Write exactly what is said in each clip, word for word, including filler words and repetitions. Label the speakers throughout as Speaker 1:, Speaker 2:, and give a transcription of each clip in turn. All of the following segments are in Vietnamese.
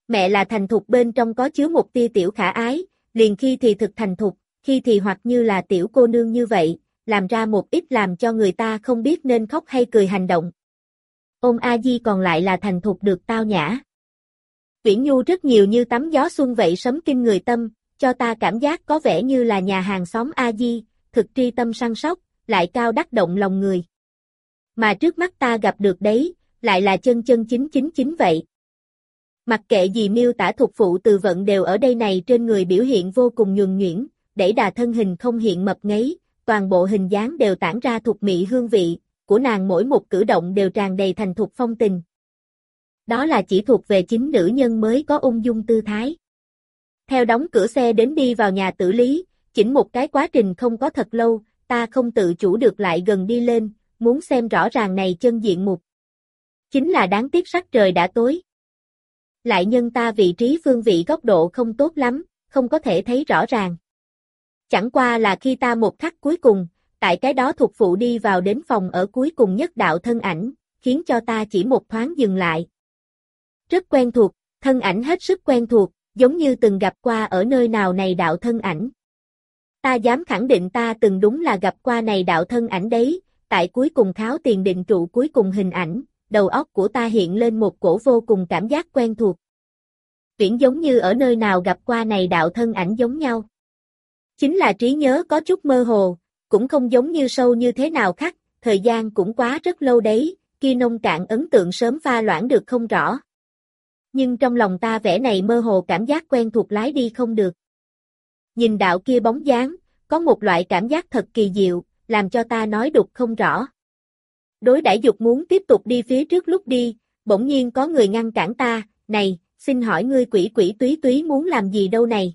Speaker 1: Mẹ là thành thục bên trong có chứa một tia tiểu khả ái, liền khi thì thực thành thục, khi thì hoặc như là tiểu cô nương như vậy, làm ra một ít làm cho người ta không biết nên khóc hay cười hành động. Ôn A Di còn lại là thành thục được tao nhã. Uyển nhu rất nhiều như tắm gió xuân vậy sấm kinh người tâm, cho ta cảm giác có vẻ như là nhà hàng xóm A Di, thực tri tâm săn sóc, lại cao đắc động lòng người. Mà trước mắt ta gặp được đấy, lại là chân chân chính chính chính vậy. Mặc kệ gì miêu tả thuộc phụ từ vận đều ở đây này trên người biểu hiện vô cùng nhuần nhuyễn, đẩy đà thân hình không hiện mập ngấy, toàn bộ hình dáng đều tản ra thuộc mị hương vị, của nàng mỗi một cử động đều tràn đầy thành thục phong tình. Đó là chỉ thuộc về chính nữ nhân mới có ung dung tư thái. Theo đóng cửa xe đến đi vào nhà tử lý, chỉnh một cái quá trình không có thật lâu, ta không tự chủ được lại gần đi lên, muốn xem rõ ràng này chân diện mục. Chính là đáng tiếc sắc trời đã tối. Lại nhân ta vị trí phương vị góc độ không tốt lắm, không có thể thấy rõ ràng. Chẳng qua là khi ta một khắc cuối cùng, tại cái đó thuộc phụ đi vào đến phòng ở cuối cùng nhất đạo thân ảnh, khiến cho ta chỉ một thoáng dừng lại. Rất quen thuộc, thân ảnh hết sức quen thuộc, giống như từng gặp qua ở nơi nào này đạo thân ảnh. Ta dám khẳng định ta từng đúng là gặp qua này đạo thân ảnh đấy, tại cuối cùng kháo tiền định trụ cuối cùng hình ảnh, đầu óc của ta hiện lên một cổ vô cùng cảm giác quen thuộc. Viễn giống như ở nơi nào gặp qua này đạo thân ảnh giống nhau. Chính là trí nhớ có chút mơ hồ, cũng không giống như sâu như thế nào khác, thời gian cũng quá rất lâu đấy, kia nông cạn ấn tượng sớm pha loãng được không rõ. Nhưng trong lòng ta vẻ này mơ hồ cảm giác quen thuộc lái đi không được. Nhìn đạo kia bóng dáng, có một loại cảm giác thật kỳ diệu, làm cho ta nói đục không rõ. Đối đãi dục muốn tiếp tục đi phía trước lúc đi, bỗng nhiên có người ngăn cản ta, này, xin hỏi ngươi quỷ quỷ túy túy muốn làm gì đâu này?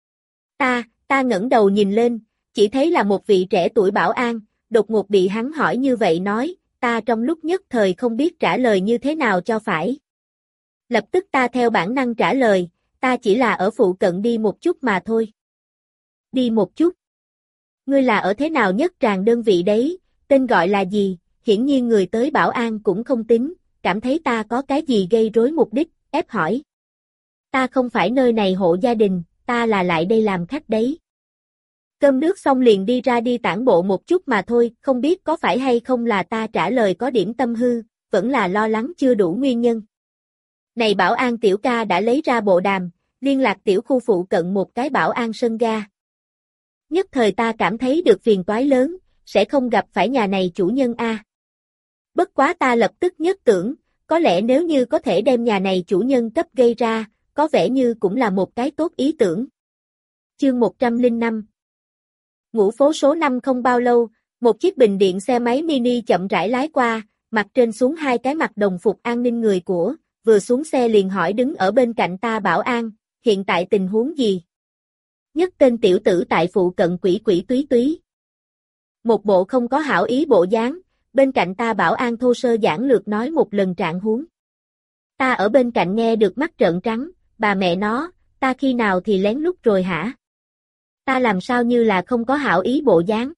Speaker 1: Ta, ta ngẩng đầu nhìn lên, chỉ thấy là một vị trẻ tuổi bảo an, đột ngột bị hắn hỏi như vậy nói, ta trong lúc nhất thời không biết trả lời như thế nào cho phải. Lập tức ta theo bản năng trả lời, ta chỉ là ở phụ cận đi một chút mà thôi. Đi một chút. Ngươi là ở thế nào nhất tràng đơn vị đấy, tên gọi là gì, hiển nhiên người tới bảo an cũng không tính, cảm thấy ta có cái gì gây rối mục đích, ép hỏi. Ta không phải nơi này hộ gia đình, ta là lại đây làm khách đấy. Cơm nước xong liền đi ra đi tản bộ một chút mà thôi, không biết có phải hay không là ta trả lời có điểm tâm hư, vẫn là lo lắng chưa đủ nguyên nhân. Này bảo an tiểu ca đã lấy ra bộ đàm, liên lạc tiểu khu phụ cận một cái bảo an sân ga. Nhất thời ta cảm thấy được phiền toái lớn, sẽ không gặp phải nhà này chủ nhân a. Bất quá ta lập tức nhất tưởng, có lẽ nếu như có thể đem nhà này chủ nhân cấp gây ra, có vẻ như cũng là một cái tốt ý tưởng. Chương một trăm lẻ năm. Ngũ phố số năm không bao lâu, một chiếc bình điện xe máy mini chậm rãi lái qua, mặt trên xuống hai cái mặc đồng phục an ninh người của, vừa xuống xe liền hỏi đứng ở bên cạnh ta bảo an, hiện tại tình huống gì? Nhất tên tiểu tử tại phụ cận quỷ quỷ túy túy. Một bộ không có hảo ý bộ dáng, bên cạnh ta bảo an thô sơ giản lược nói một lần trạng huống. Ta ở bên cạnh nghe được mắt trợn trắng, bà mẹ nó, ta khi nào thì lén lút rồi hả? Ta làm sao như là không có hảo ý bộ dáng?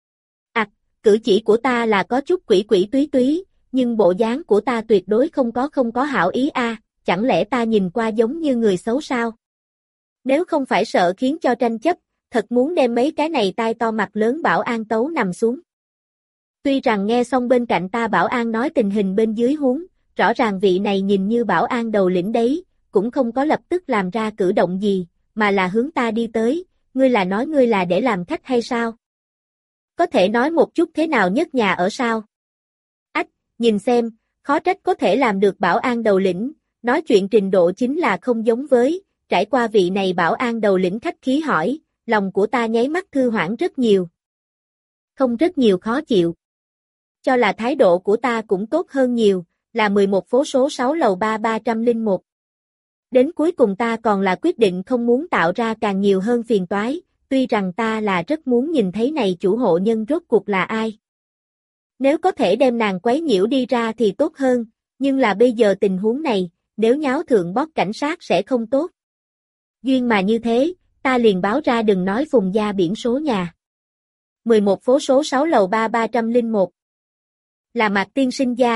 Speaker 1: À, cử chỉ của ta là có chút quỷ quỷ túy túy, nhưng bộ dáng của ta tuyệt đối không có không có hảo ý a, à, chẳng lẽ ta nhìn qua giống như người xấu sao? Nếu không phải sợ khiến cho tranh chấp, thật muốn đem mấy cái này tai to mặt lớn bảo an tấu nằm xuống. Tuy rằng nghe xong bên cạnh ta bảo an nói tình hình bên dưới huống, rõ ràng vị này nhìn như bảo an đầu lĩnh đấy, cũng không có lập tức làm ra cử động gì, mà là hướng ta đi tới, ngươi là nói ngươi là để làm khách hay sao? Có thể nói một chút thế nào nhất nhà ở sao? Ách, nhìn xem, khó trách có thể làm được bảo an đầu lĩnh, nói chuyện trình độ chính là không giống với, trải qua vị này bảo an đầu lĩnh khách khí hỏi, lòng của ta nháy mắt thư hoãn rất nhiều. Không rất nhiều khó chịu. Cho là thái độ của ta cũng tốt hơn nhiều, là mười một phố số sáu lầu ba ba không một. Đến cuối cùng ta còn là quyết định không muốn tạo ra càng nhiều hơn phiền toái, tuy rằng ta là rất muốn nhìn thấy này chủ hộ nhân rốt cuộc là ai. Nếu có thể đem nàng quấy nhiễu đi ra thì tốt hơn, nhưng là bây giờ tình huống này, nếu nháo thượng bót cảnh sát sẽ không tốt. Duyên mà như thế, ta liền báo ra đừng nói Phùng gia biển số nhà. mười một phố số sáu lầu ba ba không một. Là Mạc tiên sinh gia,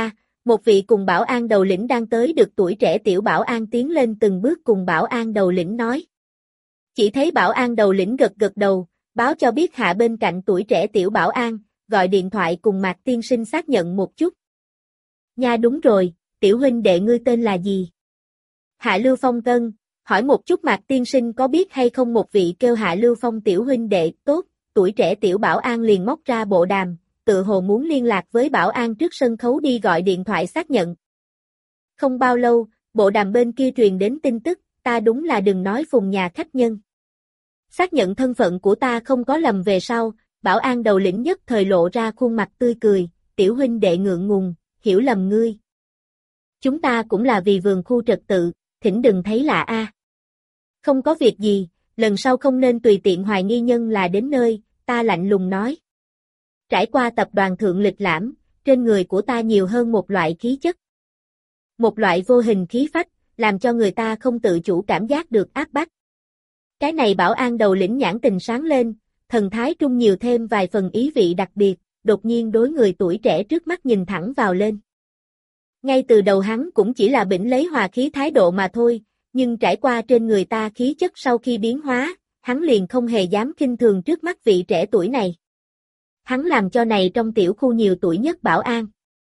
Speaker 1: Một vị cùng bảo an đầu lĩnh đang tới được tuổi trẻ tiểu bảo an tiến lên từng bước cùng bảo an đầu lĩnh nói. Chỉ thấy bảo an đầu lĩnh gật gật đầu, báo cho biết hạ bên cạnh tuổi trẻ tiểu bảo an, gọi điện thoại cùng Mạc tiên sinh xác nhận một chút. Nha đúng rồi, tiểu huynh đệ ngươi tên là gì? Hạ Lưu Phong Cân, hỏi một chút Mạc tiên sinh có biết hay không một vị kêu Hạ Lưu Phong tiểu huynh đệ, tốt, tuổi trẻ tiểu bảo an liền móc ra bộ đàm, tự hồ muốn liên lạc với bảo an trước sân khấu đi gọi điện thoại xác nhận. Không bao lâu, bộ đàm bên kia truyền đến tin tức, ta đúng là đừng nói phùng nhà khách nhân. Xác nhận thân phận của ta không có lầm về sau, bảo an đầu lĩnh nhất thời lộ ra khuôn mặt tươi cười, tiểu huynh đệ ngượng ngùng, hiểu lầm ngươi. Chúng ta cũng là vì vườn khu trật tự, thỉnh đừng thấy lạ a. Không có việc gì, lần sau không nên tùy tiện hoài nghi nhân là đến nơi, ta lạnh lùng nói. Trải qua tập đoàn thượng lịch lãm, trên người của ta nhiều hơn một loại khí chất. Một loại vô hình khí phách, làm cho người ta không tự chủ cảm giác được áp bách. Cái này bảo an đầu lĩnh nhãn tình sáng lên, thần thái trung nhiều thêm vài phần ý vị đặc biệt, đột nhiên đối người tuổi trẻ trước mắt nhìn thẳng vào lên. Ngay từ đầu hắn cũng chỉ là bỉnh lấy hòa khí thái độ mà thôi, nhưng trải qua trên người ta khí chất sau khi biến hóa, hắn liền không hề dám khinh thường trước mắt vị trẻ tuổi này. Hắn làm cho này trong tiểu khu nhiều tuổi nhất bảo an.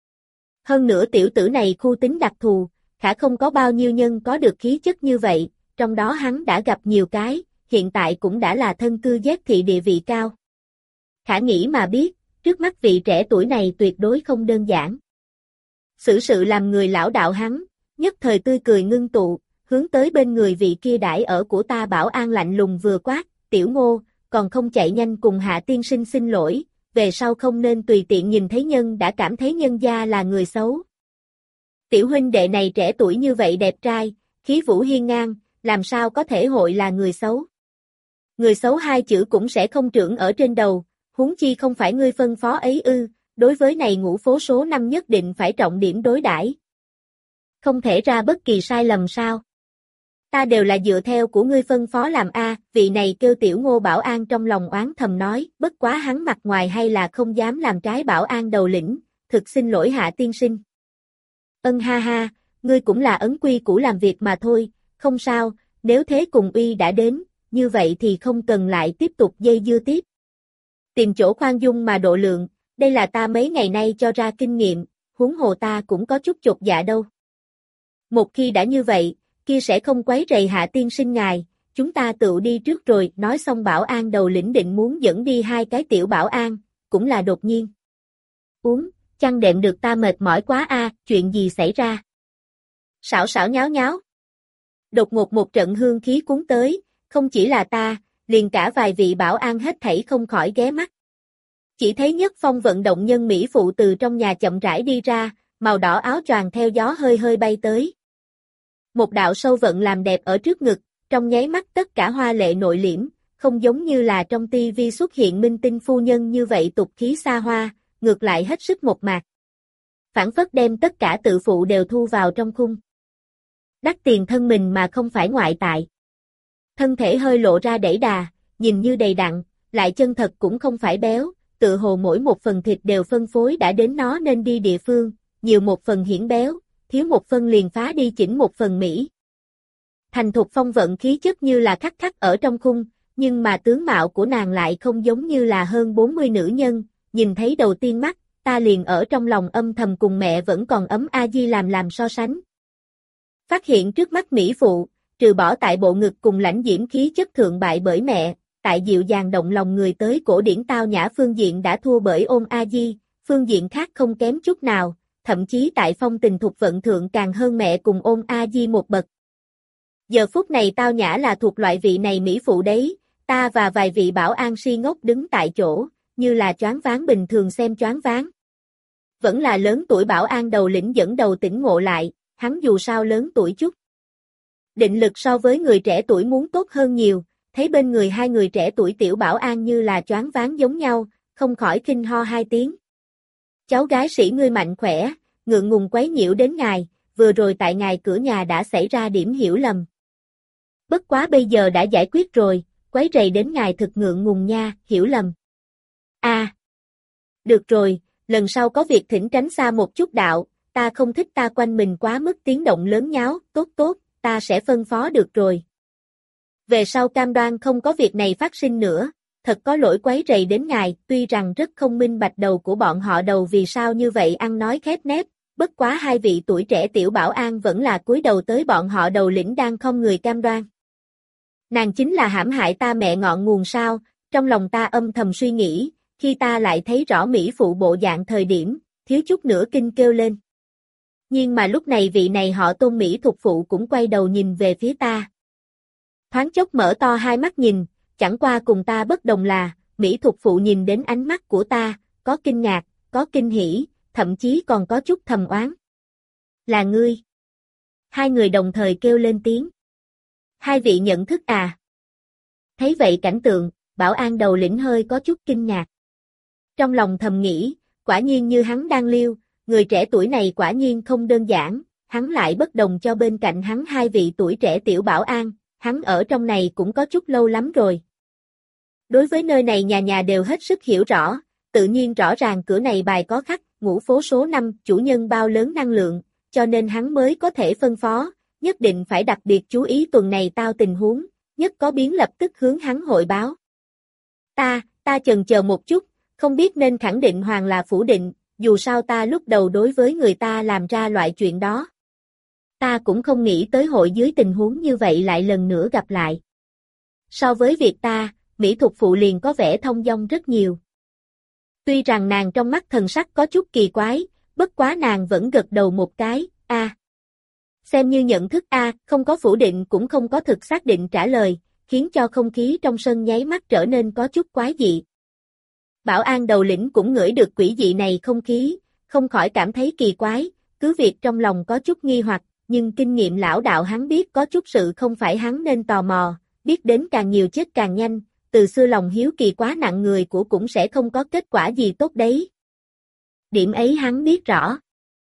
Speaker 1: Hơn nữa tiểu tử này khu tính đặc thù, khả không có bao nhiêu nhân có được khí chất như vậy, trong đó hắn đã gặp nhiều cái, hiện tại cũng đã là thân cư giác thị địa vị cao. Khả nghĩ mà biết, trước mắt vị trẻ tuổi này tuyệt đối không đơn giản. Xử sự làm người lão đạo hắn, nhất thời tươi cười ngưng tụ, hướng tới bên người vị kia đãi ở của ta bảo an lạnh lùng vừa quát, tiểu Ngô, còn không chạy nhanh cùng Hạ tiên sinh xin lỗi, về sau không nên tùy tiện nhìn thấy nhân đã cảm thấy nhân gia là người xấu. Tiểu huynh đệ này trẻ tuổi như vậy đẹp trai, khí vũ hiên ngang, làm sao có thể hội là người xấu. Người xấu hai chữ cũng sẽ không trưởng ở trên đầu, huống chi không phải ngươi phân phó ấy ư, đối với này ngũ phố số năm nhất định phải trọng điểm đối đãi. Không thể ra bất kỳ sai lầm sao. Ta đều là dựa theo của ngươi phân phó làm a, vị này kêu tiểu Ngô bảo an trong lòng oán thầm nói, bất quá hắn mặt ngoài hay là không dám làm trái bảo an đầu lĩnh, thực xin lỗi Hạ tiên sinh. Ân ha ha, ngươi cũng là ấn quy củ làm việc mà thôi, không sao, nếu thế cùng uy đã đến, như vậy thì không cần lại tiếp tục dây dưa tiếp. Tìm chỗ khoan dung mà độ lượng, đây là ta mấy ngày nay cho ra kinh nghiệm, huống hồ ta cũng có chút chột dạ đâu. Một khi đã như vậy, kia sẽ không quấy rầy Hạ tiên sinh ngài, chúng ta tự đi trước rồi, nói xong bảo an đầu lĩnh định muốn dẫn đi hai cái tiểu bảo an, cũng là đột nhiên. Uống, chăn đệm được ta mệt mỏi quá a, chuyện gì xảy ra? Xảo xảo nháo nháo. Đột ngột một trận hương khí cuốn tới, không chỉ là ta, liền cả vài vị bảo an hết thảy không khỏi ghé mắt. Chỉ thấy Nhất Phong vận động nhân mỹ phụ từ trong nhà chậm rãi đi ra, màu đỏ áo choàng theo gió hơi hơi bay tới. Một đạo sâu vận làm đẹp ở trước ngực, trong nháy mắt tất cả hoa lệ nội liễm, không giống như là trong ti vi xuất hiện minh tinh phu nhân như vậy tục khí xa hoa, ngược lại hết sức mộc mạc. Phản phất đem tất cả tự phụ đều thu vào trong khung. Đắt tiền thân mình mà không phải ngoại tại. Thân thể hơi lộ ra đẩy đà, nhìn như đầy đặn, lại chân thật cũng không phải béo, tự hồ mỗi một phần thịt đều phân phối đã đến nó nên đi địa phương, nhiều một phần hiển béo, thiếu một phần liền phá đi chỉnh một phần mỹ. Thành thục phong vận khí chất như là khắc khắc ở trong khung, nhưng mà tướng mạo của nàng lại không giống như là hơn bốn mươi nữ nhân, nhìn thấy đầu tiên mắt, ta liền ở trong lòng âm thầm cùng mẹ vẫn còn ấm A Di làm làm so sánh. Phát hiện trước mắt mỹ phụ, trừ bỏ tại bộ ngực cùng lãnh diễm khí chất thượng bại bởi mẹ, tại dịu dàng động lòng người tới cổ điển tao nhã phương diện đã thua bởi ôn A Di, phương diện khác không kém chút nào, thậm chí tại phong tình thuộc vận thượng càng hơn mẹ cùng ôn A Di một bậc. Giờ phút này tao nhã là thuộc loại vị này mỹ phụ đấy, ta và vài vị bảo an si ngốc đứng tại chỗ, như là choáng váng bình thường xem choáng váng. Vẫn là lớn tuổi bảo an đầu lĩnh dẫn đầu tỉnh ngộ lại, hắn dù sao lớn tuổi chút. Định lực so với người trẻ tuổi muốn tốt hơn nhiều, thấy bên người hai người trẻ tuổi tiểu bảo an như là choáng váng giống nhau, không khỏi kinh ho hai tiếng. Cháu gái sĩ ngươi mạnh khỏe, ngượng ngùng quấy nhiễu đến ngài, vừa rồi tại ngài cửa nhà đã xảy ra điểm hiểu lầm. Bất quá bây giờ đã giải quyết rồi, quấy rầy đến ngài thực ngượng ngùng nha, hiểu lầm. À, được rồi, lần sau có việc thỉnh tránh xa một chút đạo, ta không thích ta quanh mình quá mức tiếng động lớn nháo, tốt tốt, ta sẽ phân phó được rồi. Về sau cam đoan không có việc này phát sinh nữa, thật có lỗi quấy rầy đến ngài, tuy rằng rất không minh bạch đầu của bọn họ đầu vì sao như vậy ăn nói khép nép, bất quá hai vị tuổi trẻ tiểu bảo an vẫn là cúi đầu tới bọn họ đầu lĩnh đang không người cam đoan. Nàng chính là hãm hại ta mẹ ngọn nguồn sao, trong lòng ta âm thầm suy nghĩ, khi ta lại thấy rõ Mỹ phụ bộ dạng thời điểm, thiếu chút nữa kinh kêu lên. Nhưng mà lúc này vị này họ Tôn Mỹ thuộc phụ cũng quay đầu nhìn về phía ta. Thoáng chốc mở to hai mắt nhìn, chẳng qua cùng ta bất đồng là, Mỹ thuộc phụ nhìn đến ánh mắt của ta, có kinh ngạc, có kinh hỉ, thậm chí còn có chút thầm oán. Là ngươi. Hai người đồng thời kêu lên tiếng. Hai vị nhận thức à? Thấy vậy cảnh tượng, bảo an đầu lĩnh hơi có chút kinh ngạc. Trong lòng thầm nghĩ, quả nhiên như hắn đang liêu, người trẻ tuổi này quả nhiên không đơn giản, hắn lại bất đồng cho bên cạnh hắn hai vị tuổi trẻ tiểu bảo an, hắn ở trong này cũng có chút lâu lắm rồi. Đối với nơi này nhà nhà đều hết sức hiểu rõ, tự nhiên rõ ràng cửa này bài có khắc, ngũ phố số năm, chủ nhân bao lớn năng lượng, cho nên hắn mới có thể phân phó, nhất định phải đặc biệt chú ý tuần này tao tình huống, nhất có biến lập tức hướng hắn hội báo. Ta, ta chần chờ một chút, không biết nên khẳng định hoàng là phủ định, dù sao ta lúc đầu đối với người ta làm ra loại chuyện đó. Ta cũng không nghĩ tới hội dưới tình huống như vậy lại lần nữa gặp lại. So với việc ta, Mỹ thuộc phụ liền có vẻ thông dong rất nhiều. Tuy rằng nàng trong mắt thần sắc có chút kỳ quái, bất quá nàng vẫn gật đầu một cái, a. À. Xem như nhận thức a, à, không có phủ định cũng không có thực xác định trả lời, khiến cho không khí trong sân nháy mắt trở nên có chút quái dị. Bảo an đầu lĩnh cũng ngửi được quỷ dị này không khí, không khỏi cảm thấy kỳ quái, cứ việc trong lòng có chút nghi hoặc, nhưng kinh nghiệm lão đạo hắn biết có chút sự không phải hắn nên tò mò, biết đến càng nhiều chết càng nhanh, từ xưa lòng hiếu kỳ quá nặng người của cũng sẽ không có kết quả gì tốt đấy. Điểm ấy hắn biết rõ.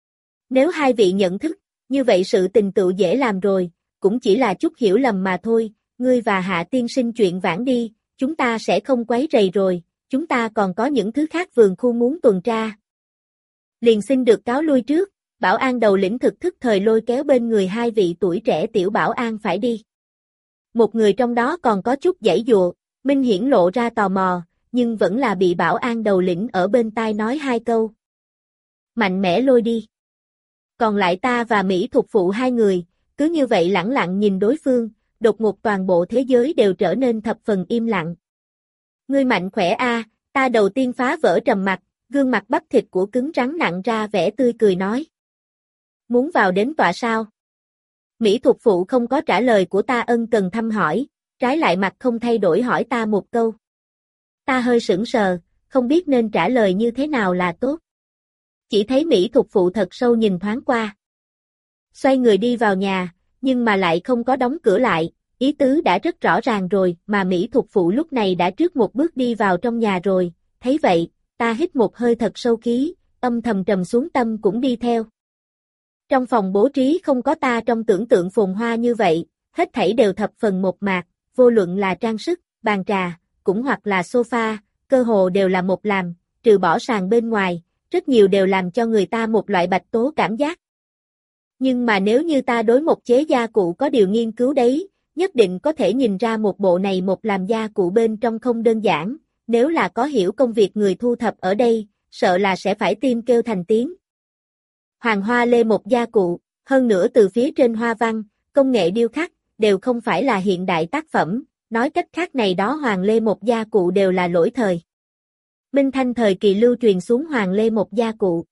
Speaker 1: Nếu hai vị nhận thức, như vậy sự tình tựu dễ làm rồi, cũng chỉ là chút hiểu lầm mà thôi, ngươi và Hạ tiên sinh chuyện vãn đi, chúng ta sẽ không quấy rầy rồi, chúng ta còn có những thứ khác vườn khu muốn tuần tra. Liền xin được cáo lui trước, bảo an đầu lĩnh thực thức thời lôi kéo bên người hai vị tuổi trẻ tiểu bảo an phải đi. Một người trong đó còn có chút giãy dụa, minh hiển lộ ra tò mò, nhưng vẫn là bị bảo an đầu lĩnh ở bên tai nói hai câu. Mạnh mẽ lôi đi. Còn lại ta và Mỹ thuộc phụ hai người, cứ như vậy lẳng lặng nhìn đối phương, đột ngột toàn bộ thế giới đều trở nên thập phần im lặng. Ngươi mạnh khỏe a, ta đầu tiên phá vỡ trầm mặc, gương mặt bắp thịt của cứng rắn nặng ra vẻ tươi cười nói. Muốn vào đến tọa sao? Mỹ thuộc phụ không có trả lời của ta ân cần thăm hỏi, trái lại mặt không thay đổi hỏi ta một câu. Ta hơi sững sờ, không biết nên trả lời như thế nào là tốt. Chỉ thấy Mỹ thuộc phụ thật sâu nhìn thoáng qua. Xoay người đi vào nhà, nhưng mà lại không có đóng cửa lại, ý tứ đã rất rõ ràng rồi, mà Mỹ thuộc phụ lúc này đã trước một bước đi vào trong nhà rồi, thấy vậy, ta hít một hơi thật sâu khí, âm thầm trầm xuống tâm cũng đi theo. Trong phòng bố trí không có ta trong tưởng tượng phồn hoa như vậy, hết thảy đều thập phần một mạc, vô luận là trang sức, bàn trà, cũng hoặc là sofa, cơ hồ đều là một làm, trừ bỏ sàn bên ngoài, rất nhiều đều làm cho người ta một loại bạch tố cảm giác. Nhưng mà nếu như ta đối một chế gia cụ có điều nghiên cứu đấy, nhất định có thể nhìn ra một bộ này một làm gia cụ bên trong không đơn giản, nếu là có hiểu công việc người thu thập ở đây, sợ là sẽ phải tim kêu thành tiếng. Hoàng hoa lê một gia cụ, hơn nữa từ phía trên hoa văn, công nghệ điêu khắc, đều không phải là hiện đại tác phẩm, nói cách khác này đó hoàng lê một gia cụ đều là lỗi thời. Minh Thanh thời kỳ lưu truyền xuống hoàng lê một gia cụ.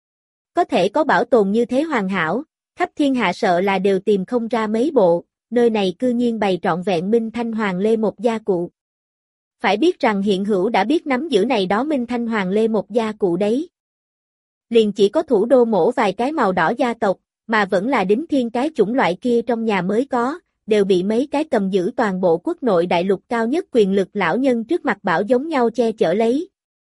Speaker 1: Có thể có bảo tồn như thế hoàn hảo, khắp thiên hạ sợ là đều tìm không ra mấy bộ, nơi này cư nhiên bày trọn vẹn Minh Thanh hoàng lê một gia cụ. Phải biết rằng hiện hữu đã biết nắm giữ này đó Minh Thanh hoàng lê một gia cụ đấy. Liền chỉ có thủ đô mổ vài cái màu đỏ gia tộc, mà vẫn là đính thiên cái chủng loại kia trong nhà mới có, đều bị mấy cái cầm giữ toàn bộ quốc nội đại lục cao nhất quyền lực lão nhân trước mặt bảo giống nhau che chở lấy.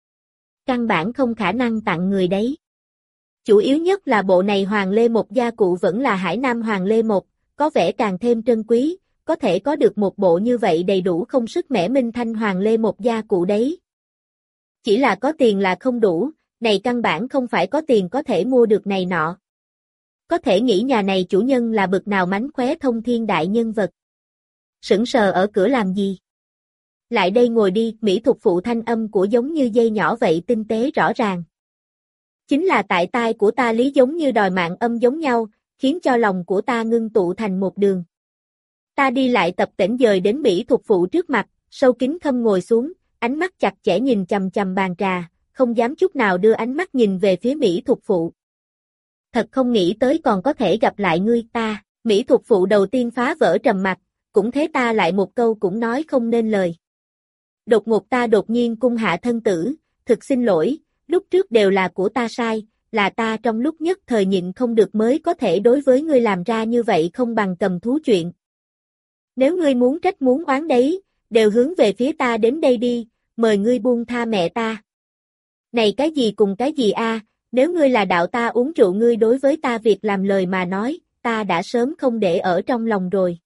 Speaker 1: Căn bản không khả năng tặng người đấy. Chủ yếu nhất là bộ này Hoàng Lê một gia cụ vẫn là Hải Nam Hoàng Lê một, có vẻ càng thêm trân quý, có thể có được một bộ như vậy đầy đủ không sức mẻ Minh Thanh Hoàng Lê một gia cụ đấy. Chỉ là có tiền là không đủ, này căn bản không phải có tiền có thể mua được này nọ. Có thể nghĩ nhà này chủ nhân là bực nào mánh khóe thông thiên đại nhân vật. Sững sờ ở cửa làm gì? Lại đây ngồi đi, Mỹ Thục phụ thanh âm của giống như dây nhỏ vậy tinh tế rõ ràng. Chính là tại tai của ta lý giống như đòi mạng âm giống nhau, khiến cho lòng của ta ngưng tụ thành một đường. Ta đi lại tập tễnh dời đến Mỹ Thục phụ trước mặt, sâu kín thâm ngồi xuống, ánh mắt chặt chẽ nhìn chằm chằm bàn trà, không dám chút nào đưa ánh mắt nhìn về phía Mỹ Thục phụ. Thật không nghĩ tới còn có thể gặp lại ngươi ta, Mỹ Thục phụ đầu tiên phá vỡ trầm mặc, cũng thế ta lại một câu cũng nói không nên lời. Đột ngột ta đột nhiên cung hạ thân tử, thực xin lỗi, lúc trước đều là của ta sai, là ta trong lúc nhất thời nhịn không được mới có thể đối với ngươi làm ra như vậy không bằng cầm thú chuyện. Nếu ngươi muốn trách muốn oán đấy, đều hướng về phía ta đến đây đi, mời ngươi buông tha mẹ ta. Này cái gì cùng cái gì a, nếu ngươi là đạo ta uống rượu ngươi đối với ta việc làm lời mà nói, ta đã sớm không để ở trong lòng rồi.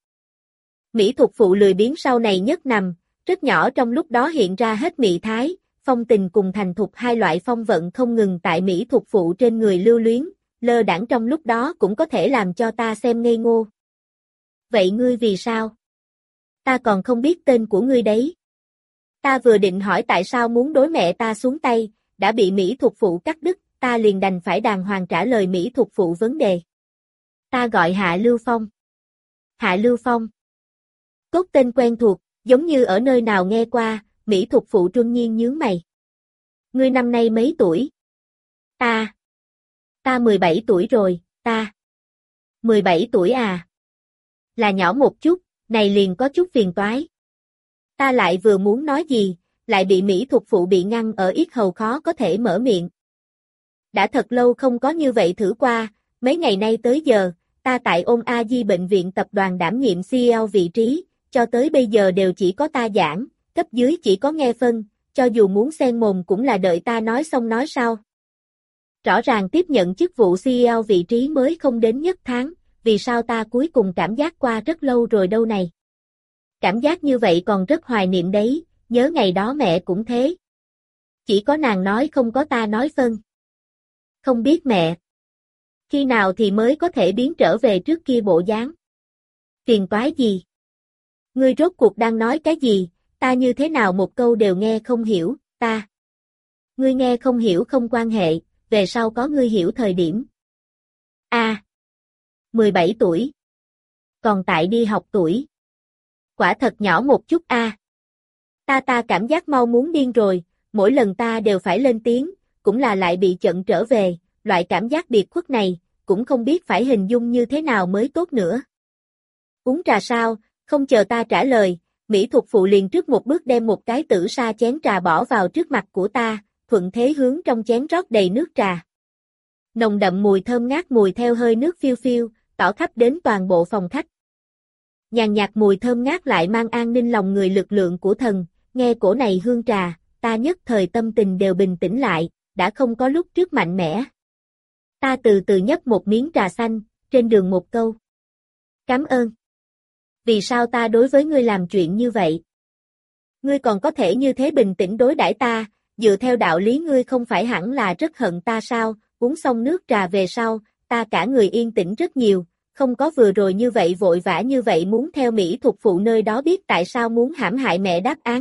Speaker 1: Mỹ Thục phụ lười biếng sau này nhất nằm, rất nhỏ trong lúc đó hiện ra hết mị thái, phong tình cùng thành thục hai loại phong vận không ngừng tại Mỹ Thục phụ trên người lưu luyến, lơ đãng trong lúc đó cũng có thể làm cho ta xem ngây ngô. Vậy ngươi vì sao? Ta còn không biết tên của ngươi đấy. Ta vừa định hỏi tại sao muốn đối mẹ ta xuống tay, đã bị Mỹ Thục phụ cắt đứt, ta liền đành phải đàng hoàng trả lời Mỹ Thục phụ vấn đề. Ta gọi Hạ Lưu Phong. Hạ Lưu Phong. Cốt tên quen thuộc, giống như ở nơi nào nghe qua, Mỹ Thục phụ truân nhiên nhướng mày. Ngươi năm nay mấy tuổi? Ta. Ta mười bảy tuổi rồi, ta. mười bảy tuổi à? Là nhỏ một chút, này liền có chút phiền toái. Ta lại vừa muốn nói gì, lại bị Mỹ Thục phụ bị ngăn ở yết hầu khó có thể mở miệng. Đã thật lâu không có như vậy thử qua, mấy ngày nay tới giờ, ta tại Ôn A Di bệnh viện tập đoàn đảm nhiệm xê e ô vị trí, cho tới bây giờ đều chỉ có ta giảng, cấp dưới chỉ có nghe phân, cho dù muốn xen mồm cũng là đợi ta nói xong nói sau. Rõ ràng tiếp nhận chức vụ xê e ô vị trí mới không đến nhất tháng, vì sao ta cuối cùng cảm giác qua rất lâu rồi đâu này. Cảm giác như vậy còn rất hoài niệm đấy, nhớ ngày đó mẹ cũng thế. Chỉ có nàng nói không có ta nói phân. Không biết mẹ. Khi nào thì mới có thể biến trở về trước kia bộ dáng. Phiền toái gì? Ngươi rốt cuộc đang nói cái gì, ta như thế nào một câu đều nghe không hiểu, ta. Ngươi nghe không hiểu không quan hệ, về sau có ngươi hiểu thời điểm. A. À, mười bảy tuổi. Còn tại đi học tuổi. Quả thật nhỏ một chút a. À. Ta ta cảm giác mau muốn điên rồi, mỗi lần ta đều phải lên tiếng, cũng là lại bị chận trở về, loại cảm giác biệt khuất này, cũng không biết phải hình dung như thế nào mới tốt nữa. Uống trà sao, không chờ ta trả lời, Mỹ Thục phụ liền trước một bước đem một cái tử sa chén trà bỏ vào trước mặt của ta, thuận thế hướng trong chén rót đầy nước trà. Nồng đậm mùi thơm ngát mùi theo hơi nước phiêu phiêu, tỏ khắp đến toàn bộ phòng khách. Nhàn nhạt mùi thơm ngát lại mang an ninh lòng người lực lượng của thần, nghe cổ này hương trà, ta nhất thời tâm tình đều bình tĩnh lại, đã không có lúc trước mạnh mẽ. Ta từ từ nhấp một miếng trà xanh, trên đường một câu. Cảm ơn. Vì sao ta đối với ngươi làm chuyện như vậy? Ngươi còn có thể như thế bình tĩnh đối đãi ta, dựa theo đạo lý ngươi không phải hẳn là rất hận ta sao? Uống xong nước trà về sau, ta cả người yên tĩnh rất nhiều, không có vừa rồi như vậy vội vã như vậy muốn theo Mỹ Thục phụ nơi đó biết tại sao muốn hãm hại mẹ đáp án.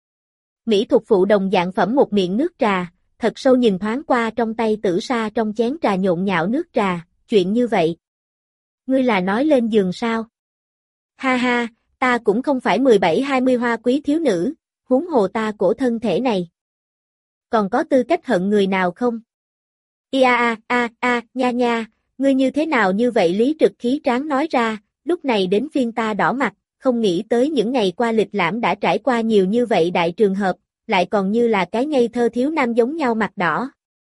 Speaker 1: Mỹ Thục phụ đồng dạng phẩm một miệng nước trà, thật sâu nhìn thoáng qua trong tay tử sa trong chén trà nhộn nhạo nước trà, chuyện như vậy. Ngươi là nói lên giường sao? Ha ha, ta cũng không phải mười bảy hai mươi hoa quý thiếu nữ, huống hồ ta cổ thân thể này. Còn có tư cách hận người nào không? Ia a a a nha nha, ngươi như thế nào như vậy lý trực khí tráng nói ra, lúc này đến phiên ta đỏ mặt, không nghĩ tới những ngày qua lịch lãm đã trải qua nhiều như vậy đại trường hợp, lại còn như là cái ngây thơ thiếu nam giống nhau mặt đỏ.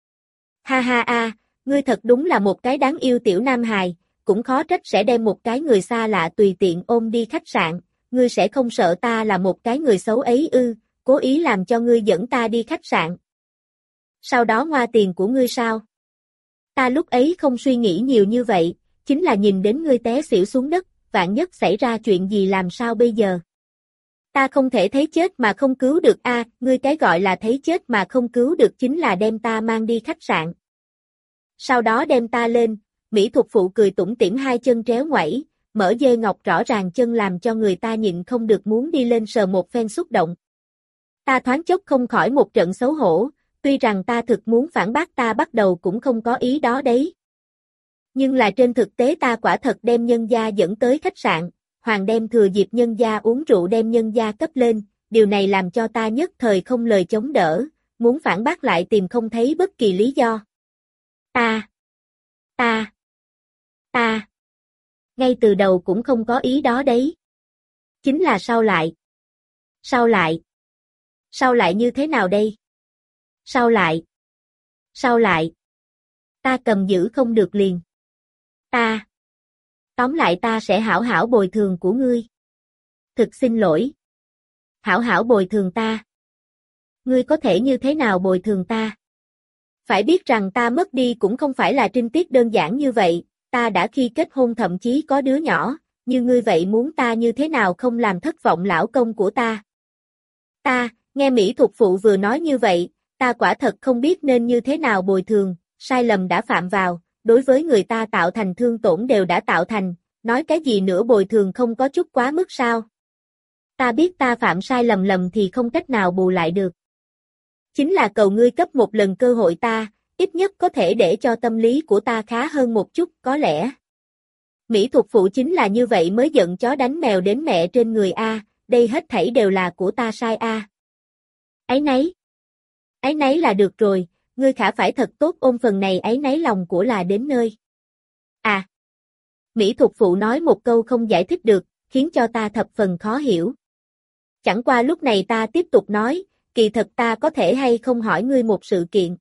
Speaker 1: Ha ha a, ngươi thật đúng là một cái đáng yêu tiểu nam hài, cũng khó trách sẽ đem một cái người xa lạ tùy tiện ôm đi khách sạn, ngươi sẽ không sợ ta là một cái người xấu ấy ư, cố ý làm cho ngươi dẫn ta đi khách sạn. Sau đó ngoa tiền của ngươi sao? Ta lúc ấy không suy nghĩ nhiều như vậy, chính là nhìn đến ngươi té xỉu xuống đất, vạn nhất xảy ra chuyện gì làm sao bây giờ? Ta không thể thấy chết mà không cứu được a, à, ngươi cái gọi là thấy chết mà không cứu được chính là đem ta mang đi khách sạn. Sau đó đem ta lên, Mỹ thuật phụ cười tủm tỉm hai chân tréo ngoảy, mở dê ngọc rõ ràng chân làm cho người ta nhịn không được muốn đi lên sờ một phen xúc động. Ta thoáng chốc không khỏi một trận xấu hổ, tuy rằng ta thực muốn phản bác ta bắt đầu cũng không có ý đó đấy. Nhưng là trên thực tế ta quả thật đem nhân gia dẫn tới khách sạn, Hoàng đem thừa dịp nhân gia uống rượu đem nhân gia cấp lên, điều này làm cho ta nhất thời không lời chống đỡ, muốn phản bác lại tìm không thấy bất kỳ lý do. Ta, ta, ta, ngay từ đầu cũng không có ý đó đấy. Chính là sao lại? Sao lại? Sao lại như thế nào đây? Sao lại? Sao lại? Ta cầm giữ không được liền. Ta. Tóm lại ta sẽ hảo hảo bồi thường của ngươi. Thực xin lỗi. Hảo hảo bồi thường ta. Ngươi có thể như thế nào bồi thường ta? Phải biết rằng ta mất đi cũng không phải là trinh tiết đơn giản như vậy, ta đã khi kết hôn thậm chí có đứa nhỏ, như ngươi vậy muốn ta như thế nào không làm thất vọng lão công của ta. Ta, nghe Mỹ thuật phụ vừa nói như vậy, ta quả thật không biết nên như thế nào bồi thường, sai lầm đã phạm vào, đối với người ta tạo thành thương tổn đều đã tạo thành, nói cái gì nữa bồi thường không có chút quá mức sao. Ta biết ta phạm sai lầm lầm thì không cách nào bù lại được. Chính là cầu ngươi cấp một lần cơ hội ta, ít nhất có thể để cho tâm lý của ta khá hơn một chút, có lẽ. Mỹ thuật phụ chính là như vậy mới giận chó đánh mèo đến mẹ trên người A, đây hết thảy đều là của ta sai A. Áy nấy. Áy nấy là được rồi, ngươi khả phải thật tốt ôm phần này áy nấy lòng của là đến nơi. À. Mỹ thuật phụ nói một câu không giải thích được, khiến cho ta thập phần khó hiểu. Chẳng qua lúc này ta tiếp tục nói, kỳ thật ta có thể hay không hỏi ngươi một sự kiện.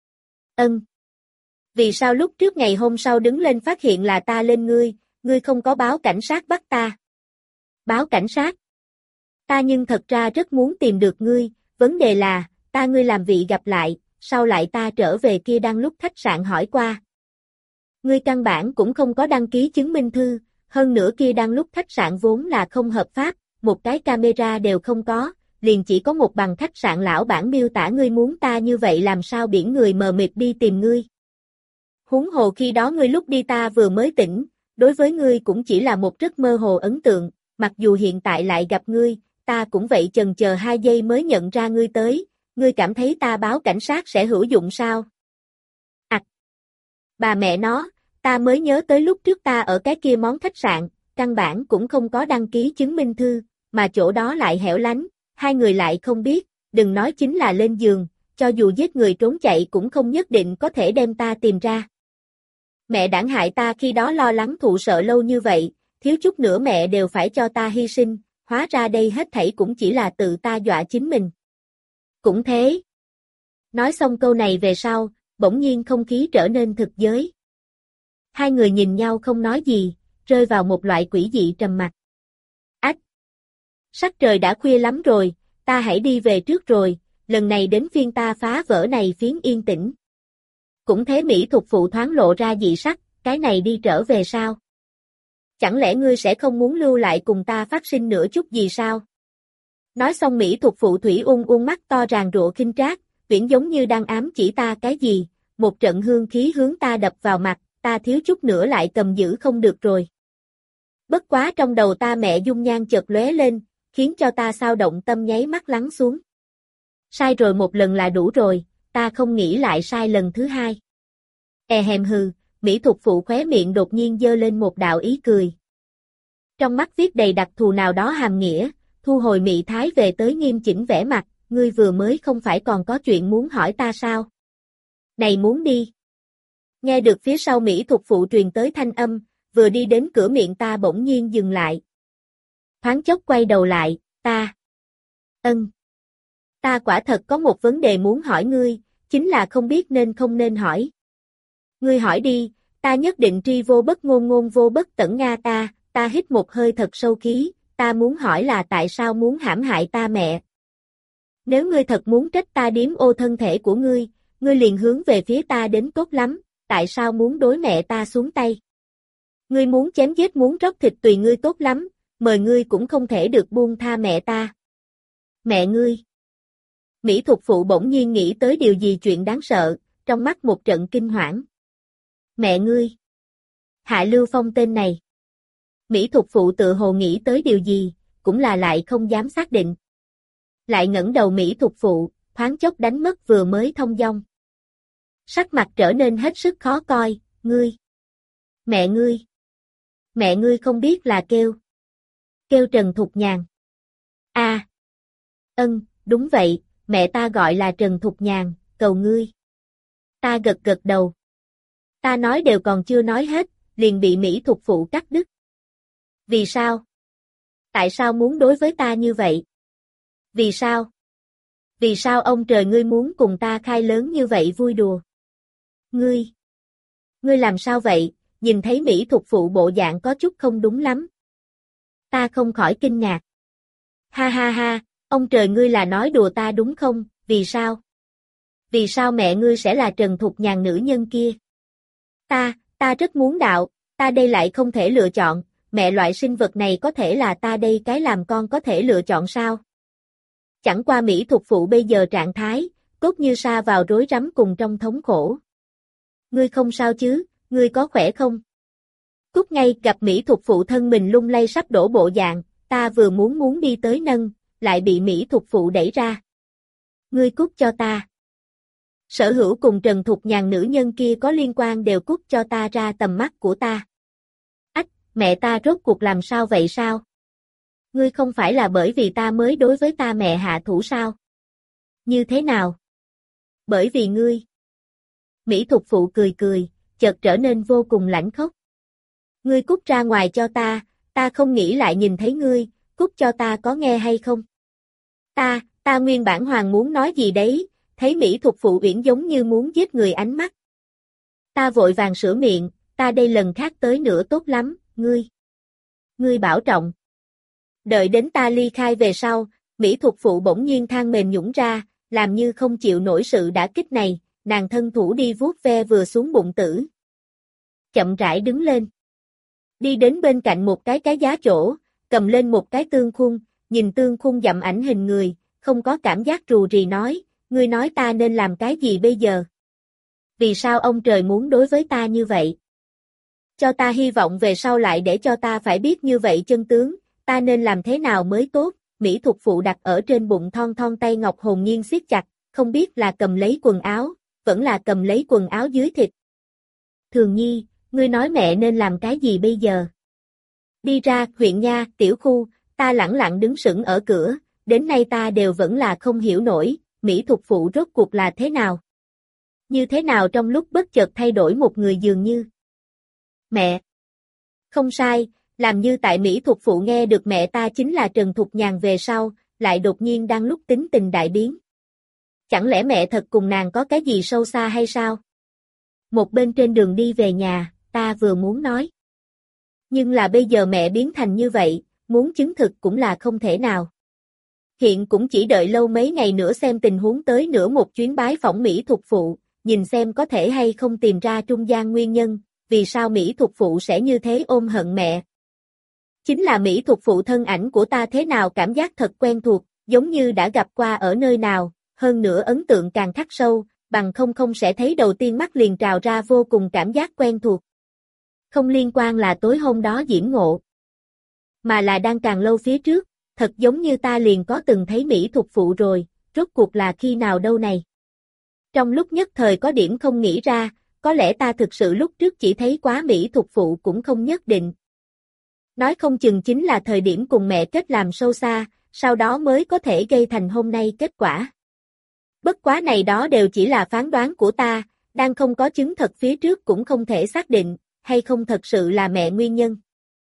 Speaker 1: Ân. Vì sao lúc trước ngày hôm sau đứng lên phát hiện là ta lên ngươi, ngươi không có báo cảnh sát bắt ta? Báo cảnh sát? Ta nhưng thật ra rất muốn tìm được ngươi, vấn đề là, ta ngươi làm vị gặp lại, sau lại ta trở về kia đang lúc khách sạn hỏi qua. Ngươi căn bản cũng không có đăng ký chứng minh thư, hơn nữa kia đang lúc khách sạn vốn là không hợp pháp, một cái camera đều không có, liền chỉ có một bằng khách sạn lão bản miêu tả ngươi muốn ta như vậy làm sao biển người mờ mịt đi tìm ngươi. Huống hồ khi đó ngươi lúc đi ta vừa mới tỉnh, đối với ngươi cũng chỉ là một rất mơ hồ ấn tượng, mặc dù hiện tại lại gặp ngươi, ta cũng vậy chần chờ hai giây mới nhận ra ngươi tới, ngươi cảm thấy ta báo cảnh sát sẽ hữu dụng sao? À, bà mẹ nó, ta mới nhớ tới lúc trước ta ở cái kia món khách sạn, căn bản cũng không có đăng ký chứng minh thư, mà chỗ đó lại hẻo lánh, hai người lại không biết, đừng nói chính là lên giường, cho dù giết người trốn chạy cũng không nhất định có thể đem ta tìm ra. Mẹ đản hại ta khi đó lo lắng thụ sợ lâu như vậy, thiếu chút nữa mẹ đều phải cho ta hy sinh, hóa ra đây hết thảy cũng chỉ là tự ta dọa chính mình. Cũng thế. Nói xong câu này về sau, bỗng nhiên không khí trở nên thực giới. Hai người nhìn nhau không nói gì, rơi vào một loại quỷ dị trầm mặc. Ách! Sắc trời đã khuya lắm rồi, ta hãy đi về trước rồi, lần này đến phiên ta phá vỡ này phiến yên tĩnh. Cũng thế Mỹ thuật phụ thoáng lộ ra dị sắc, cái này đi trở về sao? Chẳng lẽ ngươi sẽ không muốn lưu lại cùng ta phát sinh nữa chút gì sao? Nói xong Mỹ thuật phụ thủy ung ung mắt to ràng rụa khinh trác, viễn giống như đang ám chỉ ta cái gì, một trận hương khí hướng ta đập vào mặt, ta thiếu chút nữa lại cầm giữ không được rồi. Bất quá trong đầu ta mẹ dung nhan chợt lóe lên, khiến cho ta sao động tâm nháy mắt lắng xuống. Sai rồi một lần là đủ rồi, ta không nghĩ lại sai lần thứ hai. E hèm hừ, Mỹ thuật phụ khóe miệng đột nhiên giơ lên một đạo ý cười. Trong mắt viết đầy đặc thù nào đó hàm nghĩa, thu hồi mị thái về tới nghiêm chỉnh vẻ mặt, ngươi vừa mới không phải còn có chuyện muốn hỏi ta sao? Này muốn đi. Nghe được phía sau Mỹ thuật phụ truyền tới thanh âm, vừa đi đến cửa miệng ta bỗng nhiên dừng lại. Thoáng chốc quay đầu lại, ta. Ân. Ta quả thật có một vấn đề muốn hỏi ngươi, chính là không biết nên không nên hỏi. Ngươi hỏi đi, ta nhất định tri vô bất ngôn ngôn vô bất tẩn nga ta, ta hít một hơi thật sâu khí, ta muốn hỏi là tại sao muốn hãm hại ta mẹ. Nếu ngươi thật muốn trách ta điếm ô thân thể của ngươi, ngươi liền hướng về phía ta đến tốt lắm, tại sao muốn đối mẹ ta xuống tay. Ngươi muốn chém giết muốn róc thịt tùy ngươi tốt lắm, mời ngươi cũng không thể được buông tha mẹ ta. Mẹ ngươi. Mỹ thuật phụ bỗng nhiên nghĩ tới điều gì chuyện đáng sợ, trong mắt một trận kinh hoảng. Mẹ ngươi. Hạ Lưu Phong tên này. Mỹ Thục Phụ tự hồ nghĩ tới điều gì, cũng là lại không dám xác định. Lại ngẩng đầu Mỹ Thục Phụ, thoáng chốc đánh mất vừa mới thông dong. Sắc mặt trở nên hết sức khó coi, ngươi. Mẹ ngươi. Mẹ ngươi không biết là kêu. Kêu Trần Thục Nhàn. A. À. Ân, đúng vậy, mẹ ta gọi là Trần Thục Nhàn, cầu ngươi. Ta gật gật đầu. Ta nói đều còn chưa nói hết, liền bị Mỹ Thục Phụ cắt đứt. Vì sao? Tại sao muốn đối với ta như vậy? Vì sao? Vì sao ông trời ngươi muốn cùng ta khai lớn như vậy vui đùa? Ngươi! Ngươi làm sao vậy? Nhìn thấy Mỹ Thục Phụ bộ dạng có chút không đúng lắm. Ta không khỏi kinh ngạc. Ha ha ha, ông trời ngươi là nói đùa ta đúng không? Vì sao? Vì sao mẹ ngươi sẽ là Trần Thục Nhàn nữ nhân kia? Ta, ta rất muốn đạo, ta đây lại không thể lựa chọn, mẹ loại sinh vật này có thể là ta đây cái làm con có thể lựa chọn sao? Chẳng qua Mỹ Thục Phụ bây giờ trạng thái, cốt như sa vào rối rắm cùng trong thống khổ. Ngươi không sao chứ, ngươi có khỏe không? Cút ngay gặp Mỹ Thục Phụ thân mình lung lay sắp đổ bộ dạng, ta vừa muốn muốn đi tới nâng, lại bị Mỹ Thục Phụ đẩy ra. Ngươi cút cho ta. Sở Hữu cùng Trần Thục Nhàn nữ nhân kia có liên quan đều cút cho ta ra tầm mắt của ta. Ách, mẹ ta rốt cuộc làm sao vậy sao? Ngươi không phải là bởi vì ta mới đối với ta mẹ hạ thủ sao? Như thế nào? Bởi vì ngươi. Mỹ Thục Phụ cười cười, chợt trở nên vô cùng lãnh khốc. Ngươi cút ra ngoài cho ta, ta không nghĩ lại nhìn thấy ngươi, cút cho ta có nghe hay không? Ta, ta nguyên bản hoàng muốn nói gì đấy, thấy Mỹ Thục Phụ uyển giống như muốn giết người ánh mắt. Ta vội vàng sửa miệng, ta đây lần khác tới nữa tốt lắm, ngươi. Ngươi bảo trọng. Đợi đến ta ly khai về sau, Mỹ Thục Phụ bỗng nhiên than mềm nhũn ra, làm như không chịu nổi sự đả kích này, nàng thân thủ đi vuốt ve vừa xuống bụng tử. Chậm rãi đứng lên. Đi đến bên cạnh một cái cái giá chỗ, cầm lên một cái tương khung, nhìn tương khung dặm ảnh hình người, không có cảm giác rù rì nói, ngươi nói ta nên làm cái gì bây giờ? Vì sao ông trời muốn đối với ta như vậy? Cho ta hy vọng về sau lại để cho ta phải biết như vậy chân tướng, ta nên làm thế nào mới tốt? Mỹ Thục Phụ đặt ở trên bụng thon thon tay ngọc hồn nhiên siết chặt, không biết là cầm lấy quần áo, vẫn là cầm lấy quần áo dưới thịt. Thường Nhi, ngươi nói mẹ nên làm cái gì bây giờ? Đi ra, huyện nha, tiểu khu, ta lẳng lặng đứng sững ở cửa, đến nay ta đều vẫn là không hiểu nổi, Mỹ Thục Phụ rốt cuộc là thế nào? Như thế nào trong lúc bất chợt thay đổi một người dường như? Mẹ! Không sai, làm như tại Mỹ Thục Phụ nghe được mẹ ta chính là Trần Thục Nhàn về sau, lại đột nhiên đang lúc tính tình đại biến. Chẳng lẽ mẹ thật cùng nàng có cái gì sâu xa hay sao? Một bên trên đường đi về nhà, ta vừa muốn nói. Nhưng là bây giờ mẹ biến thành như vậy, muốn chứng thực cũng là không thể nào. Hiện cũng chỉ đợi lâu mấy ngày nữa xem tình huống tới nữa một chuyến bái phỏng Mỹ Thục Phụ, nhìn xem có thể hay không tìm ra trung gian nguyên nhân, vì sao Mỹ Thục Phụ sẽ như thế ôm hận mẹ. Chính là Mỹ Thục Phụ thân ảnh của ta thế nào cảm giác thật quen thuộc, giống như đã gặp qua ở nơi nào, hơn nữa ấn tượng càng khắc sâu, bằng không không sẽ thấy đầu tiên mắt liền trào ra vô cùng cảm giác quen thuộc. Không liên quan là tối hôm đó diễm ngộ, mà là đang càng lâu phía trước, thật giống như ta liền có từng thấy Mỹ Thục Phụ rồi, rốt cuộc là khi nào đâu này. Trong lúc nhất thời có điểm không nghĩ ra, có lẽ ta thực sự lúc trước chỉ thấy quá Mỹ Thục Phụ cũng không nhất định. Nói không chừng chính là thời điểm cùng mẹ kết làm sâu xa, sau đó mới có thể gây thành hôm nay kết quả. Bất quá này đó đều chỉ là phán đoán của ta, đang không có chứng thật phía trước cũng không thể xác định, hay không thật sự là mẹ nguyên nhân.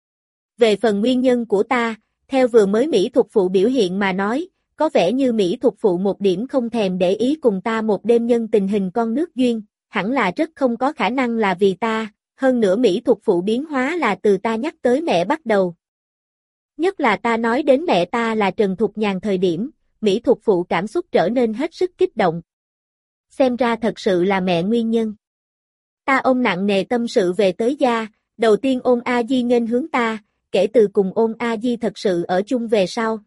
Speaker 1: Về phần nguyên nhân của ta, theo vừa mới Mỹ Thục Phụ biểu hiện mà nói, có vẻ như Mỹ Thục Phụ một điểm không thèm để ý cùng ta một đêm nhân tình hình con nước duyên, hẳn là rất không có khả năng là vì ta, hơn nữa Mỹ Thục Phụ biến hóa là từ ta nhắc tới mẹ bắt đầu. Nhất là ta nói đến mẹ ta là Trần Thục Nhàn thời điểm, Mỹ Thục Phụ cảm xúc trở nên hết sức kích động. Xem ra thật sự là mẹ nguyên nhân. Ta ôm nặng nề tâm sự về tới gia, đầu tiên Ôn A Di nghênh hướng ta, kể từ cùng Ôn A Di thật sự ở chung về sau.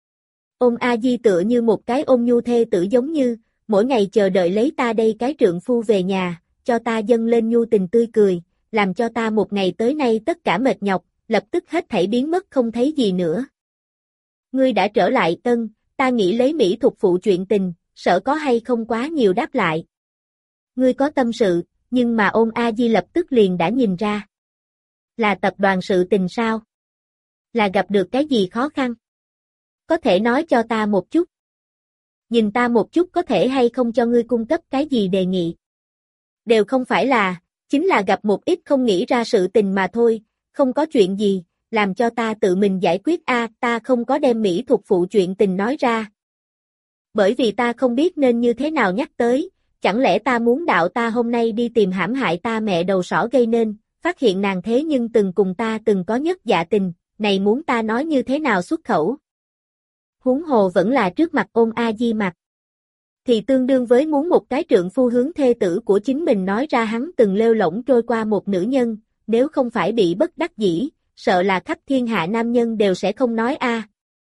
Speaker 1: Ôn A Di tựa như một cái ôn nhu thê tử giống như, mỗi ngày chờ đợi lấy ta đây cái trượng phu về nhà, cho ta dâng lên nhu tình tươi cười, làm cho ta một ngày tới nay tất cả mệt nhọc, lập tức hết thảy biến mất không thấy gì nữa. Ngươi đã trở lại Tân, ta nghĩ lấy mỹ thuật phụ chuyện tình, sợ có hay không quá nhiều đáp lại. Ngươi có tâm sự, nhưng mà Ôn A Di lập tức liền đã nhìn ra. Là tập đoàn sự tình sao? Là gặp được cái gì khó khăn? Có thể nói cho ta một chút. Nhìn ta một chút có thể hay không cho ngươi cung cấp cái gì đề nghị. Đều không phải là, chính là gặp một ít không nghĩ ra sự tình mà thôi, không có chuyện gì, làm cho ta tự mình giải quyết a, ta không có đem mỹ thuật phụ chuyện tình nói ra. Bởi vì ta không biết nên như thế nào nhắc tới, chẳng lẽ ta muốn đạo ta hôm nay đi tìm hãm hại ta mẹ đầu sỏ gây nên, phát hiện nàng thế nhưng từng cùng ta từng có nhất dạ tình, này muốn ta nói như thế nào xuất khẩu. Huống hồ vẫn là trước mặt Ôn A Di mặt. Thì tương đương với muốn một cái trượng phu hướng thê tử của chính mình nói ra hắn từng lêu lổng trôi qua một nữ nhân, nếu không phải bị bất đắc dĩ, sợ là khắp thiên hạ nam nhân đều sẽ không nói a.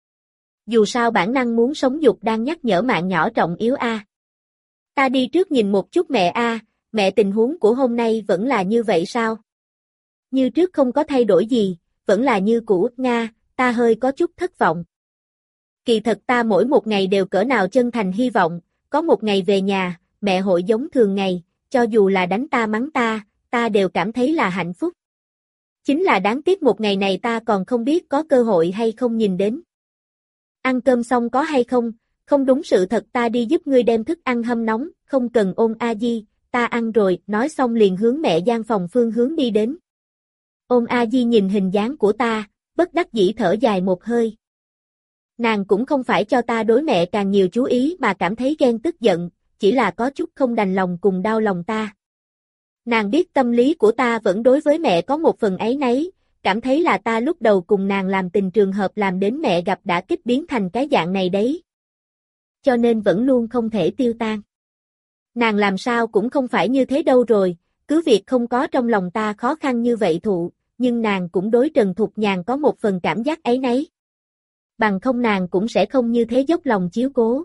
Speaker 1: Dù sao bản năng muốn sống dục đang nhắc nhở mạng nhỏ trọng yếu a. Ta đi trước nhìn một chút mẹ a, mẹ tình huống của hôm nay vẫn là như vậy sao? Như trước không có thay đổi gì, vẫn là như cũ, nga, ta hơi có chút thất vọng. Kỳ thật ta mỗi một ngày đều cỡ nào chân thành hy vọng, có một ngày về nhà, mẹ hội giống thường ngày, cho dù là đánh ta mắng ta, ta đều cảm thấy là hạnh phúc. Chính là đáng tiếc một ngày này ta còn không biết có cơ hội hay không nhìn đến. Ăn cơm xong có hay không, không đúng sự thật ta đi giúp ngươi đem thức ăn hâm nóng, không cần Ôn A Di, ta ăn rồi, nói xong liền hướng mẹ gian phòng phương hướng đi đến. Ôn A Di nhìn hình dáng của ta, bất đắc dĩ thở dài một hơi. Nàng cũng không phải cho ta đối mẹ càng nhiều chú ý mà cảm thấy ghen tức giận, chỉ là có chút không đành lòng cùng đau lòng ta. Nàng biết tâm lý của ta vẫn đối với mẹ có một phần áy náy, cảm thấy là ta lúc đầu cùng nàng làm tình trường hợp làm đến mẹ gặp đã kích biến thành cái dạng này đấy. Cho nên vẫn luôn không thể tiêu tan. Nàng làm sao cũng không phải như thế đâu rồi, cứ việc không có trong lòng ta khó khăn như vậy thụ, nhưng nàng cũng đối Trần Thục Nhàn có một phần cảm giác áy náy. Bằng không nàng cũng sẽ không như thế dốc lòng chiếu cố.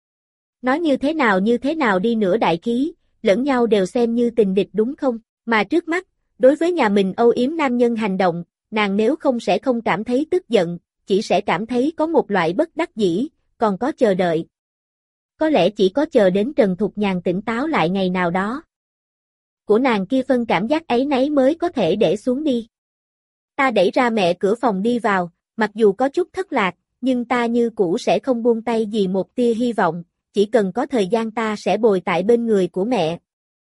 Speaker 1: Nói như thế nào như thế nào đi nữa đại khí, lẫn nhau đều xem như tình địch đúng không, mà trước mắt, đối với nhà mình âu yếm nam nhân hành động, nàng nếu không sẽ không cảm thấy tức giận, chỉ sẽ cảm thấy có một loại bất đắc dĩ, còn có chờ đợi. Có lẽ chỉ có chờ đến Trần Thục Nhàn tỉnh táo lại ngày nào đó. Của nàng kia phân cảm giác ấy nấy mới có thể để xuống đi. Ta đẩy ra mẹ cửa phòng đi vào, mặc dù có chút thất lạc, nhưng ta như cũ sẽ không buông tay vì một tia hy vọng, chỉ cần có thời gian ta sẽ bồi tại bên người của mẹ.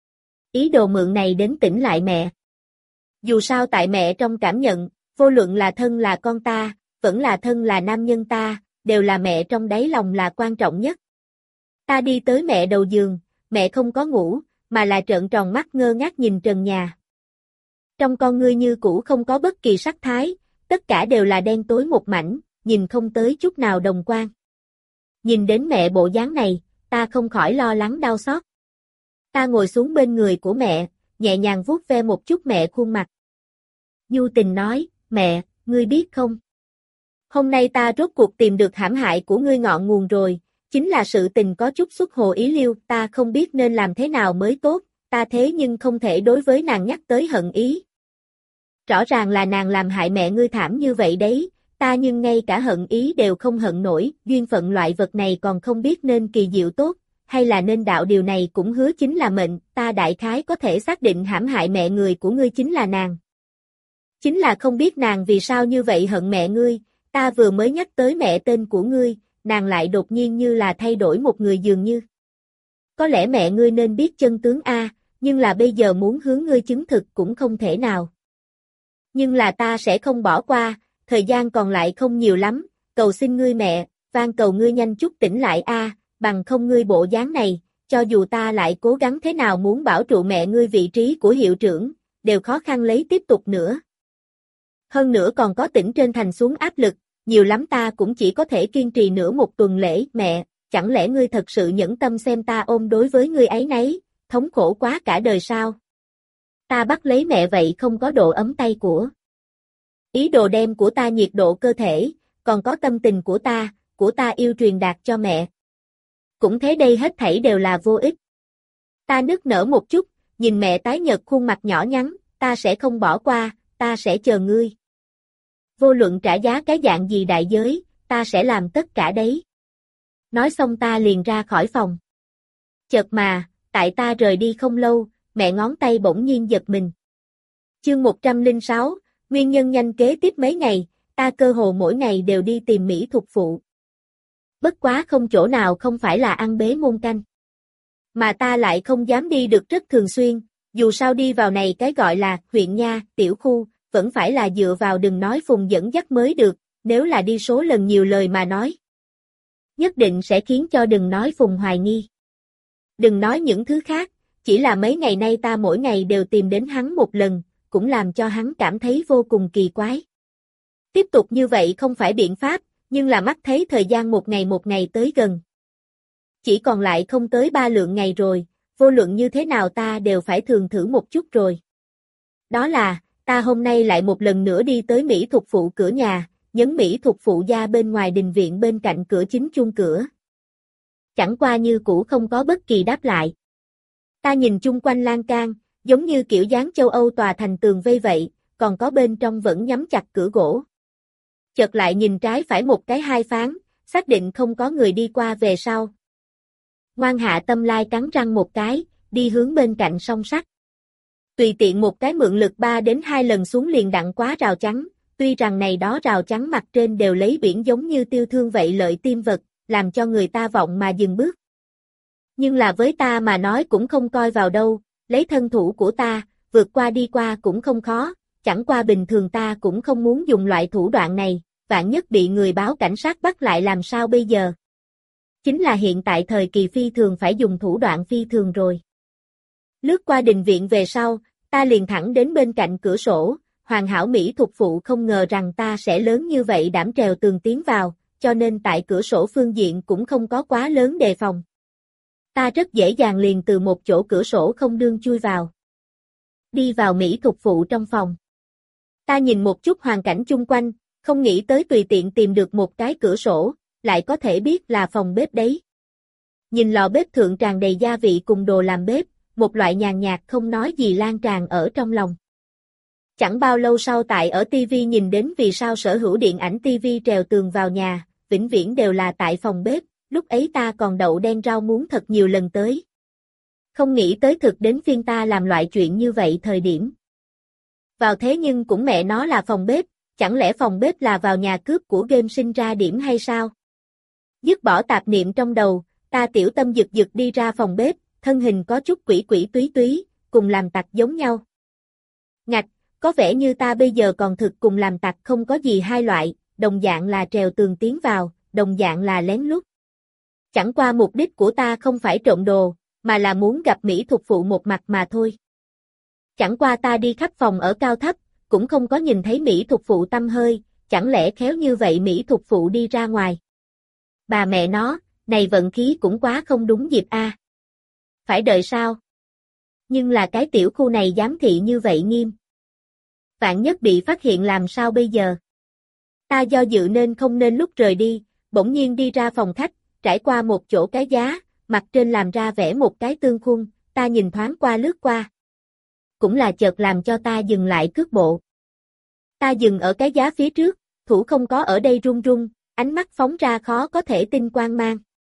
Speaker 1: Ý đồ mượn này đến tỉnh lại mẹ. Dù sao tại mẹ trong cảm nhận, vô luận là thân là con ta, vẫn là thân là nam nhân ta, đều là mẹ trong đáy lòng là quan trọng nhất. Ta đi tới mẹ đầu giường, mẹ không có ngủ, mà là trợn tròn mắt ngơ ngác nhìn trần nhà. Trong con ngươi như cũ không có bất kỳ sắc thái, tất cả đều là đen tối một mảnh, nhìn không tới chút nào đồng quang. Nhìn đến mẹ bộ dáng này, ta không khỏi lo lắng đau xót. Ta ngồi xuống bên người của mẹ, nhẹ nhàng vuốt ve một chút mẹ khuôn mặt. Nhu Tình nói, mẹ, ngươi biết không? Hôm nay ta rốt cuộc tìm được hãm hại của ngươi ngọn nguồn rồi, chính là sự tình có chút xuất hồ ý liêu, ta không biết nên làm thế nào mới tốt, ta thế nhưng không thể đối với nàng nhắc tới hận ý. Rõ ràng là nàng làm hại mẹ ngươi thảm như vậy đấy, ta nhưng ngay cả hận ý đều không hận nổi, duyên phận loại vật này còn không biết nên kỳ diệu tốt, hay là nên đạo điều này cũng hứa chính là mệnh, ta đại khái có thể xác định hãm hại mẹ người của ngươi chính là nàng. Chính là không biết nàng vì sao như vậy hận mẹ ngươi, ta vừa mới nhắc tới mẹ tên của ngươi, nàng lại đột nhiên như là thay đổi một người dường như. Có lẽ mẹ ngươi nên biết chân tướng a, nhưng là bây giờ muốn hướng ngươi chứng thực cũng không thể nào. Nhưng là ta sẽ không bỏ qua, thời gian còn lại không nhiều lắm, cầu xin ngươi mẹ, van cầu ngươi nhanh chút tỉnh lại a, bằng không ngươi bộ dáng này, cho dù ta lại cố gắng thế nào muốn bảo trụ mẹ ngươi vị trí của hiệu trưởng, đều khó khăn lấy tiếp tục nữa. Hơn nữa còn có tỉnh trên thành xuống áp lực, nhiều lắm ta cũng chỉ có thể kiên trì nửa một tuần lễ, mẹ, chẳng lẽ ngươi thật sự nhẫn tâm xem ta ôm đối với ngươi ấy nấy, thống khổ quá cả đời sao? Ta bắt lấy mẹ vậy không có độ ấm tay của. Ý đồ đem của ta nhiệt độ cơ thể, còn có tâm tình của ta, của ta yêu truyền đạt cho mẹ. Cũng thế đây hết thảy đều là vô ích. Ta nức nở một chút, nhìn mẹ tái nhợt khuôn mặt nhỏ nhắn, ta sẽ không bỏ qua, ta sẽ chờ ngươi. Vô luận trả giá cái dạng gì đại giới, ta sẽ làm tất cả đấy. Nói xong ta liền ra khỏi phòng. Chợt mà, tại ta rời đi không lâu, mẹ ngón tay bỗng nhiên giật mình. Chương một trăm lẻ sáu, nguyên nhân nhanh kế tiếp mấy ngày, ta cơ hồ mỗi ngày đều đi tìm mỹ thuật phụ. Bất quá không chỗ nào không phải là ăn bế môn canh. Mà ta lại không dám đi được rất thường xuyên, dù sao đi vào này cái gọi là huyện nha, tiểu khu, vẫn phải là dựa vào đừng nói Phùng dẫn dắt mới được, nếu là đi số lần nhiều lời mà nói. Nhất định sẽ khiến cho đừng nói Phùng hoài nghi. Đừng nói những thứ khác, chỉ là mấy ngày nay ta mỗi ngày đều tìm đến hắn một lần, cũng làm cho hắn cảm thấy vô cùng kỳ quái. Tiếp tục như vậy không phải biện pháp, nhưng là mắt thấy thời gian một ngày một ngày tới gần. Chỉ còn lại không tới ba lượng ngày rồi, vô luận như thế nào ta đều phải thường thử một chút rồi. Đó là, ta hôm nay lại một lần nữa đi tới mỹ thuật phụ cửa nhà, nhấn mỹ thuật phụ gia bên ngoài đình viện bên cạnh cửa chính chuông cửa. Chẳng qua như cũ không có bất kỳ đáp lại. Ta nhìn chung quanh lan can, giống như kiểu dáng châu Âu tòa thành tường vây vậy, còn có bên trong vẫn nhắm chặt cửa gỗ. Chợt lại nhìn trái phải một cái hai phán, xác định không có người đi qua về sau. Ngoan hạ tâm lai cắn răng một cái, đi hướng bên cạnh song sắt. Tùy tiện một cái mượn lực ba đến hai lần xuống liền đặng quá rào chắn, tuy rằng này đó rào chắn mặt trên đều lấy biển giống như tiêu thương vậy lợi tim vật, làm cho người ta vọng mà dừng bước. Nhưng là với ta mà nói cũng không coi vào đâu, lấy thân thủ của ta, vượt qua đi qua cũng không khó, chẳng qua bình thường ta cũng không muốn dùng loại thủ đoạn này, vạn nhất bị người báo cảnh sát bắt lại làm sao bây giờ. Chính là hiện tại thời kỳ phi thường phải dùng thủ đoạn phi thường rồi. Lướt qua đình viện về sau, ta liền thẳng đến bên cạnh cửa sổ, hoàn hảo mỹ thuật phụ không ngờ rằng ta sẽ lớn như vậy đảm trèo tường tiến vào, cho nên tại cửa sổ phương diện cũng không có quá lớn đề phòng. Ta rất dễ dàng liền từ một chỗ cửa sổ không đương chui vào. Đi vào mỹ thuật phụ trong phòng. Ta nhìn một chút hoàn cảnh chung quanh, không nghĩ tới tùy tiện tìm được một cái cửa sổ, lại có thể biết là phòng bếp đấy. Nhìn lò bếp thượng tràn đầy gia vị cùng đồ làm bếp, một loại nhàn nhạt không nói gì lan tràn ở trong lòng. Chẳng bao lâu sau tại ở ti vi nhìn đến vì sao sở hữu điện ảnh ti vi trèo tường vào nhà, vĩnh viễn đều là tại phòng bếp, lúc ấy ta còn đậu đen rau muống thật nhiều lần tới. Không nghĩ tới thực đến phiên ta làm loại chuyện như vậy thời điểm. Vào thế nhưng cũng mẹ nó là phòng bếp, chẳng lẽ phòng bếp là vào nhà cướp của game sinh ra điểm hay sao? Dứt bỏ tạp niệm trong đầu, ta tiểu tâm giật giật đi ra phòng bếp, thân hình có chút quỷ quỷ túy túy, cùng làm tặc giống nhau. Ngạch, có vẻ như ta bây giờ còn thực cùng làm tặc không có gì hai loại, đồng dạng là trèo tường tiến vào, đồng dạng là lén lút. Chẳng qua mục đích của ta không phải trộm đồ, mà là muốn gặp mỹ thuật phụ một mặt mà thôi. Chẳng qua ta đi khắp phòng ở cao thấp, cũng không có nhìn thấy mỹ thuật phụ tăm hơi, chẳng lẽ khéo như vậy mỹ thuật phụ đi ra ngoài. Bà mẹ nó, này vận khí cũng quá không đúng dịp a. Phải đợi sao? Nhưng là cái tiểu khu này giám thị như vậy nghiêm. Vạn nhất bị phát hiện làm sao bây giờ? Ta do dự nên không nên lúc rời đi, bỗng nhiên đi ra phòng khách, trải qua một chỗ cái giá, mặt trên làm ra vẽ một cái tương khuôn, ta nhìn thoáng qua lướt qua. Cũng là chợt làm cho ta dừng lại cước bộ. Ta dừng ở cái giá phía trước, thủ không có ở đây run run, ánh mắt phóng ra khó có thể tin quang mang.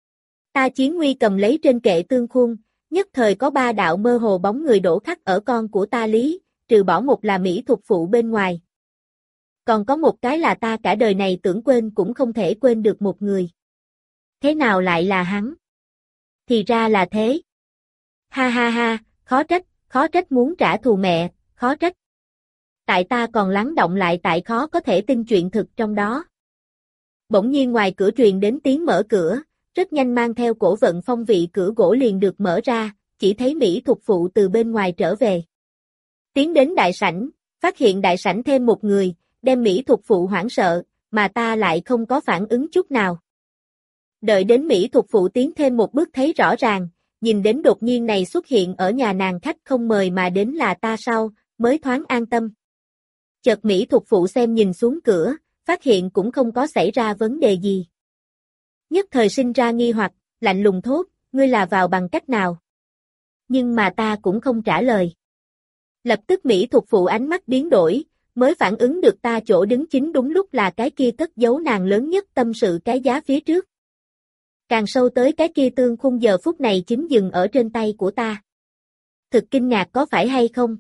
Speaker 1: Ta chiến nguy cầm lấy trên kệ tương khuôn, nhất thời có ba đạo mơ hồ bóng người đổ khắc ở con của ta Lý, trừ bỏ một là mỹ thuật phụ bên ngoài. Còn có một cái là ta cả đời này tưởng quên cũng không thể quên được một người. Thế nào lại là hắn? Thì ra là thế. Ha ha ha, khó trách, khó trách muốn trả thù mẹ, khó trách. Tại ta còn lắng động lại tại khó có thể tin chuyện thực trong đó. Bỗng nhiên ngoài cửa truyền đến tiếng mở cửa, rất nhanh mang theo cổ vận phong vị cửa gỗ liền được mở ra, chỉ thấy mỹ thuật phụ từ bên ngoài trở về. Tiến đến đại sảnh, phát hiện đại sảnh thêm một người, đem mỹ thuật phụ hoảng sợ, mà ta lại không có phản ứng chút nào. Đợi đến mỹ thuật phụ tiến thêm một bước thấy rõ ràng, nhìn đến đột nhiên này xuất hiện ở nhà nàng khách không mời mà đến là ta sau, mới thoáng an tâm. Chợt mỹ thuật phụ xem nhìn xuống cửa, phát hiện cũng không có xảy ra vấn đề gì. Nhất thời sinh ra nghi hoặc, lạnh lùng thốt, ngươi là vào bằng cách nào? Nhưng mà ta cũng không trả lời. Lập tức Mỹ thuật phụ ánh mắt biến đổi, mới phản ứng được ta chỗ đứng chính đúng lúc là cái kia cất giấu nàng lớn nhất tâm sự cái giá phía trước. Càng sâu tới cái kia tương khung giờ phút này chính dừng ở trên tay của ta. Thực kinh ngạc có phải hay không?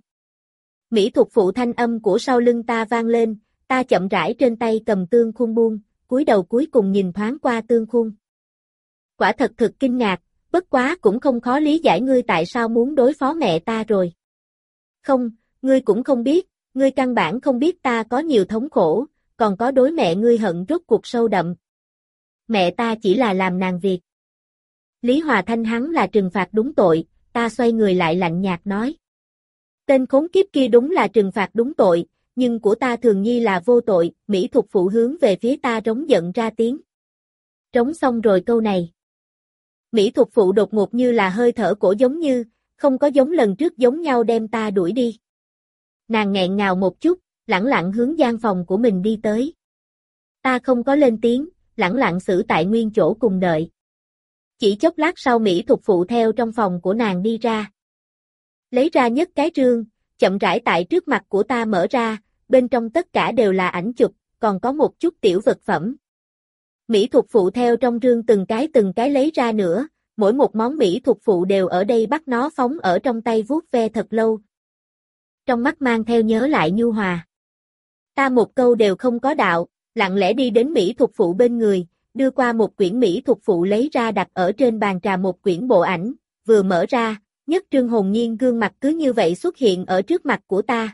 Speaker 1: Mỹ thuật phụ thanh âm của sau lưng ta vang lên, ta chậm rãi trên tay cầm tương khung buông, cúi đầu cuối cùng nhìn thoáng qua tương khung. Quả thật thực kinh ngạc, bất quá cũng không khó lý giải ngươi tại sao muốn đối phó mẹ ta rồi. Không, ngươi cũng không biết, ngươi căn bản không biết ta có nhiều thống khổ, còn có đối mẹ ngươi hận rốt cuộc sâu đậm. Mẹ ta chỉ là làm nàng việc. Lý Hòa Thanh hắn là trừng phạt đúng tội, ta xoay người lại lạnh nhạt nói. Tên khốn kiếp kia đúng là trừng phạt đúng tội, nhưng của ta thường nhi là vô tội, Mỹ thuật phụ hướng về phía ta rống giận ra tiếng. Trống xong rồi câu này. Mỹ thuật phụ đột ngột như là hơi thở cổ giống như, không có giống lần trước giống nhau đem ta đuổi đi. Nàng nghẹn ngào một chút, lẳng lặng hướng gian phòng của mình đi tới. Ta không có lên tiếng, lẳng lặng xử tại nguyên chỗ cùng đợi. Chỉ chốc lát sau Mỹ thuật phụ theo trong phòng của nàng đi ra. Lấy ra nhất cái rương, chậm rãi tại trước mặt của ta mở ra, bên trong tất cả đều là ảnh chụp, còn có một chút tiểu vật phẩm. Mỹ thuật phụ theo trong rương từng cái từng cái lấy ra nữa, mỗi một món mỹ thuật phụ đều ở đây bắt nó phóng ở trong tay vuốt ve thật lâu. Trong mắt mang theo nhớ lại nhu hòa. Ta một câu đều không có đạo, lặng lẽ đi đến mỹ thuật phụ bên người, đưa qua một quyển mỹ thuật phụ lấy ra đặt ở trên bàn trà một quyển bộ ảnh, vừa mở ra, nhất trương hồn nhiên gương mặt cứ như vậy xuất hiện ở trước mặt của ta.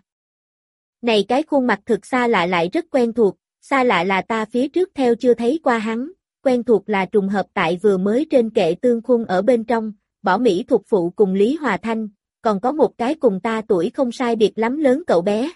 Speaker 1: Này cái khuôn mặt thực xa lạ lại rất quen thuộc, xa lạ là ta phía trước theo chưa thấy qua hắn, quen thuộc là trùng hợp tại vừa mới trên kệ tương khung ở bên trong, bỏ mỹ thuật phụ cùng Lý Hòa Thanh, còn có một cái cùng ta tuổi không sai biệt lắm lớn cậu bé.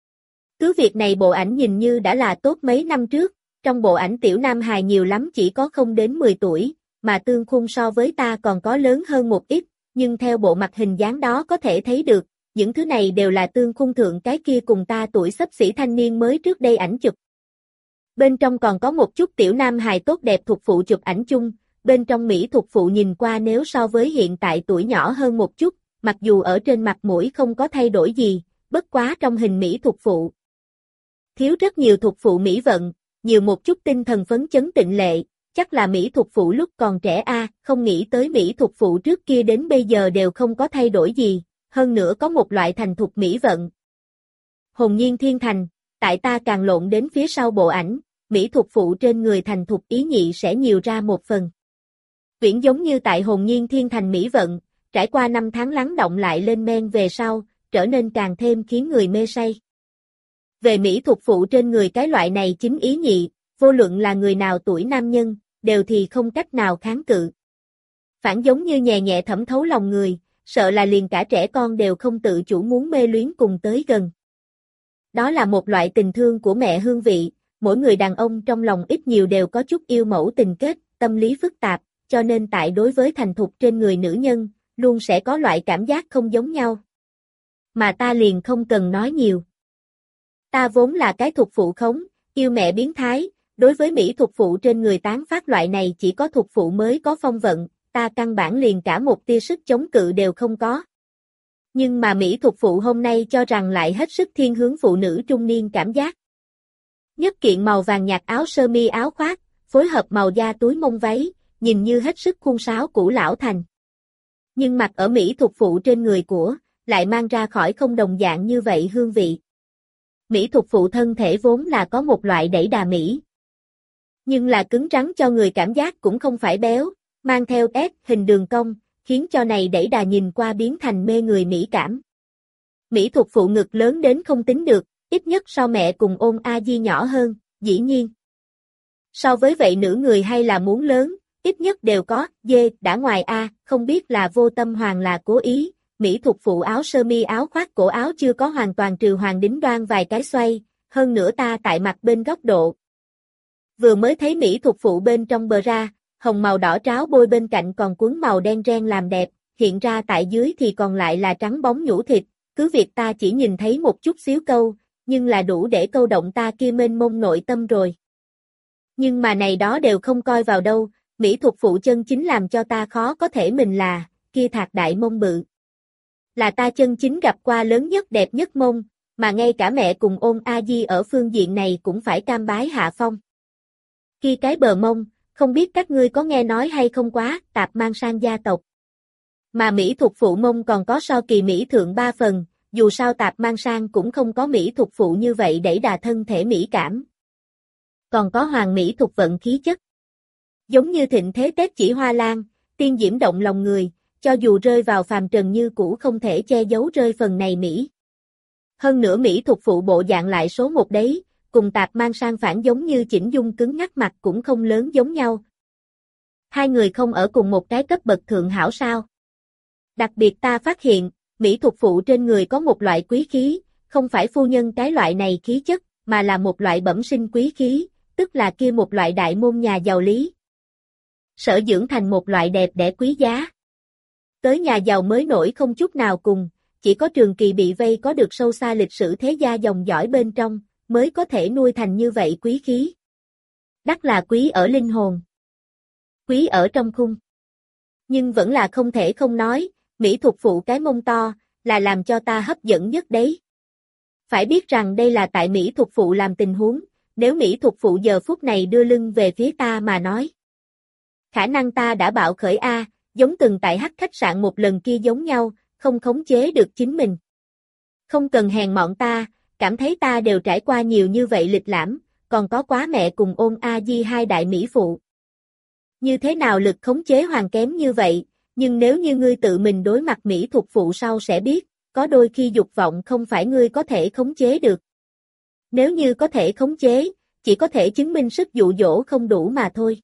Speaker 1: Cứ việc này bộ ảnh nhìn như đã là tốt mấy năm trước, trong bộ ảnh tiểu nam hài nhiều lắm chỉ có không đến mười tuổi, mà tương khung so với ta còn có lớn hơn một ít, nhưng theo bộ mặt hình dáng đó có thể thấy được, những thứ này đều là tương khung thượng cái kia cùng ta tuổi xấp xỉ thanh niên mới trước đây ảnh chụp. Bên trong còn có một chút tiểu nam hài tốt đẹp thuộc phụ chụp ảnh chung, bên trong mỹ thuộc phụ nhìn qua nếu so với hiện tại tuổi nhỏ hơn một chút, mặc dù ở trên mặt mũi không có thay đổi gì, bất quá trong hình mỹ thuộc phụ. Thiếu rất nhiều thuộc phụ mỹ vận, nhiều một chút tinh thần phấn chấn tịnh lệ, chắc là mỹ thuộc phụ lúc còn trẻ a, à, không nghĩ tới mỹ thuộc phụ trước kia đến bây giờ đều không có thay đổi gì, hơn nữa có một loại thành thục mỹ vận. Hồn nhiên thiên thành, tại ta càng lộn đến phía sau bộ ảnh, mỹ thuộc phụ trên người thành thục ý nhị sẽ nhiều ra một phần. Quyển giống như tại hồn nhiên thiên thành mỹ vận, trải qua năm tháng lắng động lại lên men về sau, trở nên càng thêm khiến người mê say. Về mỹ thuộc phụ trên người cái loại này chính ý nhị, vô luận là người nào tuổi nam nhân, đều thì không cách nào kháng cự. Phản giống như nhẹ nhẹ thẩm thấu lòng người, sợ là liền cả trẻ con đều không tự chủ muốn mê luyến cùng tới gần. Đó là một loại tình thương của mẹ hương vị, mỗi người đàn ông trong lòng ít nhiều đều có chút yêu mẫu tình kết, tâm lý phức tạp, cho nên tại đối với thành thục trên người nữ nhân, luôn sẽ có loại cảm giác không giống nhau. Mà ta liền không cần nói nhiều. Ta vốn là cái thuộc phụ khống, yêu mẹ biến thái, đối với mỹ thuộc phụ trên người tán phát loại này chỉ có thuộc phụ mới có phong vận, ta căn bản liền cả một tia sức chống cự đều không có. Nhưng mà mỹ thuộc phụ hôm nay cho rằng lại hết sức thiên hướng phụ nữ trung niên cảm giác. Nhất kiện màu vàng nhạt áo sơ mi áo khoác, phối hợp màu da túi mông váy, nhìn như hết sức khuôn sáo cũ lão thành. Nhưng mặc ở mỹ thuộc phụ trên người của, lại mang ra khỏi không đồng dạng như vậy hương vị. Mỹ thuộc phụ thân thể vốn là có một loại đẩy đà mỹ. Nhưng là cứng rắn cho người cảm giác cũng không phải béo, mang theo S hình đường cong, khiến cho này đẩy đà nhìn qua biến thành mê người mỹ cảm. Mỹ thuộc phụ ngực lớn đến không tính được, ít nhất so mẹ cùng ôn A Di nhỏ hơn, dĩ nhiên. So với vậy nữ người hay là muốn lớn, ít nhất đều có, dê, đã ngoài A, không biết là vô tâm hoàng là cố ý, Mỹ thuộc phụ áo sơ mi áo khoác cổ áo chưa có hoàn toàn trừ hoàng đính đoan vài cái xoay, hơn nữa ta tại mặt bên góc độ. Vừa mới thấy Mỹ thuộc phụ bên trong bờ ra, hồng màu đỏ tráo bôi bên cạnh còn cuốn màu đen ren làm đẹp, hiện ra tại dưới thì còn lại là trắng bóng nhũ thịt, cứ việc ta chỉ nhìn thấy một chút xíu câu, nhưng là đủ để câu động ta kia mênh mông nội tâm rồi. Nhưng mà này đó đều không coi vào đâu, Mỹ thuộc phụ chân chính làm cho ta khó có thể mình là, kia thạc đại mông bự. Là ta chân chính gặp qua lớn nhất đẹp nhất mông, mà ngay cả mẹ cùng Ôn A Di ở phương diện này cũng phải cam bái hạ phong. Khi cái bờ mông, không biết các ngươi có nghe nói hay không quá, Tạp Mang Sang gia tộc. Mà mỹ thuật phụ mông còn có so kỳ mỹ thượng ba phần, dù sao Tạp Mang Sang cũng không có mỹ thuật phụ như vậy đẩy đà thân thể mỹ cảm. Còn có hoàng mỹ thuật vận khí chất. Giống như thịnh thế tết chỉ hoa lan, tiên diễm động lòng người, cho dù rơi vào phàm trần như cũ không thể che giấu rơi phần này mỹ. Hơn nữa mỹ thuật phụ bộ dạng lại số một đấy, cùng Tạp Mang Sang phản giống như chỉnh dung cứng ngắc mặt cũng không lớn giống nhau. Hai người không ở cùng một cái cấp bậc thượng hảo sao? Đặc biệt ta phát hiện, mỹ thuật phụ trên người có một loại quý khí, không phải phu nhân cái loại này khí chất, mà là một loại bẩm sinh quý khí, tức là kia một loại đại môn nhà giàu lý. Sở dưỡng thành một loại đẹp đẽ quý giá. Tới nhà giàu mới nổi không chút nào cùng, chỉ có Trường Kỳ bị vây có được sâu xa lịch sử thế gia dòng dõi bên trong, mới có thể nuôi thành như vậy quý khí. Đắc là quý ở linh hồn, quý ở trong khung. Nhưng vẫn là không thể không nói, mỹ thuật phụ cái mông to, là làm cho ta hấp dẫn nhất đấy. Phải biết rằng đây là tại mỹ thuật phụ làm tình huống, nếu mỹ thuật phụ giờ phút này đưa lưng về phía ta mà nói. Khả năng ta đã bạo khởi A, giống từng tại Hắc khách sạn một lần kia giống nhau, không khống chế được chính mình. Không cần hèn mọn ta, cảm thấy ta đều trải qua nhiều như vậy lịch lãm, còn có quá mẹ cùng Ôn A Di hai đại mỹ phụ. Như thế nào lực khống chế hoàn kém như vậy, nhưng nếu như ngươi tự mình đối mặt mỹ thuật phụ sau sẽ biết, có đôi khi dục vọng không phải ngươi có thể khống chế được. Nếu như có thể khống chế, chỉ có thể chứng minh sức dụ dỗ không đủ mà thôi.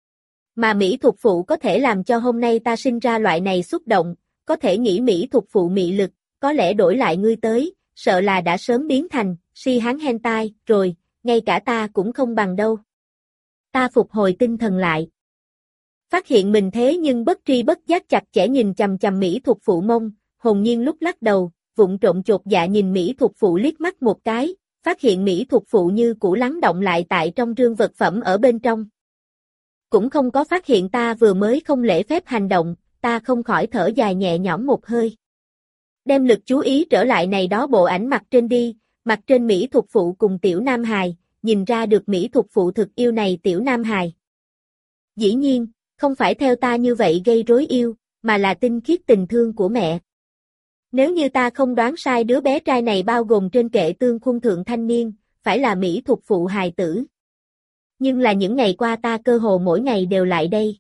Speaker 1: Mà mỹ thuật phụ có thể làm cho hôm nay ta sinh ra loại này xúc động, có thể nghĩ mỹ thuật phụ mị lực, có lẽ đổi lại ngươi tới, sợ là đã sớm biến thành, si hán hentai, rồi, ngay cả ta cũng không bằng đâu. Ta phục hồi tinh thần lại. Phát hiện mình thế nhưng bất tri bất giác chặt chẽ nhìn chằm chằm mỹ thuật phụ mông, hồn nhiên lúc lắc đầu, vụng trộm chột dạ nhìn mỹ thuật phụ liếc mắt một cái, phát hiện mỹ thuật phụ như cũ lắng động lại tại trong rương vật phẩm ở bên trong. Cũng không có phát hiện ta vừa mới không lễ phép hành động, ta không khỏi thở dài nhẹ nhõm một hơi. Đem lực chú ý trở lại này đó bộ ảnh mặt trên đi, mặt trên mỹ thuật phụ cùng tiểu nam hài, nhìn ra được mỹ thuật phụ thực yêu này tiểu nam hài. Dĩ nhiên, không phải theo ta như vậy gây rối yêu, mà là tinh khiết tình thương của mẹ. Nếu như ta không đoán sai đứa bé trai này bao gồm trên kệ tương khuôn thượng thanh niên, phải là mỹ thuật phụ hài tử. Nhưng là những ngày qua ta cơ hồ mỗi ngày đều lại đây.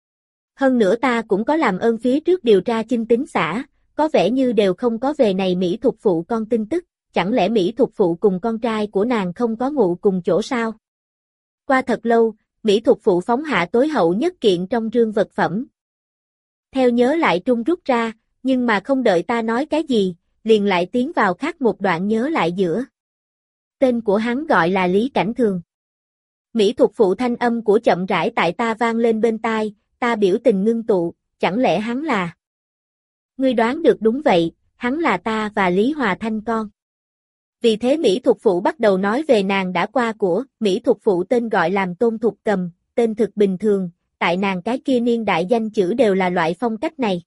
Speaker 1: Hơn nữa ta cũng có làm ơn phía trước điều tra chinh tính xã, có vẻ như đều không có về này mỹ thuật phụ con tin tức, chẳng lẽ mỹ thuật phụ cùng con trai của nàng không có ngủ cùng chỗ sao? Qua thật lâu, mỹ thuật phụ phóng hạ tối hậu nhất kiện trong rương vật phẩm. Theo nhớ lại trung rút ra, nhưng mà không đợi ta nói cái gì, liền lại tiến vào khác một đoạn nhớ lại giữa. Tên của hắn gọi là Lý Cảnh Thường. Mỹ thuật phụ thanh âm của chậm rãi tại ta vang lên bên tai, ta biểu tình ngưng tụ, chẳng lẽ hắn là... Ngươi đoán được đúng vậy, hắn là ta và Lý Hòa Thanh con. Vì thế Mỹ thuật phụ bắt đầu nói về nàng đã qua của, Mỹ thuật phụ tên gọi làm Tôn Thục Cầm, tên thực bình thường, tại nàng cái kia niên đại danh chữ đều là loại phong cách này.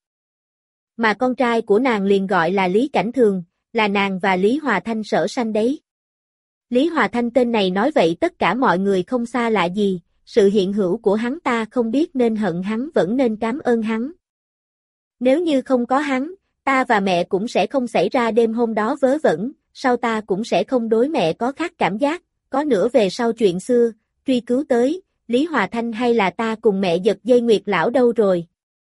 Speaker 1: Mà con trai của nàng liền gọi là Lý Cảnh Thường, là nàng và Lý Hòa Thanh sở sanh đấy. Lý Hòa Thanh tên này nói vậy tất cả mọi người không xa lạ gì, sự hiện hữu của hắn ta không biết nên hận hắn vẫn nên cảm ơn hắn. Nếu như không có hắn, ta và mẹ cũng sẽ không xảy ra đêm hôm đó vớ vẩn, sau ta cũng sẽ không đối mẹ có khác cảm giác, có nữa về sau chuyện xưa, truy cứu tới, Lý Hòa Thanh hay là ta cùng mẹ giật dây nguyệt lão đâu rồi.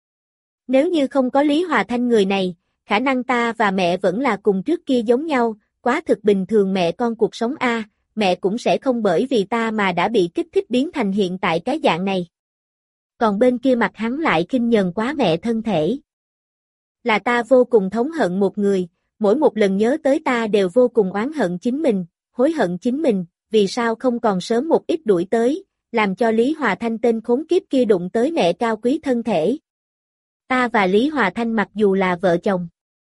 Speaker 1: Nếu như không có Lý Hòa Thanh người này, khả năng ta và mẹ vẫn là cùng trước kia giống nhau, quá thực bình thường mẹ con cuộc sống a, mẹ cũng sẽ không bởi vì ta mà đã bị kích thích biến thành hiện tại cái dạng này. Còn bên kia mặt hắn lại khinh nhờn quá mẹ thân thể. Là ta vô cùng thống hận một người, mỗi một lần nhớ tới ta đều vô cùng oán hận chính mình, hối hận chính mình, vì sao không còn sớm một ít đuổi tới, làm cho Lý Hòa Thanh tên khốn kiếp kia đụng tới mẹ cao quý thân thể. Ta và Lý Hòa Thanh mặc dù là vợ chồng.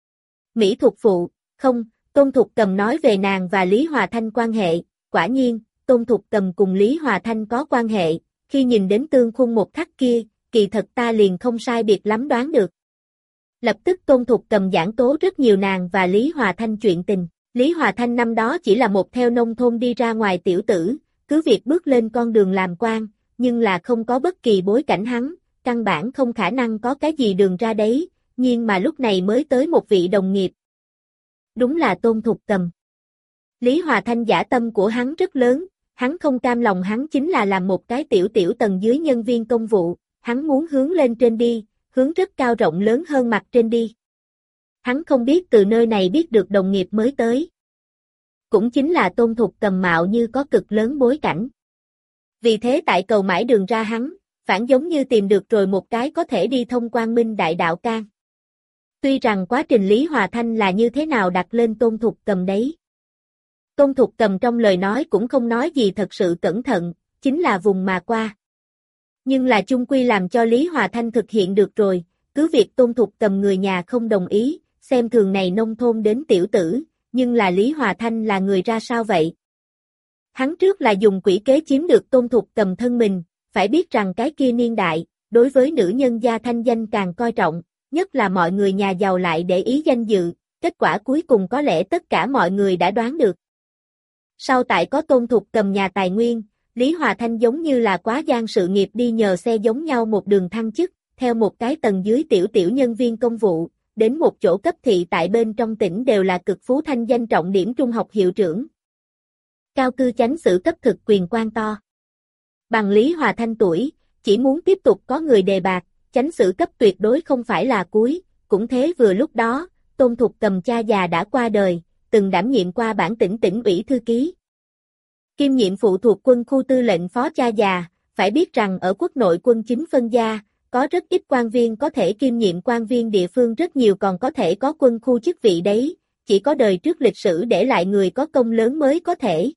Speaker 1: Mỹ thuật phụ, không, Tôn Thục Cầm nói về nàng và Lý Hòa Thanh quan hệ, quả nhiên, Tôn Thục Cầm cùng Lý Hòa Thanh có quan hệ, khi nhìn đến tương khuôn một khắc kia, kỳ thật ta liền không sai biệt lắm đoán được. Lập tức Tôn Thục Cầm giảng tố rất nhiều nàng và Lý Hòa Thanh chuyện tình. Lý Hòa Thanh năm đó chỉ là một theo nông thôn đi ra ngoài tiểu tử, cứ việc bước lên con đường làm quan, nhưng là không có bất kỳ bối cảnh hắn, căn bản không khả năng có cái gì đường ra đấy, nhưng mà lúc này mới tới một vị đồng nghiệp. Đúng là Tôn Thục Cầm. Lý Hòa Thanh giả tâm của hắn rất lớn, hắn không cam lòng hắn chính là làm một cái tiểu tiểu tầng dưới nhân viên công vụ, hắn muốn hướng lên trên đi, hướng rất cao rộng lớn hơn mặt trên đi. Hắn không biết từ nơi này biết được đồng nghiệp mới tới. Cũng chính là Tôn Thục Cầm mạo như có cực lớn bối cảnh. Vì thế tại cầu mãi đường ra hắn, phản giống như tìm được rồi một cái có thể đi thông Quang Minh đại đạo can. Tuy rằng quá trình Lý Hòa Thanh là như thế nào đặt lên Tôn Thục Cầm đấy. Tôn Thục Cầm trong lời nói cũng không nói gì thật sự cẩn thận, chính là vùng mà qua. Nhưng là chung quy làm cho Lý Hòa Thanh thực hiện được rồi, cứ việc Tôn Thục Cầm người nhà không đồng ý, xem thường này nông thôn đến tiểu tử, nhưng là Lý Hòa Thanh là người ra sao vậy? Hắn trước là dùng quỷ kế chiếm được Tôn Thục Cầm thân mình, phải biết rằng cái kia niên đại, đối với nữ nhân gia thanh danh càng coi trọng, nhất là mọi người nhà giàu lại để ý danh dự, kết quả cuối cùng có lẽ tất cả mọi người đã đoán được. Sau tại có Tôn Thục Cầm nhà tài nguyên, Lý Hòa Thanh giống như là quá gian sự nghiệp đi nhờ xe giống nhau một đường thăng chức, theo một cái tầng dưới tiểu tiểu nhân viên công vụ, đến một chỗ cấp thị tại bên trong tỉnh đều là cực phú thanh danh trọng điểm trung học hiệu trưởng. Cao cư chánh sử cấp thực quyền quan to. Bằng Lý Hòa Thanh tuổi, chỉ muốn tiếp tục có người đề bạt, chánh sử cấp tuyệt đối không phải là cuối, cũng thế vừa lúc đó, Tôn Thục Cầm cha già đã qua đời, từng đảm nhiệm qua bản tỉnh tỉnh ủy thư ký. Kiêm nhiệm phụ thuộc quân khu tư lệnh phó cha già, phải biết rằng ở quốc nội quân chính phân gia, có rất ít quan viên có thể kiêm nhiệm quan viên địa phương rất nhiều còn có thể có quân khu chức vị đấy, chỉ có đời trước lịch sử để lại người có công lớn mới có thể.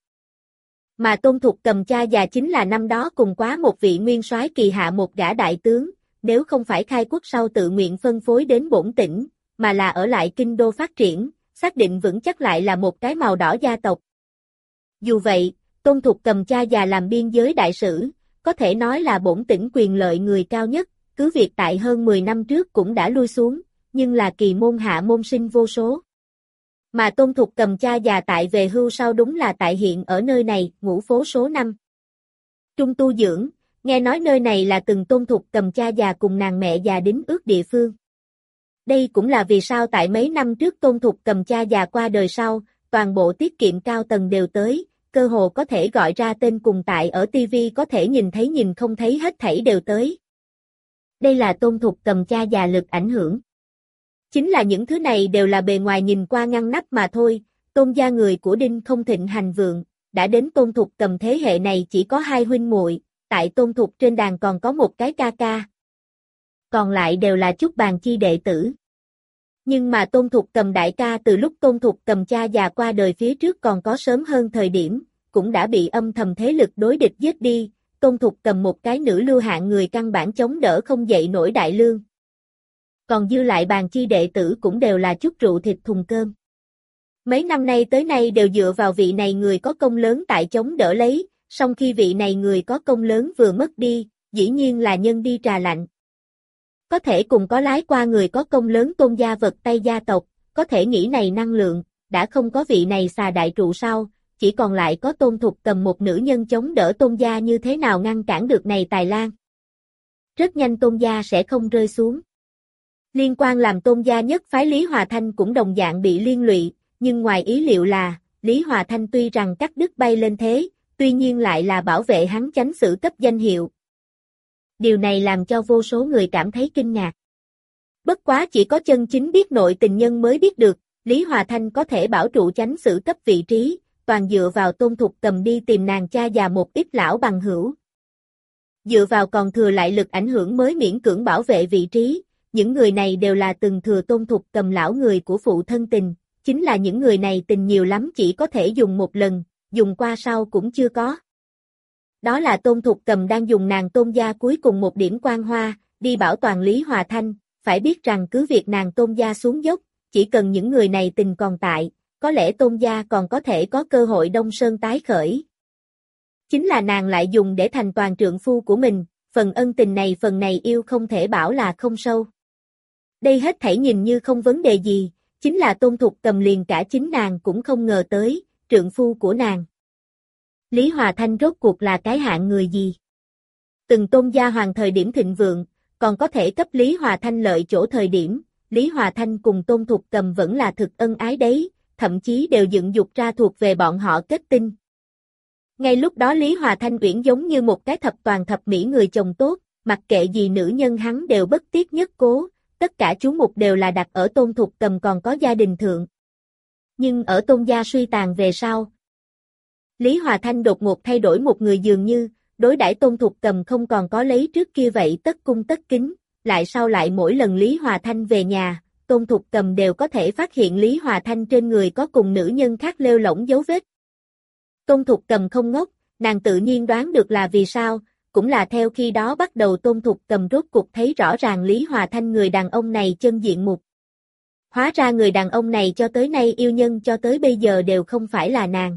Speaker 1: Mà Tôn Thục Cầm cha già chính là năm đó cùng quá một vị nguyên soái kỳ hạ một gã đại tướng, nếu không phải khai quốc sau tự nguyện phân phối đến bổn tỉnh, mà là ở lại kinh đô phát triển, xác định vững chắc lại là một cái màu đỏ gia tộc. Dù vậy, Tôn Thục Cầm cha già làm biên giới đại sử, có thể nói là bổn tỉnh quyền lợi người cao nhất, cứ việc tại hơn mười năm trước cũng đã lui xuống, nhưng là kỳ môn hạ môn sinh vô số. Mà Tôn Thục Cầm cha già tại về hưu sau đúng là tại hiện ở nơi này, Ngũ phố số năm. Trung tu dưỡng, nghe nói nơi này là từng Tôn Thục Cầm cha già cùng nàng mẹ già đính ước địa phương. Đây cũng là vì sao tại mấy năm trước Tôn Thục Cầm cha già qua đời sau, toàn bộ tiết kiệm cao tầng đều tới, cơ hồ có thể gọi ra tên cùng tại ở ti vi có thể nhìn thấy nhìn không thấy hết thảy đều tới. Đây là Tôn Thục Cầm cha già lực ảnh hưởng. Chính là những thứ này đều là bề ngoài nhìn qua ngăn nắp mà thôi, Tôn gia người của Đinh không thịnh hành vượng, đã đến Tôn Thục Cầm thế hệ này chỉ có hai huynh muội, tại Tôn Thục trên đàn còn có một cái ca ca. Còn lại đều là chút bàn chi đệ tử. Nhưng mà Tôn Thục Cầm đại ca từ lúc Tôn Thục Cầm cha già qua đời phía trước còn có sớm hơn thời điểm, cũng đã bị âm thầm thế lực đối địch giết đi, Tôn Thục Cầm một cái nữ lưu hạng người căn bản chống đỡ không dậy nổi đại lương. Còn dư lại bàn chi đệ tử cũng đều là chút rượu thịt thùng cơm. Mấy năm nay tới nay đều dựa vào vị này người có công lớn tại chống đỡ lấy, song khi vị này người có công lớn vừa mất đi, dĩ nhiên là nhân đi trà lạnh. Có thể cùng có lái qua người có công lớn Tôn gia vật tay gia tộc, có thể nghĩ này năng lượng, đã không có vị này xà đại trụ sau, chỉ còn lại có Tôn Thục Cầm một nữ nhân chống đỡ Tôn gia như thế nào ngăn cản được này tài lan. Rất nhanh Tôn gia sẽ không rơi xuống. Liên quan làm Tôn gia nhất phái Lý Hòa Thanh cũng đồng dạng bị liên lụy, nhưng ngoài ý liệu là, Lý Hòa Thanh tuy rằng cắt đứt bay lên thế, tuy nhiên lại là bảo vệ hắn chánh sử cấp danh hiệu. Điều này làm cho vô số người cảm thấy kinh ngạc. Bất quá chỉ có chân chính biết nội tình nhân mới biết được, Lý Hòa Thanh có thể bảo trụ chánh sử cấp vị trí, toàn dựa vào Tôn Thục Cầm đi tìm nàng cha già một ít lão bằng hữu. Dựa vào còn thừa lại lực ảnh hưởng mới miễn cưỡng bảo vệ vị trí, những người này đều là từng thừa Tôn Thục Cầm lão người của phụ thân tình, chính là những người này tình nhiều lắm chỉ có thể dùng một lần, dùng qua sau cũng chưa có. Đó là Tôn Thục Cầm đang dùng nàng Tôn gia cuối cùng một điểm quan hoa, đi bảo toàn Lý Hòa Thanh, phải biết rằng cứ việc nàng Tôn gia xuống dốc, chỉ cần những người này tình còn tại, có lẽ Tôn gia còn có thể có cơ hội đông sơn tái khởi. Chính là nàng lại dùng để thành toàn trượng phu của mình, phần ân tình này phần này yêu không thể bảo là không sâu. Đây hết thảy nhìn như không vấn đề gì, chính là Tôn Thục Cầm liền cả chính nàng cũng không ngờ tới, trượng phu của nàng. Lý Hòa Thanh rốt cuộc là cái hạng người gì? Từng Tôn gia hoàng thời điểm thịnh vượng, còn có thể cấp Lý Hòa Thanh lợi chỗ thời điểm, Lý Hòa Thanh cùng Tôn Thục Cầm vẫn là thực ân ái đấy, thậm chí đều dựng dục ra thuộc về bọn họ kết tinh. Ngay lúc đó Lý Hòa Thanh uyển giống như một cái thập toàn thập mỹ người chồng tốt, mặc kệ gì nữ nhân hắn đều bất tiết nhất cố, tất cả chú mục đều là đặt ở Tôn Thục Cầm còn có gia đình thượng. Nhưng ở Tôn gia suy tàn về sau, Lý Hòa Thanh đột ngột thay đổi một người dường như, đối đãi Tôn Thục Cầm không còn có lấy trước kia vậy tất cung tất kính, lại sau lại mỗi lần Lý Hòa Thanh về nhà, Tôn Thục Cầm đều có thể phát hiện Lý Hòa Thanh trên người có cùng nữ nhân khác lêu lỏng dấu vết. Tôn Thục Cầm không ngốc, nàng tự nhiên đoán được là vì sao, cũng là theo khi đó bắt đầu Tôn Thục Cầm rốt cuộc thấy rõ ràng Lý Hòa Thanh người đàn ông này chân diện mục. Hóa ra người đàn ông này cho tới nay yêu nhân cho tới bây giờ đều không phải là nàng,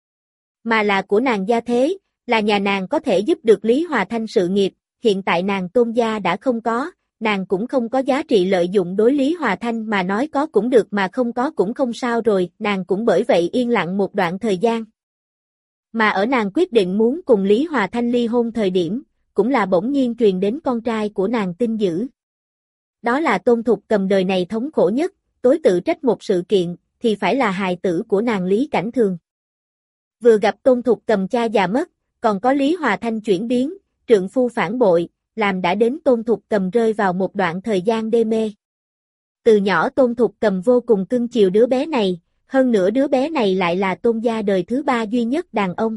Speaker 1: mà là của nàng gia thế, là nhà nàng có thể giúp được Lý Hòa Thanh sự nghiệp, hiện tại nàng Tôn gia đã không có, nàng cũng không có giá trị lợi dụng đối Lý Hòa Thanh mà nói có cũng được mà không có cũng không sao rồi, nàng cũng bởi vậy yên lặng một đoạn thời gian. Mà ở nàng quyết định muốn cùng Lý Hòa Thanh ly hôn thời điểm, cũng là bỗng nhiên truyền đến con trai của nàng tin dữ. Đó là Tôn Thục Cầm đời này thống khổ nhất, tối tự trách một sự kiện, thì phải là hài tử của nàng Lý Cảnh Thường. Vừa gặp Tôn Thục Cầm cha già mất, còn có Lý Hòa Thanh chuyển biến, trượng phu phản bội, làm đã đến Tôn Thục Cầm rơi vào một đoạn thời gian đê mê. Từ nhỏ Tôn Thục Cầm vô cùng cưng chiều đứa bé này, hơn nữa đứa bé này lại là Tôn gia đời thứ ba duy nhất đàn ông.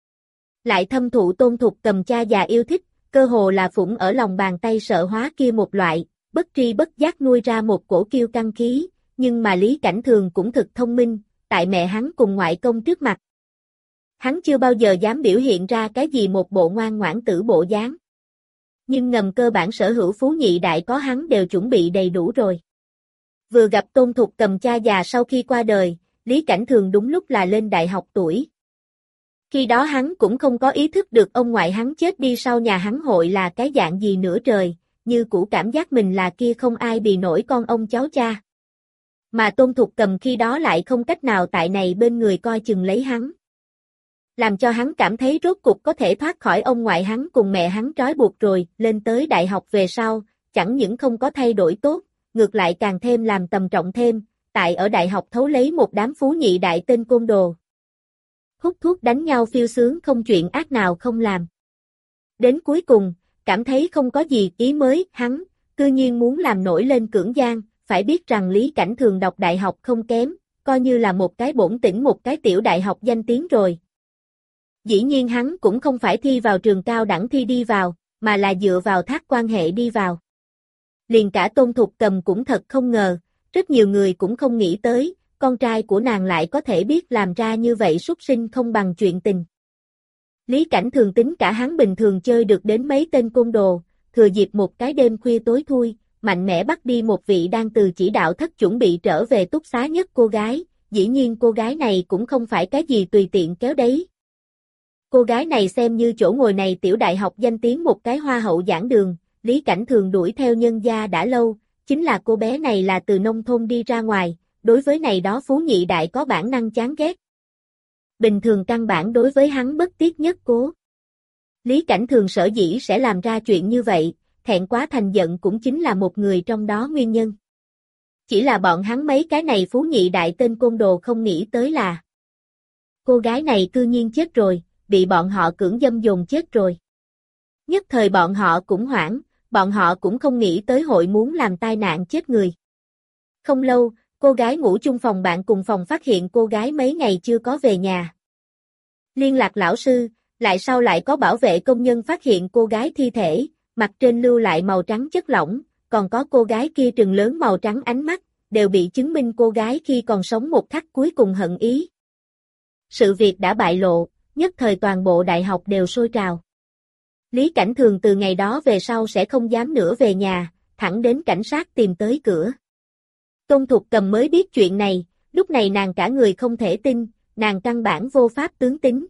Speaker 1: Lại thâm thụ Tôn Thục Cầm cha già yêu thích, cơ hồ là phủng ở lòng bàn tay sợ hóa kia một loại, bất tri bất giác nuôi ra một cổ kiêu căng khí, nhưng mà Lý Cảnh Thường cũng thực thông minh, tại mẹ hắn cùng ngoại công trước mặt. Hắn chưa bao giờ dám biểu hiện ra cái gì một bộ ngoan ngoãn tử bộ dáng. Nhưng ngầm cơ bản sở hữu phú nhị đại có hắn đều chuẩn bị đầy đủ rồi. Vừa gặp Tôn Thục Cầm cha già sau khi qua đời, Lý Cảnh Thường đúng lúc là lên đại học tuổi. Khi đó hắn cũng không có ý thức được ông ngoại hắn chết đi sau nhà hắn hội là cái dạng gì nữa trời, như cũ cảm giác mình là kia không ai bì nổi con ông cháu cha. Mà Tôn Thục Cầm khi đó lại không cách nào tại này bên người coi chừng lấy hắn. Làm cho hắn cảm thấy rốt cục có thể thoát khỏi ông ngoại hắn cùng mẹ hắn trói buộc rồi, lên tới đại học về sau, chẳng những không có thay đổi tốt, ngược lại càng thêm làm tầm trọng thêm, tại ở đại học thấu lấy một đám phú nhị đại tên côn đồ. Hút thuốc đánh nhau phiêu sướng không chuyện ác nào không làm. Đến cuối cùng, cảm thấy không có gì ý mới, hắn, cư nhiên muốn làm nổi lên cưỡng gian, phải biết rằng Lý Cảnh Thường đọc đại học không kém, coi như là một cái bổn tỉnh một cái tiểu đại học danh tiếng rồi. Dĩ nhiên hắn cũng không phải thi vào trường cao đẳng thi đi vào, mà là dựa vào thác quan hệ đi vào. Liền cả Tôn Thục Cầm cũng thật không ngờ, rất nhiều người cũng không nghĩ tới, con trai của nàng lại có thể biết làm ra như vậy súc sinh không bằng chuyện tình. Lý Cảnh Thường tính cả hắn bình thường chơi được đến mấy tên côn đồ, thừa dịp một cái đêm khuya tối thui, mạnh mẽ bắt đi một vị đang từ chỉ đạo thất chuẩn bị trở về túc xá nhất cô gái, dĩ nhiên cô gái này cũng không phải cái gì tùy tiện kéo đấy. Cô gái này xem như chỗ ngồi này tiểu đại học danh tiếng một cái hoa hậu giảng đường, Lý Cảnh Thường đuổi theo nhân gia đã lâu, chính là cô bé này là từ nông thôn đi ra ngoài, đối với này đó phú nhị đại có bản năng chán ghét. Bình thường căn bản đối với hắn bất tiết nhất cố. Lý Cảnh Thường sở dĩ sẽ làm ra chuyện như vậy, thẹn quá thành giận cũng chính là một người trong đó nguyên nhân. Chỉ là bọn hắn mấy cái này phú nhị đại tên côn đồ không nghĩ tới là cô gái này cư nhiên chết rồi, bị bọn họ cưỡng dâm dồn chết rồi. Nhất thời bọn họ cũng hoảng, bọn họ cũng không nghĩ tới hội muốn làm tai nạn chết người. Không lâu, cô gái ngủ chung phòng bạn cùng phòng phát hiện cô gái mấy ngày chưa có về nhà. Liên lạc lão sư, lại sau lại có bảo vệ công nhân phát hiện cô gái thi thể, mặt trên lưu lại màu trắng chất lỏng, còn có cô gái kia trừng lớn màu trắng ánh mắt, đều bị chứng minh cô gái khi còn sống một khắc cuối cùng hận ý. Sự việc đã bại lộ, nhất thời toàn bộ đại học đều sôi trào. Lý Cảnh Thường từ ngày đó về sau sẽ không dám nữa về nhà, thẳng đến cảnh sát tìm tới cửa. Tôn Thục Cầm mới biết chuyện này, lúc này nàng cả người không thể tin, nàng căn bản vô pháp tướng tính.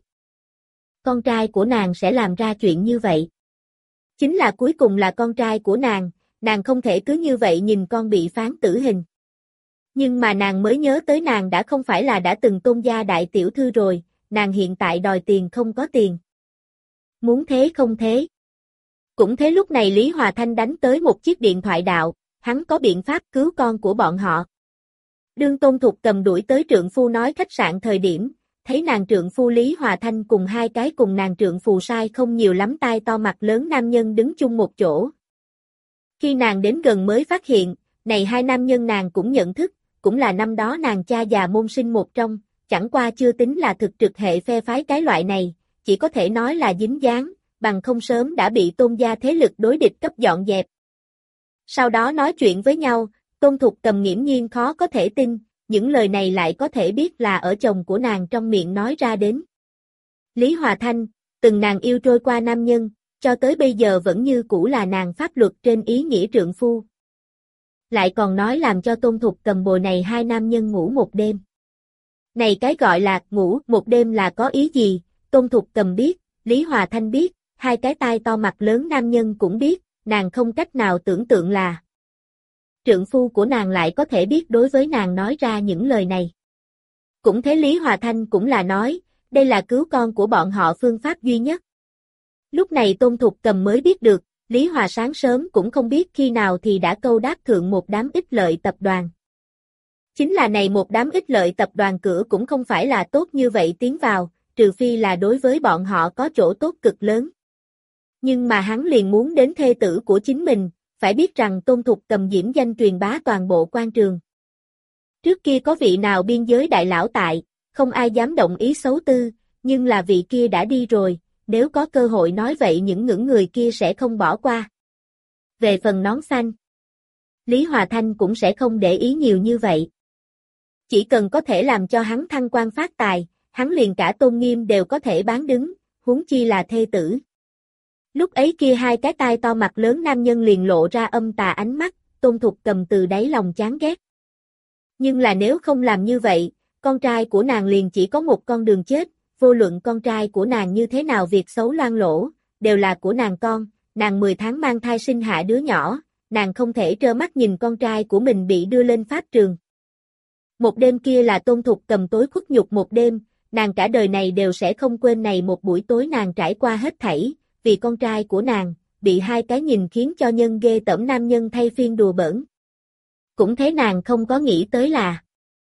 Speaker 1: Con trai của nàng sẽ làm ra chuyện như vậy. Chính là cuối cùng là con trai của nàng, nàng không thể cứ như vậy nhìn con bị phán tử hình. Nhưng mà nàng mới nhớ tới nàng đã không phải là đã từng Tôn gia đại tiểu thư rồi, nàng hiện tại đòi tiền không có tiền. Muốn thế không thế. Cũng thế lúc này Lý Hòa Thanh đánh tới một chiếc điện thoại đạo, hắn có biện pháp cứu con của bọn họ. Đương Tôn Thục Cầm đuổi tới trượng phu nói khách sạn thời điểm, thấy nàng trượng phu Lý Hòa Thanh cùng hai cái cùng nàng trượng phu sai không nhiều lắm tai to mặt lớn nam nhân đứng chung một chỗ. Khi nàng đến gần mới phát hiện, này hai nam nhân nàng cũng nhận thức, cũng là năm đó nàng cha già môn sinh một trong, chẳng qua chưa tính là thực trực hệ phe phái cái loại này, chỉ có thể nói là dính dáng, bằng không sớm đã bị Tôn gia thế lực đối địch cấp dọn dẹp. Sau đó nói chuyện với nhau, Tôn Thục Cầm nghiễm nhiên khó có thể tin, những lời này lại có thể biết là ở chồng của nàng trong miệng nói ra đến. Lý Hòa Thanh, từng nàng yêu trôi qua nam nhân, cho tới bây giờ vẫn như cũ là nàng pháp luật trên ý nghĩa trượng phu. Lại còn nói làm cho Tôn Thục Cầm bồi này hai nam nhân ngủ một đêm. Này cái gọi là ngủ một đêm là có ý gì, Tôn Thục Cầm biết, Lý Hòa Thanh biết, hai cái tai to mặt lớn nam nhân cũng biết, nàng không cách nào tưởng tượng là trượng phu của nàng lại có thể biết đối với nàng nói ra những lời này. Cũng thế Lý Hòa Thanh cũng là nói, đây là cứu con của bọn họ phương pháp duy nhất. Lúc này Tôn Thục Cầm mới biết được, Lý Hòa sáng sớm cũng không biết khi nào thì đã câu đáp thượng một đám ích lợi tập đoàn. Chính là này một đám ích lợi tập đoàn cửa cũng không phải là tốt như vậy tiến vào, trừ phi là đối với bọn họ có chỗ tốt cực lớn. Nhưng mà hắn liền muốn đến thê tử của chính mình, phải biết rằng Tôn Thục Cầm diễm danh truyền bá toàn bộ quan trường. Trước kia có vị nào biên giới đại lão tại, không ai dám động ý xấu tư, nhưng là vị kia đã đi rồi, nếu có cơ hội nói vậy những ngưỡng người kia sẽ không bỏ qua. Về phần nón xanh, Lý Hòa Thanh cũng sẽ không để ý nhiều như vậy. Chỉ cần có thể làm cho hắn thăng quan phát tài, hắn liền cả tôn nghiêm đều có thể bán đứng, huống chi là thê tử. Lúc ấy kia hai cái tai to mặt lớn nam nhân liền lộ ra âm tà ánh mắt, Tôn Thục Cầm từ đáy lòng chán ghét. Nhưng là nếu không làm như vậy, con trai của nàng liền chỉ có một con đường chết, vô luận con trai của nàng như thế nào việc xấu loang lỗ, đều là của nàng con, nàng mười tháng mang thai sinh hạ đứa nhỏ, nàng không thể trơ mắt nhìn con trai của mình bị đưa lên pháp trường. Một đêm kia là Tôn Thục Cầm tối khuất nhục một đêm, nàng cả đời này đều sẽ không quên này một buổi tối nàng trải qua hết thảy, vì con trai của nàng, bị hai cái nhìn khiến cho nhân ghê tởm nam nhân thay phiên đùa bỡn. Cũng thế nàng không có nghĩ tới là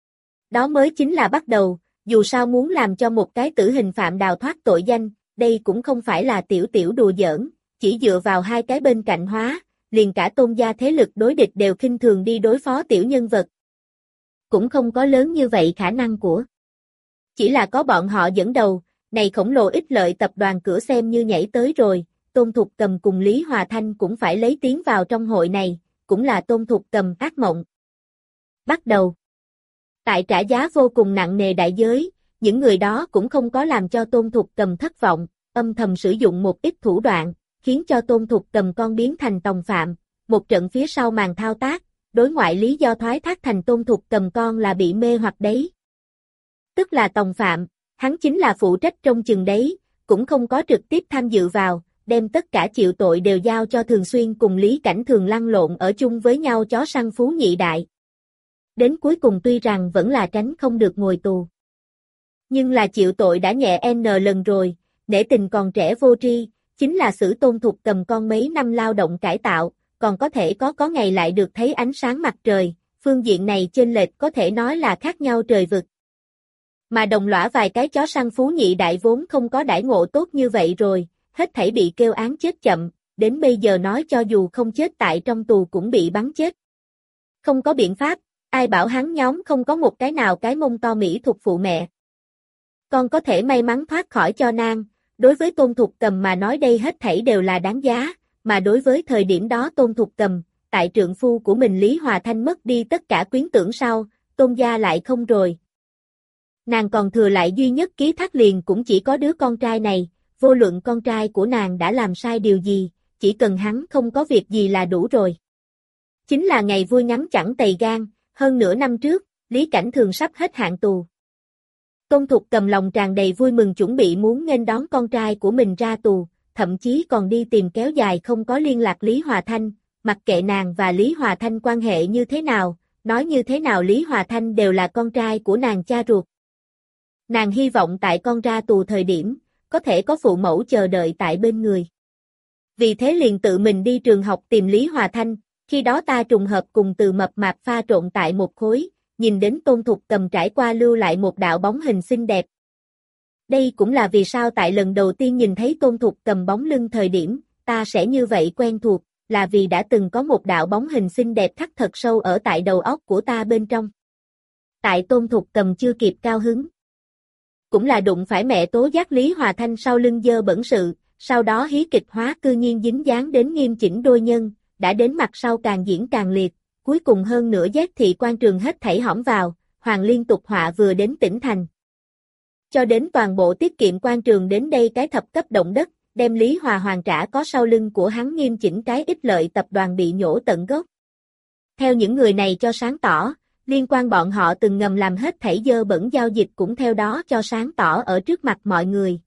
Speaker 1: đó mới chính là bắt đầu, dù sao muốn làm cho một cái tử hình phạm đào thoát tội danh, đây cũng không phải là tiểu tiểu đùa giỡn, chỉ dựa vào hai cái bên cạnh hóa, liền cả Tôn gia thế lực đối địch đều khinh thường đi đối phó tiểu nhân vật. Cũng không có lớn như vậy khả năng của. Chỉ là có bọn họ dẫn đầu, này khổng lồ ích lợi tập đoàn cửa xem như nhảy tới rồi, Tôn Thục Cầm cùng Lý Hòa Thanh cũng phải lấy tiếng vào trong hội này, cũng là Tôn Thục Cầm ác mộng. Bắt đầu. Tại trả giá vô cùng nặng nề đại giới, những người đó cũng không có làm cho Tôn Thục Cầm thất vọng, âm thầm sử dụng một ít thủ đoạn, khiến cho Tôn Thục Cầm con biến thành tòng phạm, một trận phía sau màn thao tác, đối ngoại lý do thoái thác thành Tôn Thục Cầm con là bị mê hoặc đấy. Tức là tòng phạm, hắn chính là phụ trách trong chừng đấy, cũng không có trực tiếp tham dự vào, đem tất cả chịu tội đều giao cho Thường Xuyên cùng Lý Cảnh Thường lăn lộn ở chung với nhau chó săn phú nhị đại. Đến cuối cùng tuy rằng vẫn là tránh không được ngồi tù. Nhưng là chịu tội đã nhẹ n lần rồi, nể tình còn trẻ vô tri, chính là xử Tôn Thục Cầm con mấy năm lao động cải tạo, còn có thể có có ngày lại được thấy ánh sáng mặt trời, phương diện này chênh lệch có thể nói là khác nhau trời vực. Mà đồng lõa vài cái chó săn phú nhị đại vốn không có đãi ngộ tốt như vậy rồi, hết thảy bị kêu án chết chậm, đến bây giờ nói cho dù không chết tại trong tù cũng bị bắn chết. Không có biện pháp, ai bảo hắn nhóm không có một cái nào cái mông to mỹ thuộc phụ mẹ. Con có thể may mắn thoát khỏi cho nan, đối với Tôn Thục Cầm mà nói đây hết thảy đều là đáng giá, mà đối với thời điểm đó Tôn Thục Cầm, tại trượng phu của mình Lý Hòa Thanh mất đi tất cả quyến tưởng sau, Tôn gia lại không rồi. Nàng còn thừa lại duy nhất ký thác liền cũng chỉ có đứa con trai này, vô luận con trai của nàng đã làm sai điều gì, chỉ cần hắn không có việc gì là đủ rồi. Chính là ngày vui ngắm chẳng tày gan, hơn nửa năm trước, Lý Cảnh Thường sắp hết hạn tù. Tôn Thục Cầm lòng tràn đầy vui mừng chuẩn bị muốn nghênh đón con trai của mình ra tù, thậm chí còn đi tìm kéo dài không có liên lạc Lý Hòa Thanh, mặc kệ nàng và Lý Hòa Thanh quan hệ như thế nào, nói như thế nào Lý Hòa Thanh đều là con trai của nàng cha ruột. Nàng hy vọng tại con ra tù thời điểm, có thể có phụ mẫu chờ đợi tại bên người. Vì thế liền tự mình đi trường học tìm Lý Hòa Thanh, khi đó ta trùng hợp cùng Từ Mập Mạp pha trộn tại một khối, nhìn đến Tôn Thục Cầm trải qua lưu lại một đạo bóng hình xinh đẹp. Đây cũng là vì sao tại lần đầu tiên nhìn thấy Tôn Thục Cầm bóng lưng thời điểm, ta sẽ như vậy quen thuộc, là vì đã từng có một đạo bóng hình xinh đẹp khắc thật sâu ở tại đầu óc của ta bên trong. Tại Tôn Thục Cầm chưa kịp cao hứng. Cũng là đụng phải mẹ tố giác Lý Hòa Thanh sau lưng dơ bẩn sự, sau đó hí kịch hóa cư nhiên dính dáng đến Nghiêm Chỉnh đôi nhân, đã đến mặt sau càng diễn càng liệt, cuối cùng hơn nữa Giác Thị quan trường hết thảy hõm vào, Hoàng liên tục họa vừa đến tỉnh thành. Cho đến toàn bộ tiết kiệm quan trường đến đây cái thập cấp động đất, đem Lý Hòa hoàn trả có sau lưng của hắn Nghiêm Chỉnh cái ích lợi tập đoàn bị nhổ tận gốc. Theo những người này cho sáng tỏ, liên quan bọn họ từng ngầm làm hết thảy dơ bẩn giao dịch cũng theo đó cho sáng tỏ ở trước mặt mọi người.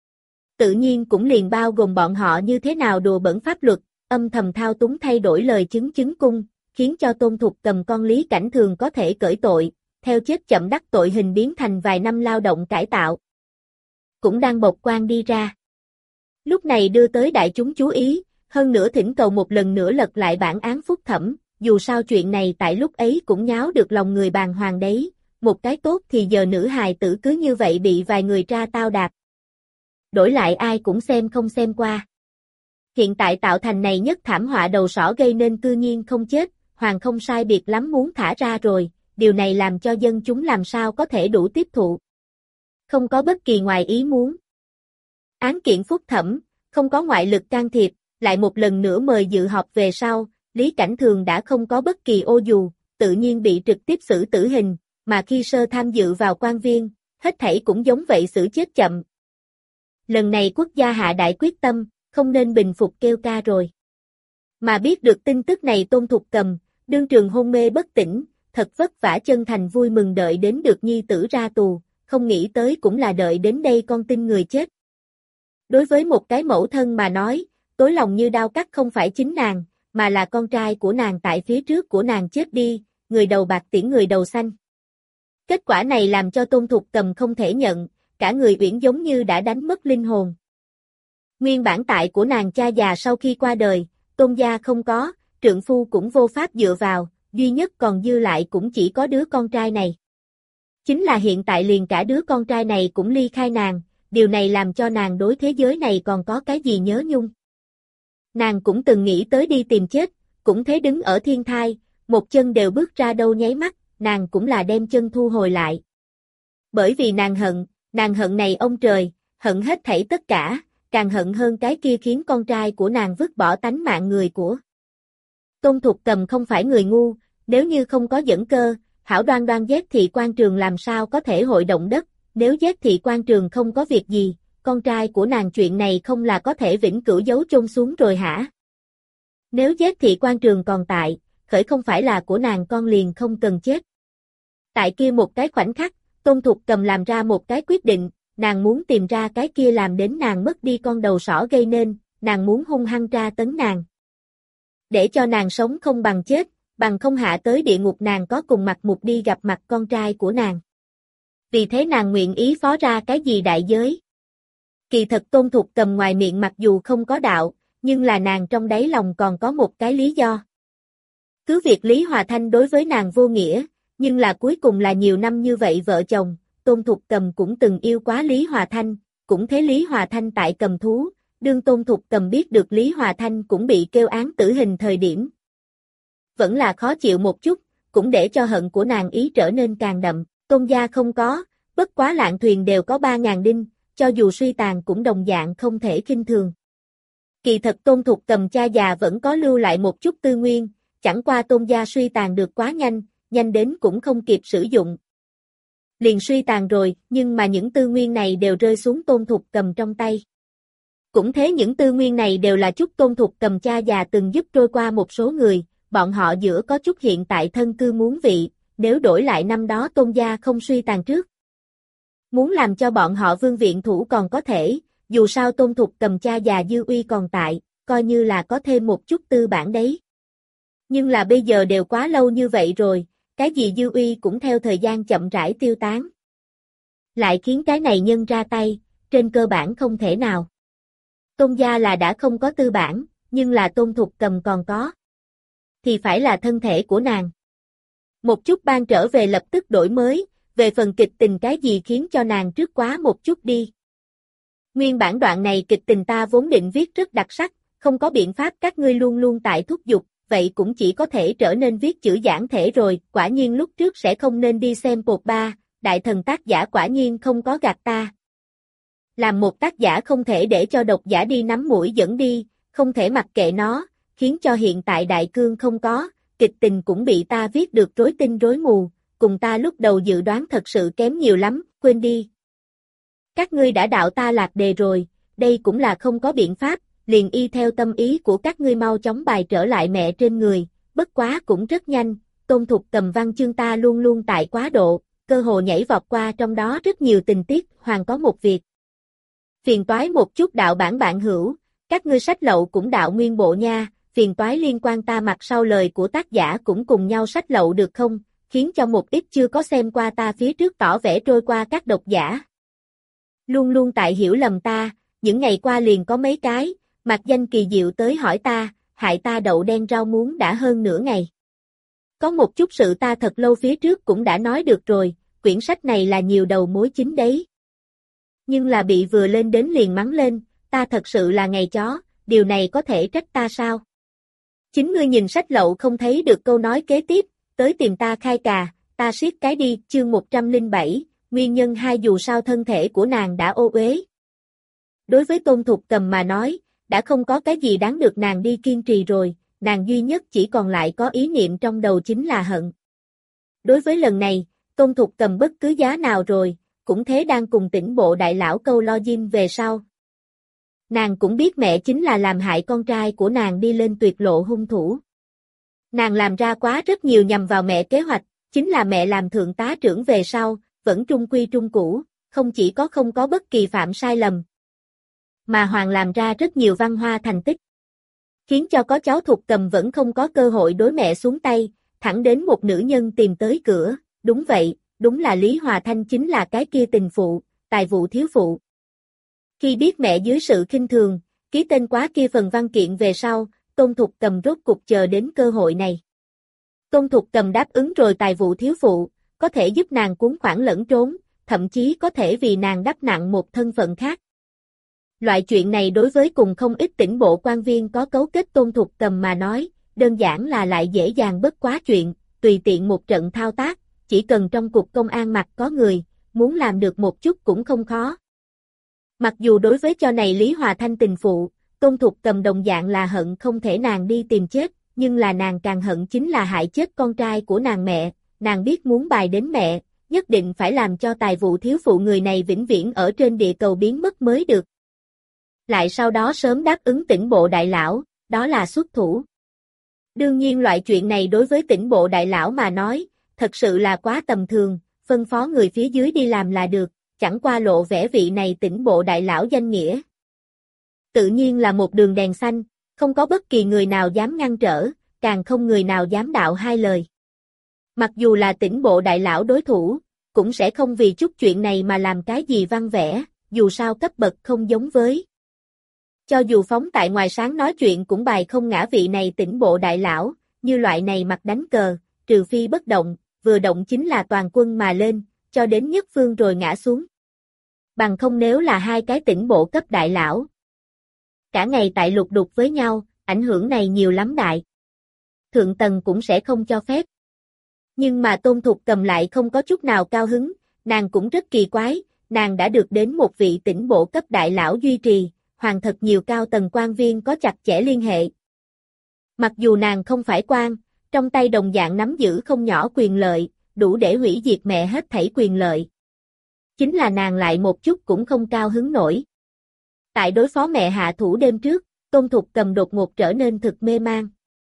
Speaker 1: Tự nhiên cũng liền bao gồm bọn họ như thế nào đùa bẩn pháp luật, âm thầm thao túng thay đổi lời chứng chứng cung, khiến cho Tôn Thục Cầm con Lý Cảnh Thường có thể cởi tội, theo chết chậm đắc tội hình biến thành vài năm lao động cải tạo. Cũng đang bộc quan đi ra. Lúc này đưa tới đại chúng chú ý, hơn nữa thỉnh cầu một lần nữa lật lại bản án phúc thẩm, dù sao chuyện này tại lúc ấy cũng nháo được lòng người bàng hoàng đấy, một cái tốt thì giờ nữ hài tử cứ như vậy bị vài người tra tao đạp. Đổi lại ai cũng xem không xem qua. Hiện tại tạo thành này nhất thảm họa đầu sỏ gây nên cư nhiên không chết, Hoàng không sai biệt lắm muốn thả ra rồi, điều này làm cho dân chúng làm sao có thể đủ tiếp thụ. Không có bất kỳ ngoài ý muốn. Án kiện phúc thẩm, không có ngoại lực can thiệp, lại một lần nữa mời dự họp về sau, Lý Cảnh Thường đã không có bất kỳ ô dù, tự nhiên bị trực tiếp xử tử hình, mà khi sơ tham dự vào quan viên, hết thảy cũng giống vậy xử chết chậm. Lần này quốc gia hạ đại quyết tâm, không nên bình phục kêu ca rồi. Mà biết được tin tức này Tôn Thục Cầm, đương trường hôn mê bất tỉnh, thật vất vả chân thành vui mừng đợi đến được nhi tử ra tù, không nghĩ tới cũng là đợi đến đây con tin người chết. Đối với một cái mẫu thân mà nói, tối lòng như đao cắt không phải chính nàng, mà là con trai của nàng tại phía trước của nàng chết đi, người đầu bạc tiễn người đầu xanh. Kết quả này làm cho Tôn Thục Cầm không thể nhận, cả người uyển giống như đã đánh mất linh hồn. Nguyên bản tại của nàng cha già sau khi qua đời, Tôn gia không có, trượng phu cũng vô pháp dựa vào, duy nhất còn dư lại cũng chỉ có đứa con trai này. Chính là hiện tại liền cả đứa con trai này cũng ly khai nàng, điều này làm cho nàng đối thế giới này còn có cái gì nhớ nhung. Nàng cũng từng nghĩ tới đi tìm chết, cũng thế đứng ở thiên thai, một chân đều bước ra đâu nháy mắt, nàng cũng là đem chân thu hồi lại. Bởi vì nàng hận, nàng hận này ông trời, hận hết thảy tất cả, càng hận hơn cái kia khiến con trai của nàng vứt bỏ tánh mạng người của. Tôn Thục Cầm không phải người ngu, nếu như không có dẫn cơ, hảo đoan đoan Giác Thị quan trường làm sao có thể hội động đất, nếu Giác Thị quan trường không có việc gì, con trai của nàng chuyện này không là có thể vĩnh cửu giấu chôn xuống rồi hả? Nếu Giác Thị quan trường còn tại, khởi không phải là của nàng con liền không cần chết. Tại kia một cái khoảnh khắc, Tôn Thục Cầm làm ra một cái quyết định, nàng muốn tìm ra cái kia làm đến nàng mất đi con đầu sỏ gây nên, nàng muốn hung hăng tra tấn nàng. Để cho nàng sống không bằng chết, bằng không hạ tới địa ngục nàng có cùng mặt mục đi gặp mặt con trai của nàng. Vì thế nàng nguyện ý phó ra cái gì đại giới. Kỳ thật Tôn Thục Cầm ngoài miệng mặc dù không có đạo, nhưng là nàng trong đáy lòng còn có một cái lý do. Cứ việc Lý Hòa Thanh đối với nàng vô nghĩa, nhưng là cuối cùng là nhiều năm như vậy vợ chồng, Tôn Thục Cầm cũng từng yêu quá Lý Hòa Thanh, cũng thế Lý Hòa Thanh tại cầm thú, đương Tôn Thục Cầm biết được Lý Hòa Thanh cũng bị kêu án tử hình thời điểm. Vẫn là khó chịu một chút, cũng để cho hận của nàng ý trở nên càng đậm, Tôn gia không có, bất quá lạng thuyền đều có ba ngàn đinh, cho dù suy tàn cũng đồng dạng không thể khinh thường. Kỳ thật Tôn Thục Cầm cha già vẫn có lưu lại một chút tư nguyên, chẳng qua Tôn gia suy tàn được quá nhanh, nhanh đến cũng không kịp sử dụng. Liền suy tàn rồi, nhưng mà những tư nguyên này đều rơi xuống Tôn Thục Cầm trong tay. Cũng thế những tư nguyên này đều là chút Tôn Thục Cầm cha già từng giúp trôi qua một số người, bọn họ giữa có chút hiện tại thân cư muốn vị, nếu đổi lại năm đó Tôn gia không suy tàn trước. Muốn làm cho bọn họ vương viện thủ còn có thể, dù sao Tôn Thục Cầm cha già dư uy còn tại, coi như là có thêm một chút tư bản đấy. Nhưng là bây giờ đều quá lâu như vậy rồi, cái gì dư uy cũng theo thời gian chậm rãi tiêu tán. Lại khiến cái này nhân ra tay, trên cơ bản không thể nào. Tôn gia là đã không có tư bản, nhưng là Tôn Thục Cầm còn có. Thì phải là thân thể của nàng. Một chút ban trở về lập tức đổi mới, về phần kịch tình cái gì khiến cho nàng trước quá một chút đi. Nguyên bản đoạn này kịch tình ta vốn định viết rất đặc sắc, không có biện pháp các ngươi luôn luôn tại thúc giục, vậy cũng chỉ có thể trở nên viết chữ giản thể rồi, quả nhiên lúc trước sẽ không nên đi xem pột ba, đại thần tác giả quả nhiên không có gạt ta. Làm một tác giả không thể để cho độc giả đi nắm mũi dẫn đi, không thể mặc kệ nó, khiến cho hiện tại đại cương không có, kịch tình cũng bị ta viết được rối tinh rối mù, cùng ta lúc đầu dự đoán thật sự kém nhiều lắm, quên đi. Các ngươi đã đạo ta lạc đề rồi, đây cũng là không có biện pháp, liền y theo tâm ý của các ngươi mau chóng bài trở lại mẹ trên người, bất quá cũng rất nhanh, Tôn Thục Cầm văn chương ta luôn luôn tại quá độ, cơ hồ nhảy vọt qua trong đó rất nhiều tình tiết, hoàng có một việc. Phiền toái một chút đạo bản bạn hữu, các ngươi sách lậu cũng đạo nguyên bộ nha, phiền toái liên quan ta mặt sau lời của tác giả cũng cùng nhau sách lậu được không, khiến cho một ít chưa có xem qua ta phía trước tỏ vẻ trôi qua các độc giả. Luôn luôn tại hiểu lầm ta, những ngày qua liền có mấy cái, mặc danh kỳ diệu tới hỏi ta, hại ta đậu đen rau muống đã hơn nửa ngày. Có một chút sự ta thật lâu phía trước cũng đã nói được rồi, quyển sách này là nhiều đầu mối chính đấy. Nhưng là bị vừa lên đến liền mắng lên, ta thật sự là ngày chó, điều này có thể trách ta sao? Chính ngươi nhìn sách lậu không thấy được câu nói kế tiếp, tới tìm ta khai cà, ta siết cái đi, chương một trăm lẻ bảy, nguyên nhân hai dù sao thân thể của nàng đã ô uế. Đối với Tôn Thục Cầm mà nói, đã không có cái gì đáng được nàng đi kiên trì rồi, nàng duy nhất chỉ còn lại có ý niệm trong đầu chính là hận. Đối với lần này, Tôn Thục Cầm bất cứ giá nào rồi, cũng thế đang cùng tỉnh bộ đại lão câu lo diêm về sau. Nàng cũng biết mẹ chính là làm hại con trai của nàng đi lên tuyệt lộ hung thủ. Nàng làm ra quá rất nhiều nhằm vào mẹ kế hoạch, chính là mẹ làm thượng tá trưởng về sau, vẫn trung quy trung cũ, không chỉ có không có bất kỳ phạm sai lầm, mà Hoàng làm ra rất nhiều văn hoa thành tích. Khiến cho có cháu Thục Cầm vẫn không có cơ hội đối mẹ xuống tay, thẳng đến một nữ nhân tìm tới cửa, đúng vậy, đúng là Lý Hòa Thanh chính là cái kia tình phụ, tài vụ thiếu phụ. Khi biết mẹ dưới sự khinh thường, ký tên quá kia phần văn kiện về sau, Tôn Thục Cầm rốt cục chờ đến cơ hội này. Tôn Thục Cầm đáp ứng rồi tài vụ thiếu phụ, có thể giúp nàng cuốn khoản lẫn trốn, thậm chí có thể vì nàng đắp nặng một thân phận khác. Loại chuyện này đối với cùng không ít tỉnh bộ quan viên có cấu kết Tôn Thục Cầm mà nói, đơn giản là lại dễ dàng bất quá chuyện, tùy tiện một trận thao tác, chỉ cần trong cục công an mặt có người, muốn làm được một chút cũng không khó. Mặc dù đối với cho này Lý Hòa Thanh tình phụ, Tôn Thục Cầm đồng dạng là hận không thể nàng đi tìm chết, nhưng là nàng càng hận chính là hại chết con trai của nàng mẹ, nàng biết muốn bài đến mẹ, nhất định phải làm cho tài vụ thiếu phụ người này vĩnh viễn ở trên địa cầu biến mất mới được. Lại sau đó sớm đáp ứng tỉnh bộ đại lão, đó là xuất thủ. Đương nhiên loại chuyện này đối với tỉnh bộ đại lão mà nói, thật sự là quá tầm thường, phân phó người phía dưới đi làm là được, chẳng qua lộ vẻ vị này tỉnh bộ đại lão danh nghĩa. Tự nhiên là một đường đèn xanh, không có bất kỳ người nào dám ngăn trở, càng không người nào dám đạo hai lời. Mặc dù là tỉnh bộ đại lão đối thủ, cũng sẽ không vì chút chuyện này mà làm cái gì văn vẽ, dù sao cấp bậc không giống với. Cho dù phóng tại ngoài sáng nói chuyện cũng bài không ngã vị này tỉnh bộ đại lão, như loại này mặt đánh cờ, trừ phi bất động, vừa động chính là toàn quân mà lên, cho đến nhất phương rồi ngã xuống. Bằng không nếu là hai cái tỉnh bộ cấp đại lão, cả ngày tại lục đục với nhau, ảnh hưởng này nhiều lắm đại. Thượng tầng cũng sẽ không cho phép. Nhưng mà Tôn Thục Cầm lại không có chút nào cao hứng, nàng cũng rất kỳ quái, nàng đã được đến một vị tỉnh bộ cấp đại lão duy trì, hoàng thật nhiều cao tầng quan viên có chặt chẽ liên hệ. Mặc dù nàng không phải quan, trong tay đồng dạng nắm giữ không nhỏ quyền lợi, đủ để hủy diệt mẹ hết thảy quyền lợi. Chính là nàng lại một chút cũng không cao hứng nổi. Tại đối phó mẹ hạ thủ đêm trước, Tôn Thục Cầm đột ngột trở nên thực mê man.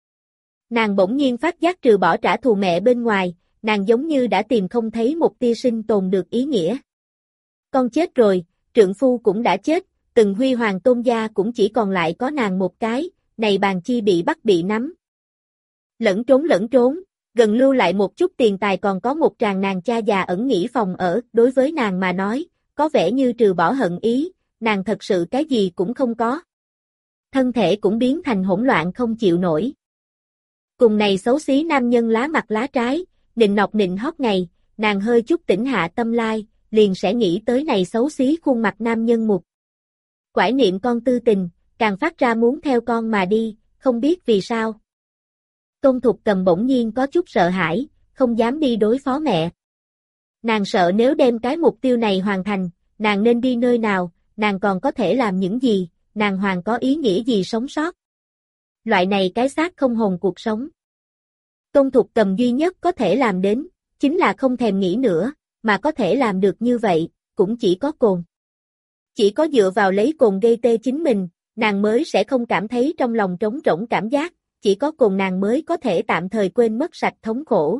Speaker 1: Nàng bỗng nhiên phát giác trừ bỏ trả thù mẹ bên ngoài, nàng giống như đã tìm không thấy một tia sinh tồn được ý nghĩa. Con chết rồi, trượng phu cũng đã chết, từng huy hoàng Tôn gia cũng chỉ còn lại có nàng một cái, này bàn chi bị bắt bị nắm. Lẫn trốn lẫn trốn, gần lưu lại một chút tiền tài còn có một tràng nàng cha già ẩn nghỉ phòng ở, đối với nàng mà nói, có vẻ như trừ bỏ hận ý, nàng thật sự cái gì cũng không có. Thân thể cũng biến thành hỗn loạn không chịu nổi. Cùng này xấu xí nam nhân lá mặt lá trái, nịnh nọt nịnh hót ngày, nàng hơi chút tỉnh hạ tâm lai, liền sẽ nghĩ tới này xấu xí khuôn mặt nam nhân mục. Quải niệm con tư tình, càng phát ra muốn theo con mà đi, không biết vì sao. Tôn Thục Cầm bỗng nhiên có chút sợ hãi, không dám đi đối phó mẹ. Nàng sợ nếu đem cái mục tiêu này hoàn thành, nàng nên đi nơi nào, nàng còn có thể làm những gì, nàng hoàn có ý nghĩa gì sống sót. Loại này cái xác không hồn cuộc sống. Tôn Thục Cầm duy nhất có thể làm đến, chính là không thèm nghĩ nữa, mà có thể làm được như vậy, cũng chỉ có cồn. Chỉ có dựa vào lấy cồn gây tê chính mình, nàng mới sẽ không cảm thấy trong lòng trống rỗng cảm giác, chỉ có cồn nàng mới có thể tạm thời quên mất sạch thống khổ.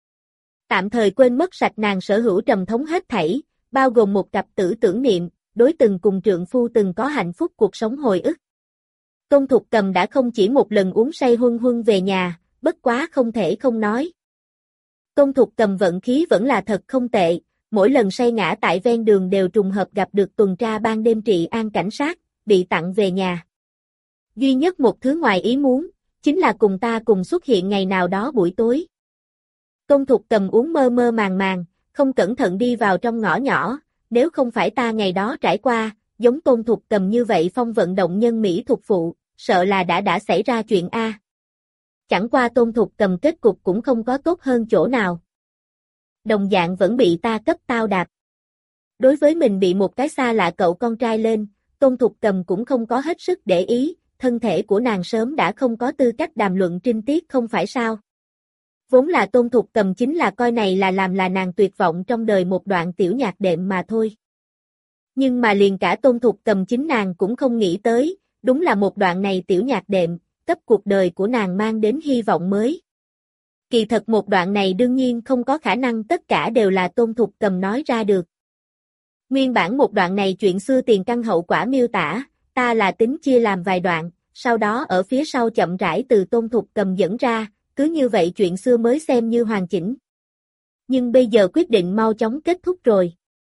Speaker 1: Tạm thời quên mất sạch nàng sở hữu trầm thống hết thảy, bao gồm một cặp tử tưởng niệm, đối từng cùng trượng phu từng có hạnh phúc cuộc sống hồi ức. Tôn Thục Cầm đã không chỉ một lần uống say huân huân về nhà, bất quá không thể không nói. Tôn Thục Cầm vận khí vẫn là thật không tệ, mỗi lần say ngã tại ven đường đều trùng hợp gặp được tuần tra ban đêm trị an cảnh sát, bị tặng về nhà. Duy nhất một thứ ngoài ý muốn, chính là cùng ta cùng xuất hiện ngày nào đó buổi tối. Tôn Thục Cầm uống mơ mơ màng màng, không cẩn thận đi vào trong ngõ nhỏ, nếu không phải ta ngày đó trải qua, giống Tôn Thục Cầm như vậy phong vận động nhân Mỹ thuộc phụ, sợ là đã đã xảy ra chuyện A. Chẳng qua Tôn Thục Cầm kết cục cũng không có tốt hơn chỗ nào. Đồng dạng vẫn bị ta cấp tao đạp. Đối với mình bị một cái xa lạ cậu con trai lên, Tôn Thục Cầm cũng không có hết sức để ý, thân thể của nàng sớm đã không có tư cách đàm luận trinh tiết không phải sao. Vốn là Tôn Thục Cầm chính là coi này là làm là nàng tuyệt vọng trong đời một đoạn tiểu nhạc đệm mà thôi. Nhưng mà liền cả Tôn Thục Cầm chính nàng cũng không nghĩ tới, đúng là một đoạn này tiểu nhạc đệm, cấp cuộc đời của nàng mang đến hy vọng mới. Kỳ thật một đoạn này đương nhiên không có khả năng tất cả đều là Tôn Thục Cầm nói ra được. Nguyên bản một đoạn này chuyện xưa tiền căn hậu quả miêu tả, ta là tính chia làm vài đoạn, sau đó ở phía sau chậm rãi từ Tôn Thục Cầm dẫn ra, cứ như vậy chuyện xưa mới xem như hoàn chỉnh. Nhưng bây giờ quyết định mau chóng kết thúc rồi.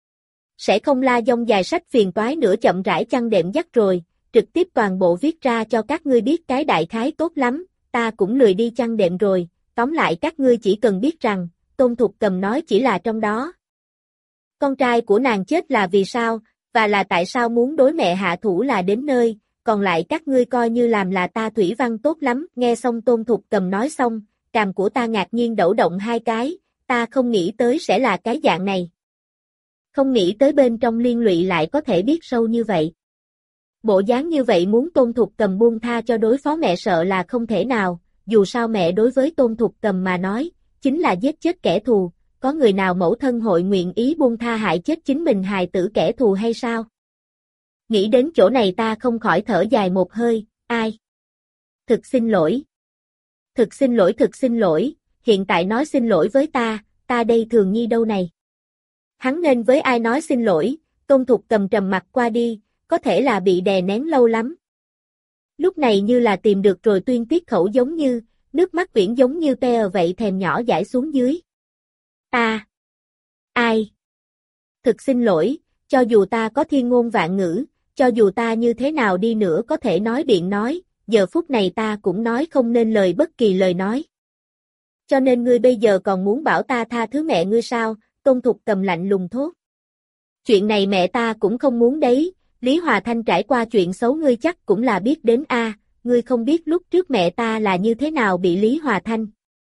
Speaker 1: Sẽ không la dông dài sách phiền toái nữa chậm rãi chăn đệm dắt rồi, trực tiếp toàn bộ viết ra cho các ngươi biết cái đại khái tốt lắm, ta cũng lười đi chăn đệm rồi, tóm lại các ngươi chỉ cần biết rằng, Tôn Thục Cầm nói chỉ là trong đó. Con trai của nàng chết là vì sao, và là tại sao muốn đối mẹ hạ thủ là đến nơi, còn lại các ngươi coi như làm là ta thủy văn tốt lắm, nghe xong Tôn Thục Cầm nói xong, cằm của ta ngạc nhiên đẩu động hai cái, ta không nghĩ tới sẽ là cái dạng này. Không nghĩ tới bên trong liên lụy lại có thể biết sâu như vậy. Bộ dáng như vậy muốn Tôn Thục Cầm buông tha cho đối phó mẹ sợ là không thể nào, dù sao mẹ đối với Tôn Thục Cầm mà nói, chính là giết chết kẻ thù, có người nào mẫu thân hội nguyện ý buông tha hại chết chính mình hài tử kẻ thù hay sao? Nghĩ đến chỗ này ta không khỏi thở dài một hơi, ai? Thực xin lỗi. Thực xin lỗi thực xin lỗi, hiện tại nói xin lỗi với ta, ta đây Thường Nhi đâu này? Hắn nên với ai nói xin lỗi, Tôn Thục Cầm trầm mặt qua đi, có thể là bị đè nén lâu lắm. Lúc này như là tìm được rồi tuyên tiết khẩu giống như, nước mắt quyển giống như pe vậy thèm nhỏ dãi xuống dưới. Ta. Ai? Thực xin lỗi, cho dù ta có thiên ngôn vạn ngữ, cho dù ta như thế nào đi nữa có thể nói biện nói, giờ phút này ta cũng nói không nên lời bất kỳ lời nói. Cho nên ngươi bây giờ còn muốn bảo ta tha thứ mẹ ngươi sao? Tôn Thục Cầm lạnh lùng thốt. Chuyện này mẹ ta cũng không muốn đấy, Lý Hòa Thanh trải qua chuyện xấu ngươi chắc cũng là biết đến a, ngươi không biết lúc trước mẹ ta là như thế nào bị Lý Hòa Thanh.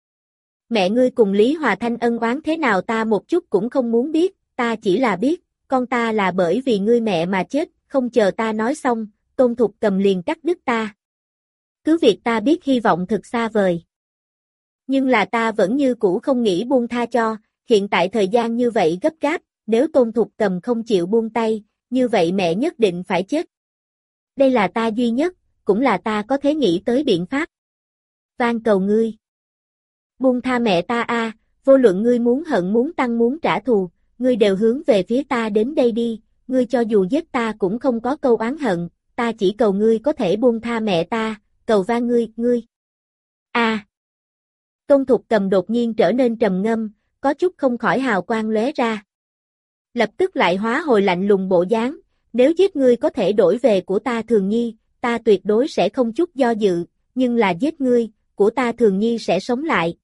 Speaker 1: Mẹ ngươi cùng Lý Hòa Thanh ân oán thế nào ta một chút cũng không muốn biết, ta chỉ là biết, con ta là bởi vì ngươi mẹ mà chết, không chờ ta nói xong, Tôn Thục Cầm liền cắt đứt ta. Cứ việc ta biết hy vọng thực xa vời. Nhưng là ta vẫn như cũ không nghĩ buông tha cho, hiện tại thời gian như vậy gấp gáp, nếu Tôn Thục Cầm không chịu buông tay, như vậy mẹ nhất định phải chết. Đây là ta duy nhất, cũng là ta có thể nghĩ tới biện pháp. Van cầu ngươi. Buông tha mẹ ta a, vô luận ngươi muốn hận muốn tăng muốn trả thù, ngươi đều hướng về phía ta đến đây đi, ngươi cho dù giết ta cũng không có câu oán hận, ta chỉ cầu ngươi có thể buông tha mẹ ta, cầu van ngươi, ngươi. A. Tôn Thục Cầm đột nhiên trở nên trầm ngâm, có chút không khỏi hào quang lóe ra. Lập tức lại hóa hồi lạnh lùng bộ dáng, nếu giết ngươi có thể đổi về của ta Thường Nhi, ta tuyệt đối sẽ không chút do dự, nhưng là giết ngươi, của ta Thường Nhi sẽ sống lại.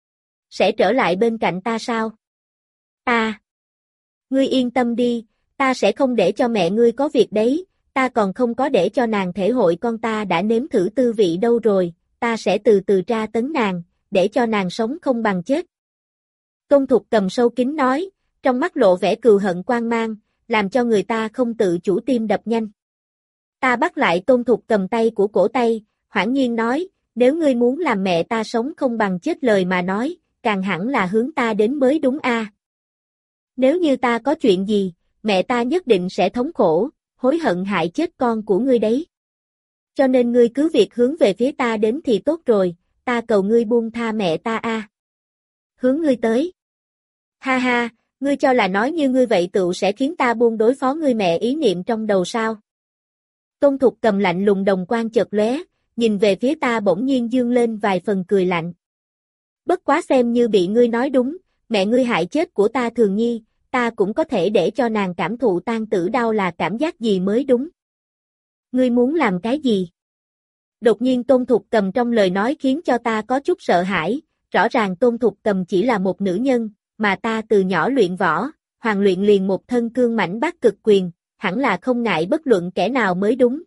Speaker 1: Sẽ trở lại bên cạnh ta sao? Ta. Ngươi yên tâm đi, ta sẽ không để cho mẹ ngươi có việc đấy, ta còn không có để cho nàng thể hội con ta đã nếm thử tư vị đâu rồi, ta sẽ từ từ tra tấn nàng, để cho nàng sống không bằng chết. Tôn Thục Cầm sâu kín nói, trong mắt lộ vẻ cừu hận quang mang, làm cho người ta không tự chủ tim đập nhanh. Ta bắt lại Tôn Thục Cầm tay của cổ tay, hoảng nhiên nói, nếu ngươi muốn làm mẹ ta sống không bằng chết lời mà nói, càng hẳn là hướng ta đến mới đúng a. Nếu như ta có chuyện gì, mẹ ta nhất định sẽ thống khổ, hối hận hại chết con của ngươi đấy. Cho nên ngươi cứ việc hướng về phía ta đến thì tốt rồi, ta cầu ngươi buông tha mẹ ta a. Hướng ngươi tới. Ha ha, ngươi cho là nói như ngươi vậy tựu sẽ khiến ta buông đối phó ngươi mẹ ý niệm trong đầu sao? Tôn Thục Cầm lạnh lùng đồng quang chợt lóe, nhìn về phía ta bỗng nhiên dương lên vài phần cười lạnh. Bất quá xem như bị ngươi nói đúng, mẹ ngươi hại chết của ta Thường Nhi, ta cũng có thể để cho nàng cảm thụ tan tử đau là cảm giác gì mới đúng. Ngươi muốn làm cái gì? Đột nhiên Tôn Thục Cầm trong lời nói khiến cho ta có chút sợ hãi, rõ ràng Tôn Thục Cầm chỉ là một nữ nhân, mà ta từ nhỏ luyện võ, hoàng luyện liền một thân cương mãnh bát cực quyền, hẳn là không ngại bất luận kẻ nào mới đúng.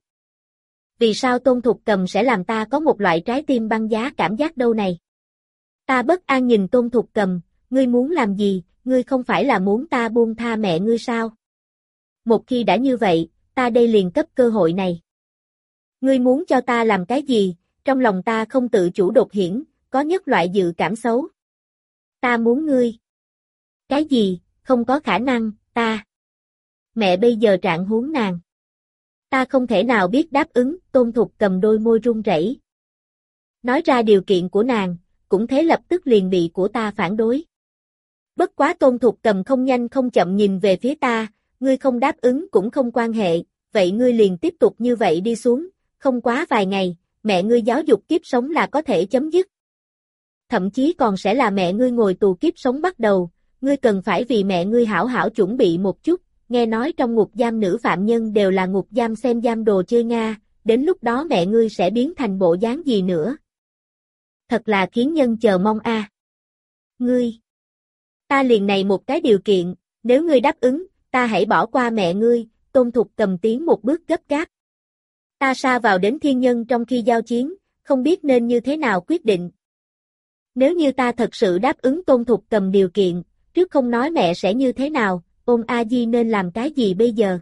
Speaker 1: Vì sao Tôn Thục Cầm sẽ làm ta có một loại trái tim băng giá cảm giác đâu này? Ta bất an nhìn Tôn Thục Cầm, ngươi muốn làm gì, ngươi không phải là muốn ta buông tha mẹ ngươi sao? Một khi đã như vậy, ta đây liền cấp cơ hội này. Ngươi muốn cho ta làm cái gì, trong lòng ta không tự chủ đột hiển, có nhất loại dự cảm xấu. Ta muốn ngươi. Cái gì, không có khả năng, ta. Mẹ bây giờ trạng huống nàng. Ta không thể nào biết đáp ứng, Tôn Thục Cầm đôi môi run rẩy. Nói ra điều kiện của nàng, cũng thế lập tức liền bị của ta phản đối. Bất quá Tôn Thục Cầm không nhanh không chậm nhìn về phía ta, ngươi không đáp ứng cũng không quan hệ, vậy ngươi liền tiếp tục như vậy đi xuống, không quá vài ngày, mẹ ngươi giáo dục kiếp sống là có thể chấm dứt. Thậm chí còn sẽ là mẹ ngươi ngồi tù kiếp sống bắt đầu, ngươi cần phải vì mẹ ngươi hảo hảo chuẩn bị một chút, nghe nói trong ngục giam nữ phạm nhân đều là ngục giam xem giam đồ chơi Nga, đến lúc đó mẹ ngươi sẽ biến thành bộ dáng gì nữa. Thật là khiến nhân chờ mong a. À. Ngươi. Ta liền này một cái điều kiện, nếu ngươi đáp ứng, ta hãy bỏ qua mẹ ngươi, Tôn Thục Cầm tiến một bước gấp gáp. Ta sa vào đến thiên nhân trong khi giao chiến, không biết nên như thế nào quyết định. Nếu như ta thật sự đáp ứng Tôn Thục Cầm điều kiện, trước không nói mẹ sẽ như thế nào, Ôn A Di nên làm cái gì bây giờ?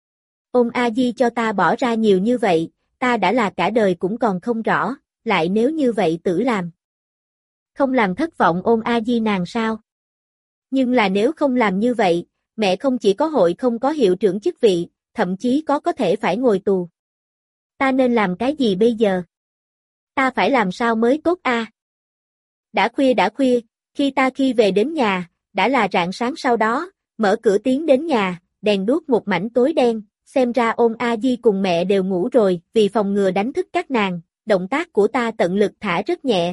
Speaker 1: Ôn A Di cho ta bỏ ra nhiều như vậy, ta đã là cả đời cũng còn không rõ, lại nếu như vậy tử làm. Không làm thất vọng Ôn A Di nàng sao? Nhưng là nếu không làm như vậy, mẹ không chỉ có hội không có hiệu trưởng chức vị, thậm chí có có thể phải ngồi tù. Ta nên làm cái gì bây giờ? Ta phải làm sao mới tốt a? À? Đã khuya đã khuya, khi ta khi về đến nhà, đã là rạng sáng sau đó, mở cửa tiến đến nhà, đèn đuốc một mảnh tối đen, xem ra Ôn A Di cùng mẹ đều ngủ rồi, vì phòng ngừa đánh thức các nàng, động tác của ta tận lực thả rất nhẹ.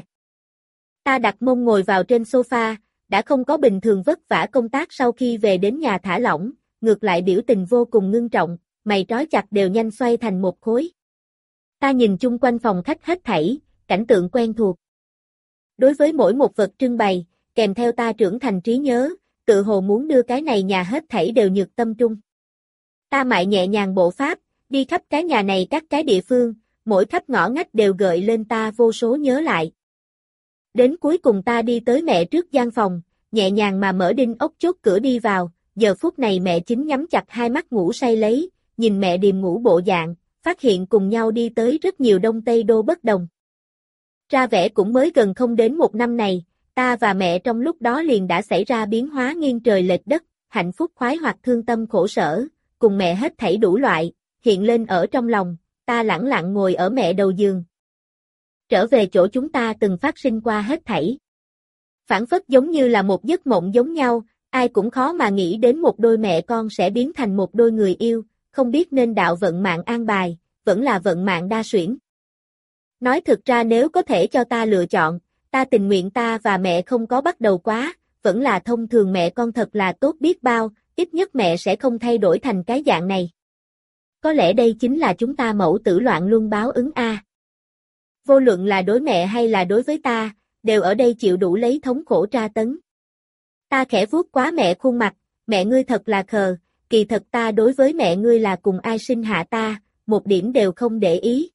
Speaker 1: Ta đặt mông ngồi vào trên sofa, đã không có bình thường vất vả công tác sau khi về đến nhà thả lỏng, ngược lại biểu tình vô cùng ngưng trọng, mày trói chặt đều nhanh xoay thành một khối. Ta nhìn chung quanh phòng khách hết thảy, cảnh tượng quen thuộc. Đối với mỗi một vật trưng bày, kèm theo ta trưởng thành trí nhớ, tự hồ muốn đưa cái này nhà hết thảy đều nhược tâm trung. Ta mại nhẹ nhàng bộ pháp, đi khắp cái nhà này các cái địa phương, mỗi khắp ngõ ngách đều gợi lên ta vô số nhớ lại. Đến cuối cùng ta đi tới mẹ trước gian phòng, nhẹ nhàng mà mở đinh ốc chốt cửa đi vào, giờ phút này mẹ chính nhắm chặt hai mắt ngủ say lấy, nhìn mẹ điềm ngủ bộ dạng, phát hiện cùng nhau đi tới rất nhiều đông tây đô bất đồng. Ra vẻ cũng mới gần không đến một năm này, ta và mẹ trong lúc đó liền đã xảy ra biến hóa nghiêng trời lệch đất, hạnh phúc khoái hoặc thương tâm khổ sở, cùng mẹ hết thảy đủ loại, hiện lên ở trong lòng, ta lẳng lặng ngồi ở mẹ đầu giường. Trở về chỗ chúng ta từng phát sinh qua hết thảy. Phản phất giống như là một giấc mộng giống nhau, ai cũng khó mà nghĩ đến một đôi mẹ con sẽ biến thành một đôi người yêu, không biết nên đạo vận mạng an bài, vẫn là vận mạng đa xuyển. Nói thực ra nếu có thể cho ta lựa chọn, ta tình nguyện ta và mẹ không có bắt đầu quá, vẫn là thông thường mẹ con thật là tốt biết bao, ít nhất mẹ sẽ không thay đổi thành cái dạng này. Có lẽ đây chính là chúng ta mẫu tử loạn luân báo ứng a. Vô luận là đối mẹ hay là đối với ta, đều ở đây chịu đủ lấy thống khổ tra tấn. Ta khẽ vuốt quá mẹ khuôn mặt, mẹ ngươi thật là khờ, kỳ thật ta đối với mẹ ngươi là cùng ai sinh hạ ta, một điểm đều không để ý.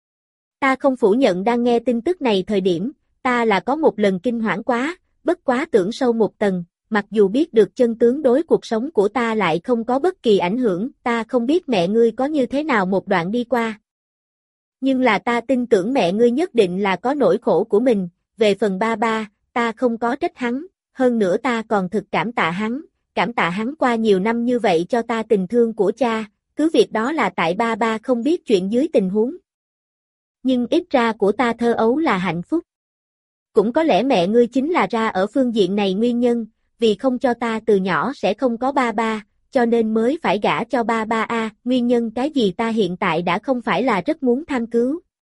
Speaker 1: Ta không phủ nhận đang nghe tin tức này thời điểm, ta là có một lần kinh hoảng quá, bất quá tưởng sâu một tầng, mặc dù biết được chân tướng đối cuộc sống của ta lại không có bất kỳ ảnh hưởng, ta không biết mẹ ngươi có như thế nào một đoạn đi qua. Nhưng là ta tin tưởng mẹ ngươi nhất định là có nỗi khổ của mình, về phần ba ba, ta không có trách hắn, hơn nữa ta còn thực cảm tạ hắn, cảm tạ hắn qua nhiều năm như vậy cho ta tình thương của cha, cứ việc đó là tại ba ba không biết chuyện dưới tình huống. Nhưng ít ra của ta thơ ấu là hạnh phúc. Cũng có lẽ mẹ ngươi chính là ra ở phương diện này nguyên nhân, vì không cho ta từ nhỏ sẽ không có ba ba, cho nên mới phải gả cho ba ba a, nguyên nhân cái gì ta hiện tại đã không phải là rất muốn tham cứu.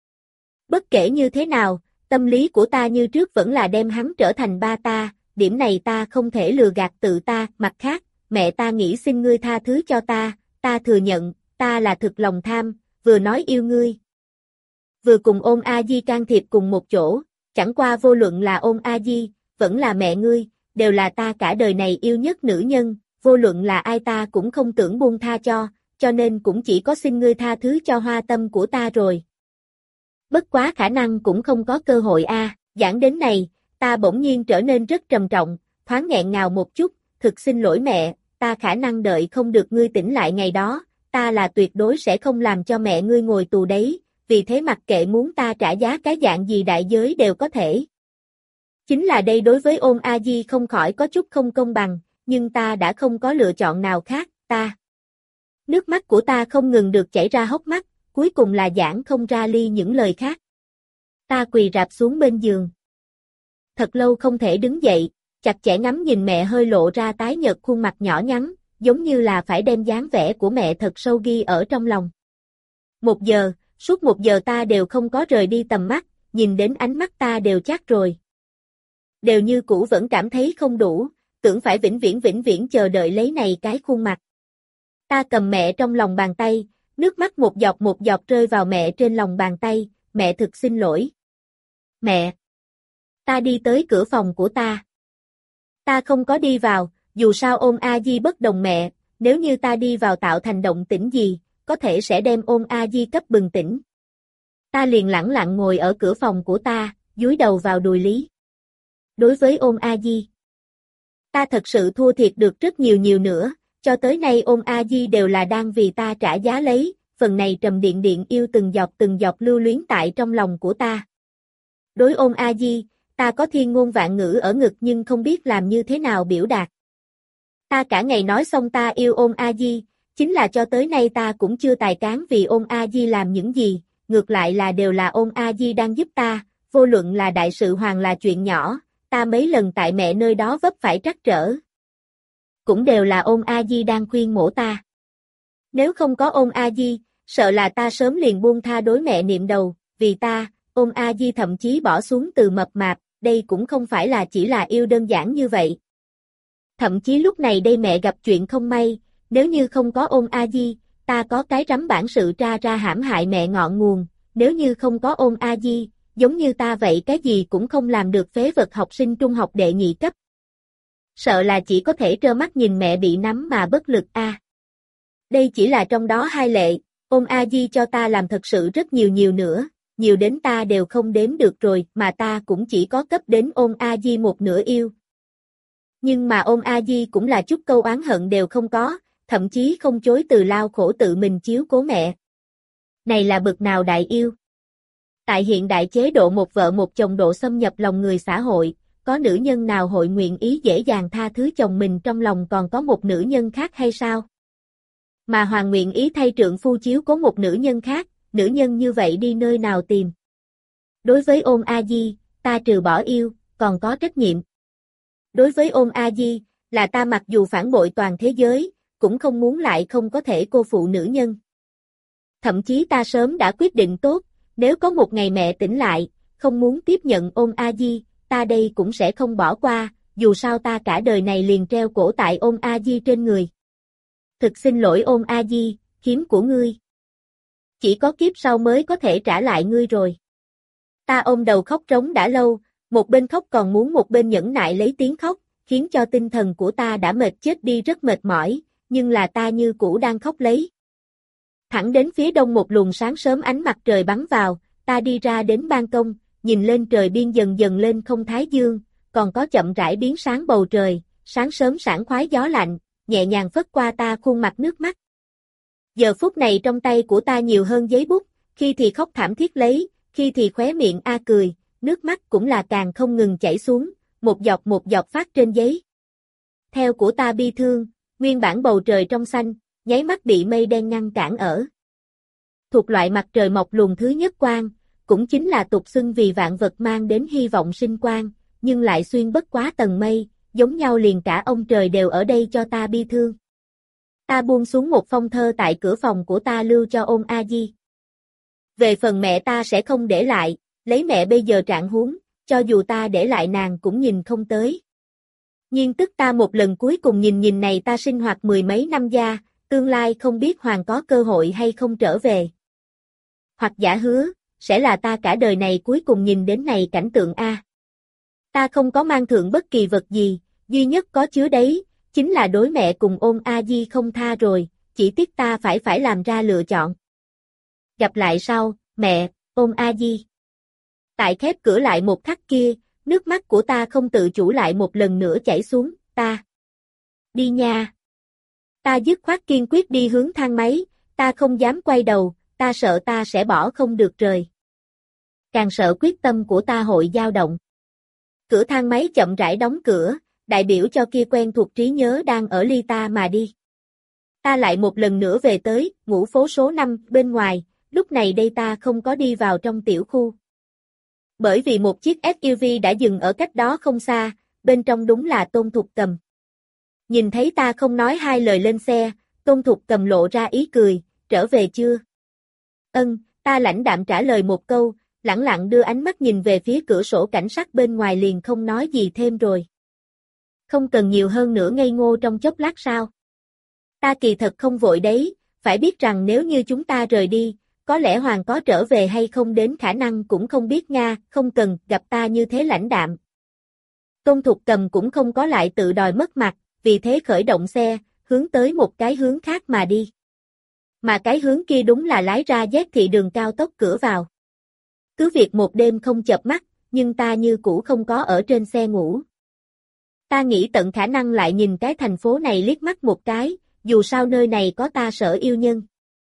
Speaker 1: Bất kể như thế nào, tâm lý của ta như trước vẫn là đem hắn trở thành ba ta, điểm này ta không thể lừa gạt tự ta, mặt khác, mẹ ta nghĩ xin ngươi tha thứ cho ta, ta thừa nhận, ta là thực lòng tham, vừa nói yêu ngươi. Vừa cùng Ôn A Di can thiệp cùng một chỗ, chẳng qua vô luận là Ôn A Di, vẫn là mẹ ngươi, đều là ta cả đời này yêu nhất nữ nhân, vô luận là ai ta cũng không tưởng buông tha cho, cho nên cũng chỉ có xin ngươi tha thứ cho hoa tâm của ta rồi. Bất quá khả năng cũng không có cơ hội a. À. Giảng đến này, ta bỗng nhiên trở nên rất trầm trọng, thoáng nghẹn ngào một chút, thực xin lỗi mẹ, ta khả năng đợi không được ngươi tỉnh lại ngày đó, ta là tuyệt đối sẽ không làm cho mẹ ngươi ngồi tù đấy, vì thế mặc kệ muốn ta trả giá cái dạng gì đại giới đều có thể. Chính là đây đối với Ôn A Di không khỏi có chút không công bằng, nhưng ta đã không có lựa chọn nào khác, ta. Nước mắt của ta không ngừng được chảy ra hốc mắt, cuối cùng là giảng không ra ly những lời khác. Ta quỳ rạp xuống bên giường. Thật lâu không thể đứng dậy, chặt chẽ ngắm nhìn mẹ hơi lộ ra tái nhợt khuôn mặt nhỏ nhắn, giống như là phải đem dáng vẻ của mẹ thật sâu ghi ở trong lòng. Một giờ, suốt một giờ ta đều không có rời đi tầm mắt, nhìn đến ánh mắt ta đều chát rồi. Đều như cũ vẫn cảm thấy không đủ, tưởng phải vĩnh viễn vĩnh viễn chờ đợi lấy này cái khuôn mặt. Ta cầm mẹ trong lòng bàn tay, nước mắt một giọt một giọt rơi vào mẹ trên lòng bàn tay, mẹ thực xin lỗi. Mẹ! Ta đi tới cửa phòng của ta. Ta không có đi vào, dù sao Ôn A Di bất đồng mẹ, nếu như ta đi vào tạo thành động tĩnh gì, có thể sẽ đem Ôn A Di cấp bừng tỉnh. Ta liền lẳng lặng ngồi ở cửa phòng của ta, dúi đầu vào đùi Lý. Đối với Ôn A Di, ta thật sự thua thiệt được rất nhiều nhiều nữa, cho tới nay Ôn A Di đều là đang vì ta trả giá lấy, phần này trầm điện điện yêu từng giọt từng giọt lưu luyến tại trong lòng của ta. Đối Ôn A Di, ta có thiên ngôn vạn ngữ ở ngực nhưng không biết làm như thế nào biểu đạt. Ta cả ngày nói xong ta yêu Ôn A Di, chính là cho tới nay ta cũng chưa tài cán vì Ôn A Di làm những gì, ngược lại là đều là Ôn A Di đang giúp ta, vô luận là đại sự hoặc là chuyện nhỏ, ta mấy lần tại mẹ nơi đó vấp phải trắc trở. Cũng đều là Ôn A Di đang khuyên mổ ta. Nếu không có Ôn A Di, sợ là ta sớm liền buông tha đối mẹ niệm đầu, vì ta, Ôn A Di thậm chí bỏ xuống từ mập mạp, đây cũng không phải là chỉ là yêu đơn giản như vậy. Thậm chí lúc này đây mẹ gặp chuyện không may, nếu như không có Ôn A Di, ta có cái rắm bản sự tra ra hãm hại mẹ ngọn nguồn, nếu như không có Ôn A Di, giống như ta vậy cái gì cũng không làm được phế vật học sinh trung học đệ nhị cấp. Sợ là chỉ có thể trơ mắt nhìn mẹ bị nắm mà bất lực a. À. Đây chỉ là trong đó hai lệ, Ôn A Di cho ta làm thật sự rất nhiều nhiều nữa, nhiều đến ta đều không đếm được rồi, mà ta cũng chỉ có cấp đến Ôn A Di một nửa yêu. Nhưng mà Ôn A Di cũng là chút câu oán hận đều không có, thậm chí không chối từ lao khổ tự mình chiếu cố mẹ. Này là bực nào đại yêu. Tại hiện đại chế độ một vợ một chồng độ xâm nhập lòng người xã hội, có nữ nhân nào hội nguyện ý dễ dàng tha thứ chồng mình trong lòng còn có một nữ nhân khác hay sao? Mà hoàng nguyện ý thay trượng phu chiếu cố một nữ nhân khác, nữ nhân như vậy đi nơi nào tìm? Đối với Ôn A Di, ta trừ bỏ yêu, còn có trách nhiệm. Đối với Ôn A Di, là ta mặc dù phản bội toàn thế giới, cũng không muốn lại không có thể cô phụ nữ nhân. Thậm chí ta sớm đã quyết định tốt, nếu có một ngày mẹ tỉnh lại, không muốn tiếp nhận Ôn A Di, ta đây cũng sẽ không bỏ qua, dù sao ta cả đời này liền treo cổ tại Ôn A Di trên người. Thực xin lỗi Ôn A Di, kiếm của ngươi. Chỉ có kiếp sau mới có thể trả lại ngươi rồi. Ta ôm đầu khóc trống đã lâu, một bên khóc còn muốn một bên nhẫn nại lấy tiếng khóc, khiến cho tinh thần của ta đã mệt chết đi rất mệt mỏi, nhưng là ta như cũ đang khóc lấy. Thẳng đến phía đông một luồng sáng sớm ánh mặt trời bắn vào, ta đi ra đến ban công, nhìn lên trời biên dần dần lên không thái dương, còn có chậm rãi biến sáng bầu trời, sáng sớm sảng khoái gió lạnh, nhẹ nhàng phất qua ta khuôn mặt nước mắt. Giờ phút này trong tay của ta nhiều hơn giấy bút, khi thì khóc thảm thiết lấy, khi thì khóe miệng a cười, nước mắt cũng là càng không ngừng chảy xuống, một giọt một giọt phát trên giấy. Theo của ta bi thương, nguyên bản bầu trời trong xanh, nháy mắt bị mây đen ngăn cản ở. Thuộc loại mặt trời mọc luồng thứ nhất quang, cũng chính là tục xưng vì vạn vật mang đến hy vọng sinh quang, nhưng lại xuyên bất quá tầng mây, giống nhau liền cả ông trời đều ở đây cho ta bi thương. Ta buông xuống một phong thơ tại cửa phòng của ta lưu cho Ôn A Di. Về phần mẹ ta sẽ không để lại, lấy mẹ bây giờ trạng huống, cho dù ta để lại nàng cũng nhìn không tới. Nhưng tức ta một lần cuối cùng nhìn nhìn này ta sinh hoạt mười mấy năm gia, tương lai không biết hoàng có cơ hội hay không trở về. Hoặc giả hứa, sẽ là ta cả đời này cuối cùng nhìn đến này cảnh tượng A. Ta không có mang thượng bất kỳ vật gì, duy nhất có chứa đấy, chính là đối mẹ cùng Ôn A Di không tha rồi, chỉ tiếc ta phải phải làm ra lựa chọn. Gặp lại sau, mẹ, Ôn A Di. Tại khép cửa lại một khắc kia, nước mắt của ta không tự chủ lại một lần nữa chảy xuống, ta. Đi nha. Ta dứt khoát kiên quyết đi hướng thang máy, ta không dám quay đầu, ta sợ ta sẽ bỏ không được rời. Càng sợ quyết tâm của ta hội dao động. Cửa thang máy chậm rãi đóng cửa, đại biểu cho kia quen thuộc trí nhớ đang ở ly ta mà đi. Ta lại một lần nữa về tới, ngũ phố số năm, bên ngoài, lúc này đây ta không có đi vào trong tiểu khu. Bởi vì một chiếc ét u vê đã dừng ở cách đó không xa, bên trong đúng là Tôn Thục Cầm. Nhìn thấy ta không nói hai lời lên xe, Tôn Thục Cầm lộ ra ý cười, trở về chưa? Ân, ta lãnh đạm trả lời một câu, lẳng lặng đưa ánh mắt nhìn về phía cửa sổ cảnh sát bên ngoài liền không nói gì thêm rồi. Không cần nhiều hơn nữa ngây ngô trong chốc lát sao? Ta kỳ thật không vội đấy, phải biết rằng nếu như chúng ta rời đi, có lẽ Hoàng có trở về hay không đến khả năng cũng không biết Nga, không cần gặp ta như thế lãnh đạm. Tôn Thục Cầm cũng không có lại tự đòi mất mặt, vì thế khởi động xe, hướng tới một cái hướng khác mà đi. Mà cái hướng kia đúng là lái ra Z thị đường cao tốc cửa vào. Cứ việc một đêm không chợp mắt, nhưng ta như cũ không có ở trên xe ngủ. Ta nghĩ tận khả năng lại nhìn cái thành phố này liếc mắt một cái, dù sao nơi này có ta sở yêu nhân.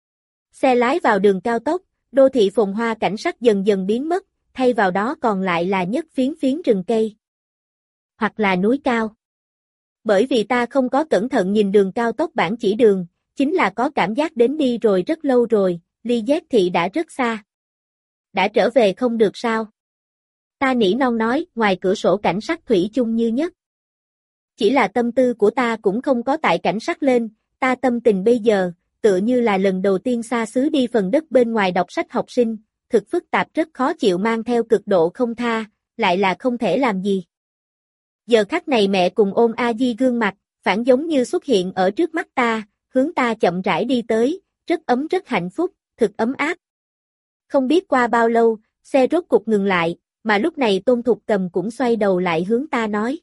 Speaker 1: Xe lái vào đường cao tốc, đô thị phồn hoa cảnh sắc dần dần biến mất, thay vào đó còn lại là nhất phiến phiến rừng cây. Hoặc là núi cao. Bởi vì ta không có cẩn thận nhìn đường cao tốc bảng chỉ đường, chính là có cảm giác đến đi rồi rất lâu rồi, ly Z thị đã rất xa. Đã trở về không được sao? Ta nỉ non nói, ngoài cửa sổ cảnh sắc thủy chung như nhất. Chỉ là tâm tư của ta cũng không có tại cảnh sắc lên, ta tâm tình bây giờ, tựa như là lần đầu tiên xa xứ đi phần đất bên ngoài đọc sách học sinh, thực phức tạp rất khó chịu mang theo cực độ không tha, lại là không thể làm gì. Giờ khắc này mẹ cùng Ôn A Di gương mặt, phản giống như xuất hiện ở trước mắt ta, hướng ta chậm rãi đi tới, rất ấm rất hạnh phúc, thực ấm áp. Không biết qua bao lâu, xe rốt cục ngừng lại, mà lúc này Tôn Thục Cầm cũng xoay đầu lại hướng ta nói.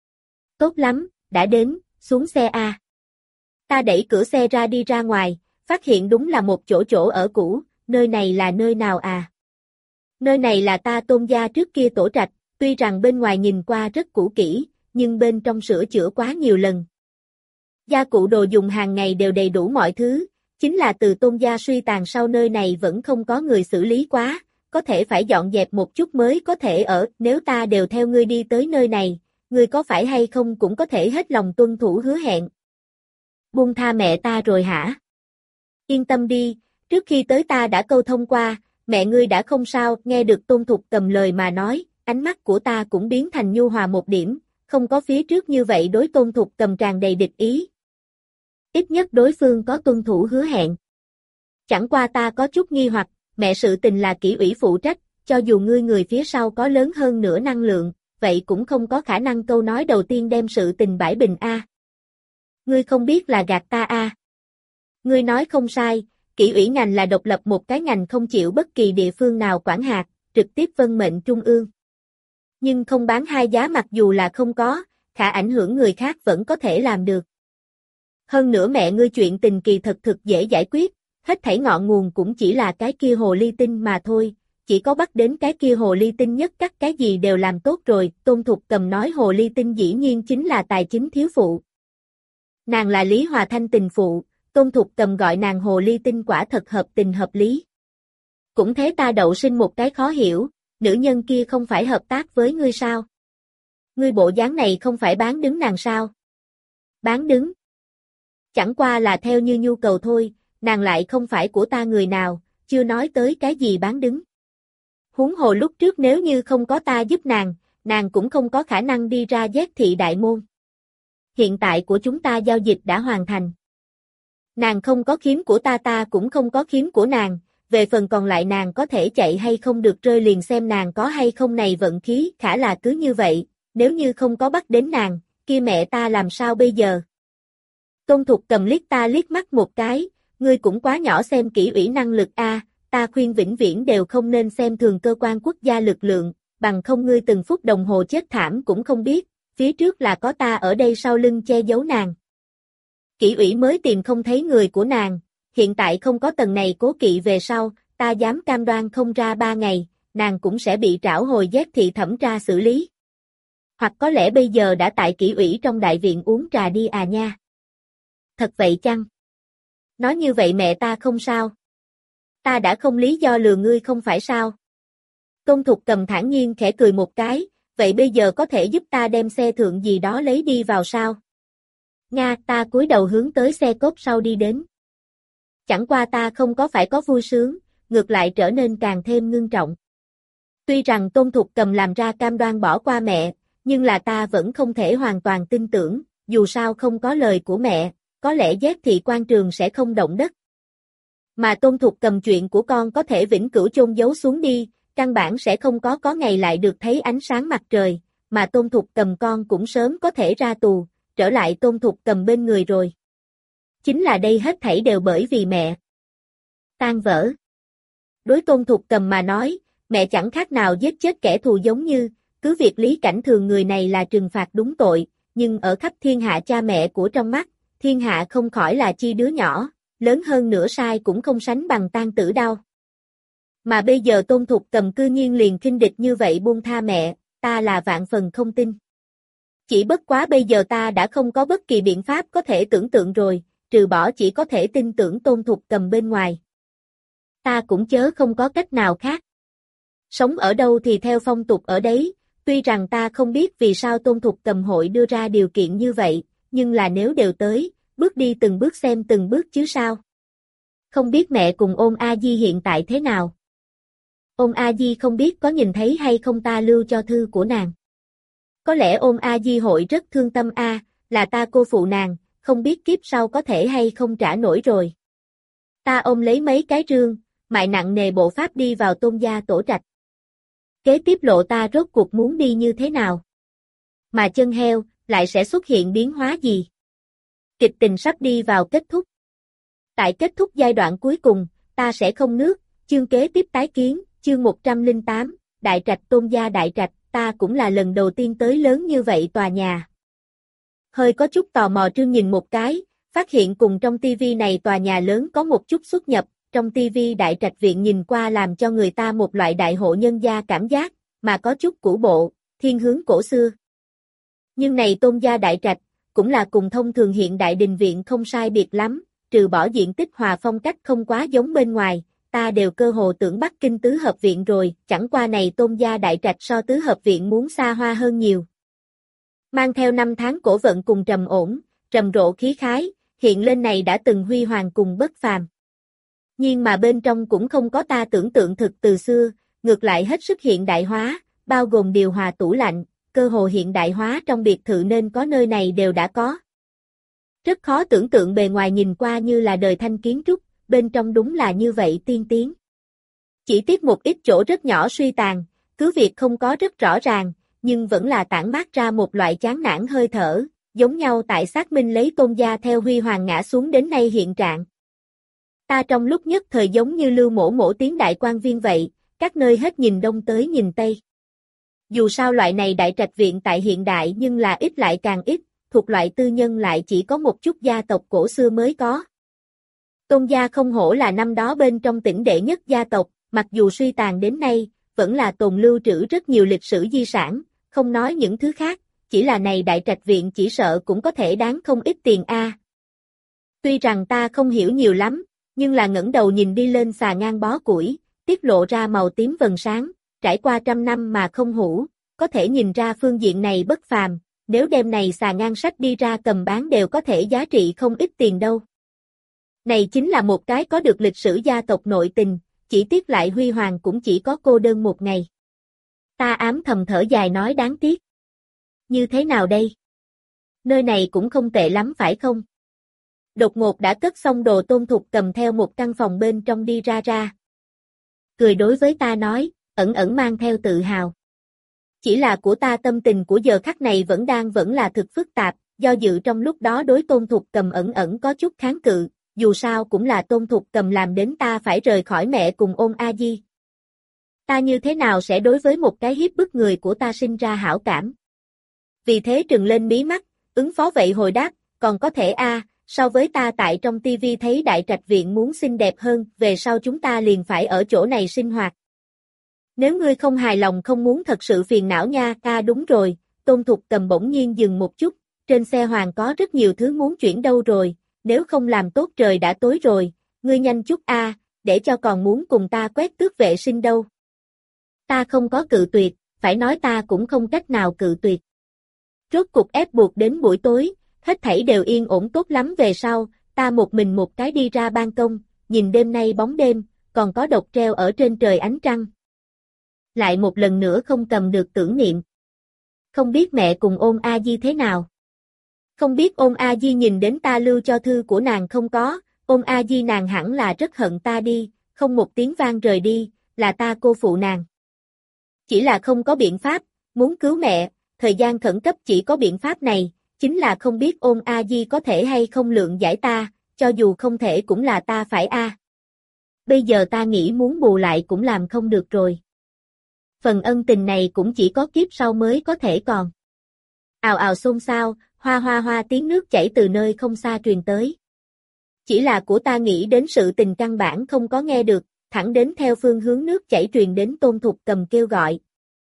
Speaker 1: Tốt lắm, đã đến, xuống xe a. Ta đẩy cửa xe ra đi ra ngoài, phát hiện đúng là một chỗ chỗ ở cũ, nơi này là nơi nào à? Nơi này là ta Tôn gia trước kia tổ trạch, tuy rằng bên ngoài nhìn qua rất cũ kỹ, nhưng bên trong sửa chữa quá nhiều lần. Gia cụ đồ dùng hàng ngày đều đầy đủ mọi thứ, chính là từ Tôn gia suy tàn sau nơi này vẫn không có người xử lý quá, có thể phải dọn dẹp một chút mới có thể ở, nếu ta đều theo ngươi đi tới nơi này, ngươi có phải hay không cũng có thể hết lòng tuân thủ hứa hẹn. Buông tha mẹ ta rồi hả? Yên tâm đi, trước khi tới ta đã câu thông qua, mẹ ngươi đã không sao, nghe được Tôn Thục Cầm lời mà nói, ánh mắt của ta cũng biến thành nhu hòa một điểm, không có phía trước như vậy đối Tôn Thục Cầm tràn đầy địch ý. Ít nhất đối phương có tuân thủ hứa hẹn. Chẳng qua ta có chút nghi hoặc, mẹ sự tình là kỷ ủy phụ trách, cho dù ngươi người phía sau có lớn hơn nữa năng lượng, vậy cũng không có khả năng câu nói đầu tiên đem sự tình bãi bình a. Ngươi không biết là gạt ta a. Ngươi nói không sai, kỷ ủy ngành là độc lập một cái ngành không chịu bất kỳ địa phương nào quản hạt, trực tiếp vân mệnh trung ương. Nhưng không bán hai giá mặc dù là không có, khả ảnh hưởng người khác vẫn có thể làm được. Hơn nữa mẹ ngươi chuyện tình kỳ thật thực dễ giải quyết, hết thảy ngọn nguồn cũng chỉ là cái kia hồ ly tinh mà thôi, chỉ có bắt đến cái kia hồ ly tinh nhất cắt cái gì đều làm tốt rồi, Tôn Thục Cầm nói hồ ly tinh dĩ nhiên chính là tài chính thiếu phụ. Nàng là Lý Hòa Thanh tình phụ, Tôn Thục Cầm gọi nàng hồ ly tinh quả thật hợp tình hợp lý. Cũng thế ta đậu sinh một cái khó hiểu, nữ nhân kia không phải hợp tác với ngươi sao? Ngươi bộ dáng này không phải bán đứng nàng sao? Bán đứng? Chẳng qua là theo như nhu cầu thôi, nàng lại không phải của ta người nào, chưa nói tới cái gì bán đứng. Huống hồ lúc trước nếu như không có ta giúp nàng, nàng cũng không có khả năng đi ra giác thị đại môn. Hiện tại của chúng ta giao dịch đã hoàn thành. Nàng không có khiếm của ta ta cũng không có khiếm của nàng, về phần còn lại nàng có thể chạy hay không được rơi liền xem nàng có hay không này vận khí, khả là cứ như vậy, nếu như không có bắt đến nàng, kia mẹ ta làm sao bây giờ? Tôn Thục Cầm liếc ta liếc mắt một cái, ngươi cũng quá nhỏ xem kỹ ủy năng lực a, ta khuyên vĩnh viễn đều không nên xem thường cơ quan quốc gia lực lượng, bằng không ngươi từng phút đồng hồ chết thảm cũng không biết, phía trước là có ta ở đây sau lưng che giấu nàng. Kỷ ủy mới tìm không thấy người của nàng, hiện tại không có tầng này cố kỵ về sau, ta dám cam đoan không ra ba ngày, nàng cũng sẽ bị trảo hồi giác thị thẩm tra xử lý. Hoặc có lẽ bây giờ đã tại kỷ ủy trong đại viện uống trà đi à nha. Thật vậy chăng? Nói như vậy mẹ ta không sao. Ta đã không lý do lừa ngươi không phải sao? Tôn Thục Cầm thản nhiên khẽ cười một cái, vậy bây giờ có thể giúp ta đem xe thượng gì đó lấy đi vào sao? Nga, ta cúi đầu hướng tới xe cốp sau đi đến. Chẳng qua ta không có phải có vui sướng, ngược lại trở nên càng thêm ngưng trọng. Tuy rằng Tôn Thục Cầm làm ra cam đoan bỏ qua mẹ, nhưng là ta vẫn không thể hoàn toàn tin tưởng, dù sao không có lời của mẹ, có lẽ giác thị quan trường sẽ không động đất. Mà Tôn Thục Cầm chuyện của con có thể vĩnh cửu chôn giấu xuống đi, căn bản sẽ không có có ngày lại được thấy ánh sáng mặt trời, mà Tôn Thục Cầm con cũng sớm có thể ra tù, trở lại Tôn Thục Cầm bên người rồi. Chính là đây hết thảy đều bởi vì mẹ. Tan vỡ. Đối Tôn Thục Cầm mà nói, mẹ chẳng khác nào giết chết kẻ thù giống như, cứ việc Lý Cảnh Thường người này là trừng phạt đúng tội, nhưng ở khắp thiên hạ cha mẹ của trong mắt, thiên hạ không khỏi là chi đứa nhỏ, lớn hơn nửa sai cũng không sánh bằng tang tử đau. Mà bây giờ Tôn Thục Cầm cư nhiên liền khinh địch như vậy buông tha mẹ, ta là vạn phần không tin. Chỉ bất quá bây giờ ta đã không có bất kỳ biện pháp có thể tưởng tượng rồi, trừ bỏ chỉ có thể tin tưởng Tôn Thục Cầm bên ngoài. Ta cũng chớ không có cách nào khác. Sống ở đâu thì theo phong tục ở đấy, tuy rằng ta không biết vì sao Tôn Thục Cầm hội đưa ra điều kiện như vậy, nhưng là nếu đều tới, bước đi từng bước xem từng bước chứ sao. Không biết mẹ cùng Ôn A Di hiện tại thế nào. Ôn A Di không biết có nhìn thấy hay không ta lưu cho thư của nàng. Có lẽ Ôn A Di hội rất thương tâm a, là ta cô phụ nàng, không biết kiếp sau có thể hay không trả nổi rồi. Ta ôm lấy mấy cái rương, mại nặng nề bộ pháp đi vào Tôn gia tổ trạch. Kế tiếp lộ ta rốt cuộc muốn đi như thế nào? Mà chân heo, lại sẽ xuất hiện biến hóa gì? Kịch tình sắp đi vào kết thúc. Tại kết thúc giai đoạn cuối cùng, ta sẽ không nước, chương kế tiếp tái kiến, chương một trăm lẻ tám, Đại Trạch Tôn gia Đại Trạch, ta cũng là lần đầu tiên tới lớn như vậy tòa nhà. Hơi có chút tò mò trương nhìn một cái, phát hiện cùng trong tivi này tòa nhà lớn có một chút xuất nhập, trong tivi Đại Trạch viện nhìn qua làm cho người ta một loại đại hộ nhân gia cảm giác, mà có chút cũ bộ, thiên hướng cổ xưa. Nhưng này Tôn gia Đại Trạch, cũng là cùng thông thường hiện đại đình viện không sai biệt lắm, trừ bỏ diện tích hòa phong cách không quá giống bên ngoài, ta đều cơ hồ tưởng Bắc Kinh tứ hợp viện rồi, chẳng qua này Tôn gia Đại Trạch so tứ hợp viện muốn xa hoa hơn nhiều. Mang theo năm tháng cổ vận cùng trầm ổn, trầm rộ khí khái, hiện lên này đã từng huy hoàng cùng bất phàm. Nhưng mà bên trong cũng không có ta tưởng tượng thực từ xưa, ngược lại hết sức hiện đại hóa, bao gồm điều hòa tủ lạnh, cơ hồ hiện đại hóa trong biệt thự nên có nơi này đều đã có. Rất khó tưởng tượng bề ngoài nhìn qua như là đời Thanh kiến trúc, bên trong đúng là như vậy tiên tiến. Chỉ tiếc một ít chỗ rất nhỏ suy tàn, cứ việc không có rất rõ ràng, nhưng vẫn là tản mát ra một loại chán nản hơi thở, giống nhau tại xác minh lấy Tôn gia theo huy hoàng ngã xuống đến nay hiện trạng. Ta trong lúc nhất thời giống như Lưu Mỗ Mỗ tiến đại quan viên vậy, các nơi hết nhìn đông tới nhìn tây. Dù sao loại này đại trạch viện tại hiện đại nhưng là ít lại càng ít, thuộc loại tư nhân lại chỉ có một chút gia tộc cổ xưa mới có. Tôn gia không hổ là năm đó bên trong tỉnh đệ nhất gia tộc, mặc dù suy tàn đến nay, vẫn là tồn lưu trữ rất nhiều lịch sử di sản, không nói những thứ khác, chỉ là này đại trạch viện chỉ sợ cũng có thể đáng không ít tiền a. Tuy rằng ta không hiểu nhiều lắm, nhưng là ngẩng đầu nhìn đi lên xà ngang bó củi, tiết lộ ra màu tím vầng sáng, trải qua trăm năm mà không hủ, có thể nhìn ra phương diện này bất phàm, nếu đem này xà ngang sách đi ra cầm bán đều có thể giá trị không ít tiền đâu. Này chính là một cái có được lịch sử gia tộc nội tình, chỉ tiếc lại huy hoàng cũng chỉ có cô đơn một ngày. Ta ám thầm thở dài nói đáng tiếc. Như thế nào đây? Nơi này cũng không tệ lắm phải không? Đột ngột đã cất xong đồ Tôn Thục cầm theo một căn phòng bên trong đi ra ra. Cười đối với ta nói, ẩn ẩn mang theo tự hào. Chỉ là của ta tâm tình của giờ khắc này vẫn đang vẫn là thực phức tạp, do dự trong lúc đó đối Tôn Thục cầm ẩn ẩn có chút kháng cự, dù sao cũng là Tôn Thục cầm làm đến ta phải rời khỏi mẹ cùng Ôn A Di. Ta như thế nào sẽ đối với một cái hiếp bức người của ta sinh ra hảo cảm? Vì thế trừng lên mí mắt, ứng phó vậy hồi đáp, còn có thể a, so với ta tại trong tivi thấy đại trạch viện muốn xinh đẹp hơn, về sau chúng ta liền phải ở chỗ này sinh hoạt. Nếu ngươi không hài lòng không muốn thật sự phiền não nha, a đúng rồi, Tôn Thục cầm bỗng nhiên dừng một chút, trên xe hoàng có rất nhiều thứ muốn chuyển đâu rồi, nếu không làm tốt trời đã tối rồi, ngươi nhanh chút a, để cho còn muốn cùng ta quét tước vệ sinh đâu. Ta không có cự tuyệt, phải nói ta cũng không cách nào cự tuyệt. Rốt cục ép buộc đến buổi tối, hết thảy đều yên ổn tốt lắm về sau, ta một mình một cái đi ra ban công, nhìn đêm nay bóng đêm, còn có độc treo ở trên trời ánh trăng. Lại một lần nữa không cầm được tưởng niệm. Không biết mẹ cùng Ôn A Di thế nào? Không biết Ôn A Di nhìn đến ta lưu cho thư của nàng không có, Ôn A Di nàng hẳn là rất hận ta đi, không một tiếng vang rời đi, là ta cô phụ nàng. Chỉ là không có biện pháp, muốn cứu mẹ, thời gian khẩn cấp chỉ có biện pháp này, chính là không biết Ôn A Di có thể hay không lượng giải ta, cho dù không thể cũng là ta phải a. Bây giờ ta nghĩ muốn bù lại cũng làm không được rồi. Phần ân tình này cũng chỉ có kiếp sau mới có thể còn. Ào ào xôn xao, hoa hoa hoa tiếng nước chảy từ nơi không xa truyền tới. Chỉ là của ta nghĩ đến sự tình căn bản không có nghe được, thẳng đến theo phương hướng nước chảy truyền đến Tôn Thục cầm kêu gọi.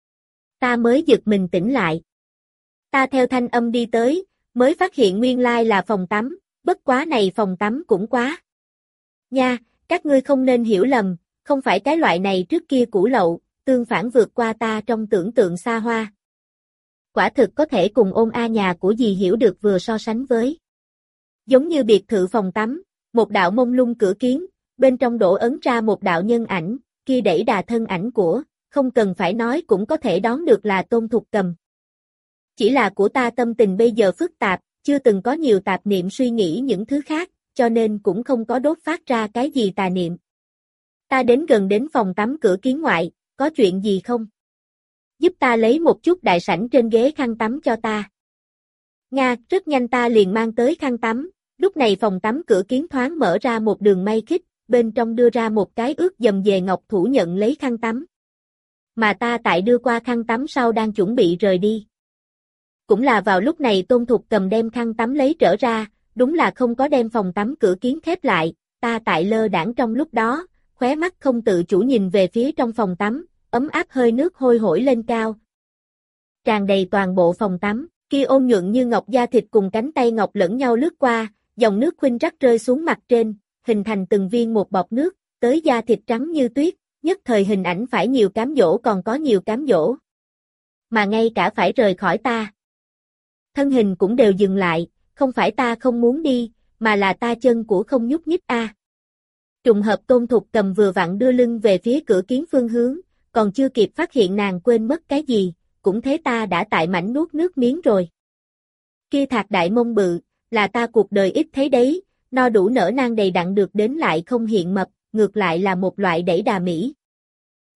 Speaker 1: Ta mới giật mình tỉnh lại. Ta theo thanh âm đi tới, mới phát hiện nguyên lai là phòng tắm, bất quá này phòng tắm cũng quá. Nha, các ngươi không nên hiểu lầm, không phải cái loại này trước kia cũ lậu, tương phản vượt qua ta trong tưởng tượng xa hoa. Quả thực có thể cùng Ôn A nhà của dì hiểu được vừa so sánh với. Giống như biệt thự phòng tắm, một đạo mông lung cửa kiến, bên trong đổ ấn ra một đạo nhân ảnh, kia đẩy đà thân ảnh của, không cần phải nói cũng có thể đoán được là Tôn Thục cầm. Chỉ là của ta tâm tình bây giờ phức tạp, chưa từng có nhiều tạp niệm suy nghĩ những thứ khác, cho nên cũng không có đốt phát ra cái gì tà niệm. Ta đến gần đến phòng tắm cửa kiến ngoại, có chuyện gì không? Giúp ta lấy một chút đại sảnh trên ghế khăn tắm cho ta. Nga, rất nhanh ta liền mang tới khăn tắm, lúc này phòng tắm cửa kiến thoáng mở ra một đường may khích, bên trong đưa ra một cái ướt dầm dề ngọc thủ nhận lấy khăn tắm. Mà ta tại đưa qua khăn tắm sau đang chuẩn bị rời đi. Cũng là vào lúc này Tôn Thục cầm đem khăn tắm lấy trở ra, đúng là không có đem phòng tắm cửa kiến khép lại, ta tại lơ đãng trong lúc đó, khóe mắt không tự chủ nhìn về phía trong phòng tắm, ấm áp hơi nước hôi hổi lên cao. Tràn đầy toàn bộ phòng tắm, kia ôn nhuận như ngọc da thịt cùng cánh tay ngọc lẫn nhau lướt qua, dòng nước khuynh rắc rơi xuống mặt trên, hình thành từng viên một bọt nước, tới da thịt trắng như tuyết, nhất thời hình ảnh phải nhiều cám dỗ còn có nhiều cám dỗ. Mà ngay cả phải rời khỏi ta. Thân hình cũng đều dừng lại, không phải ta không muốn đi, mà là ta chân của không nhúc nhích a. À. Trùng hợp Tôn Thục cầm vừa vặn đưa lưng về phía cửa kiến phương hướng, còn chưa kịp phát hiện nàng quên mất cái gì, cũng thế ta đã tại mảnh nuốt nước miếng rồi. Kia thạc đại mông bự, là ta cuộc đời ít thấy đấy, no đủ nở nang đầy đặn được đến lại không hiện mập, ngược lại là một loại đẩy đà mỹ.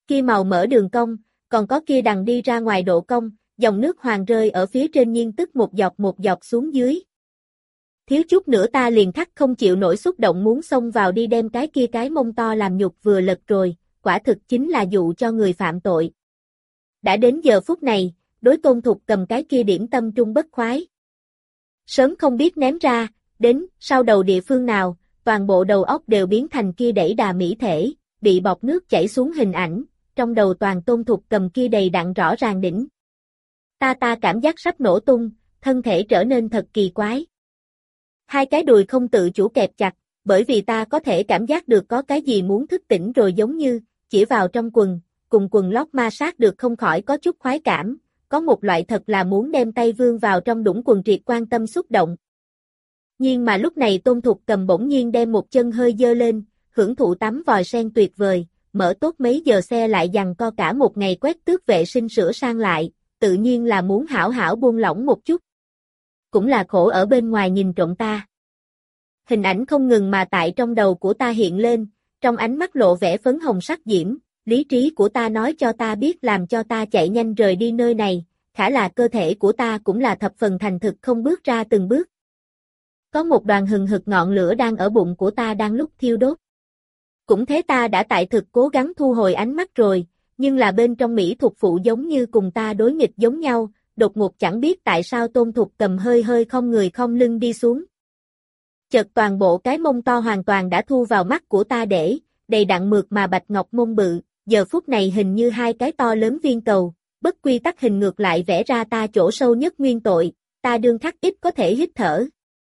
Speaker 1: Kia màu mỡ đường cong, còn có kia đằng đi ra ngoài độ cong, dòng nước hoàng rơi ở phía trên nhiên tức một giọt một giọt xuống dưới. Thiếu chút nữa ta liền thắt không chịu nổi xúc động muốn xông vào đi đem cái kia cái mông to làm nhục vừa lật rồi, quả thực chính là dụ cho người phạm tội. Đã đến giờ phút này, đối Tôn Thục cầm cái kia điểm tâm trung bất khoái. Sớm không biết ném ra, đến, sau đầu địa phương nào, toàn bộ đầu óc đều biến thành kia đẩy đà mỹ thể, bị bọt nước chảy xuống hình ảnh, trong đầu toàn Tôn Thục cầm kia đầy đặn rõ ràng đỉnh. Ta ta cảm giác sắp nổ tung, thân thể trở nên thật kỳ quái. Hai cái đùi không tự chủ kẹp chặt, bởi vì ta có thể cảm giác được có cái gì muốn thức tỉnh rồi giống như, chỉ vào trong quần, cùng quần lót ma sát được không khỏi có chút khoái cảm, có một loại thật là muốn đem tay vươn vào trong đũng quần triệt quan tâm xúc động. Nhưng mà lúc này Tôn Thục cầm bỗng nhiên đem một chân hơi dơ lên, hưởng thụ tắm vòi sen tuyệt vời, mở tốt mấy giờ xe lại dằn co cả một ngày quét tước vệ sinh sửa sang lại, tự nhiên là muốn hảo hảo buông lỏng một chút. Cũng là khổ ở bên ngoài nhìn trộm ta. Hình ảnh không ngừng mà tại trong đầu của ta hiện lên, trong ánh mắt lộ vẻ phấn hồng sắc diễm, lý trí của ta nói cho ta biết làm cho ta chạy nhanh rời đi nơi này, khả là cơ thể của ta cũng là thập phần thành thực không bước ra từng bước. Có một đoàn hừng hực ngọn lửa đang ở bụng của ta đang lúc thiêu đốt. Cũng thế ta đã tại thực cố gắng thu hồi ánh mắt rồi, nhưng là bên trong mỹ thuật phụ giống như cùng ta đối nghịch giống nhau, đột ngột chẳng biết tại sao Tôn Thục cầm hơi hơi không người không lưng đi xuống. Chợt toàn bộ cái mông to hoàn toàn đã thu vào mắt của ta để, đầy đặn mượt mà bạch ngọc mông bự, giờ phút này hình như hai cái to lớn viên cầu, bất quy tắc hình ngược lại vẽ ra ta chỗ sâu nhất nguyên tội, ta đương khắc ít có thể hít thở.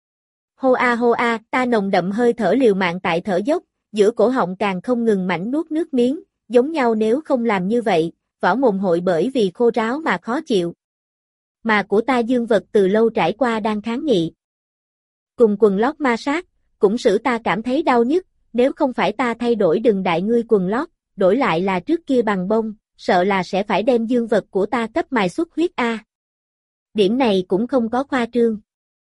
Speaker 1: Hô a hô a, ta nồng đậm hơi thở liều mạng tại thở dốc, giữa cổ họng càng không ngừng mảnh nuốt nước miếng, giống nhau nếu không làm như vậy, vỏ mồm hội bởi vì khô ráo mà khó chịu. Mà của ta dương vật từ lâu trải qua đang kháng nghị. Cùng quần lót ma sát, cũng使ta cảm thấy đau nhức, nếu không phải ta thay đổi đừng đại ngươi quần lót, đổi lại là trước kia bằng bông, sợ là sẽ phải đem dương vật của ta cấp mài xuất huyết a. Điểm này cũng không có khoa trương.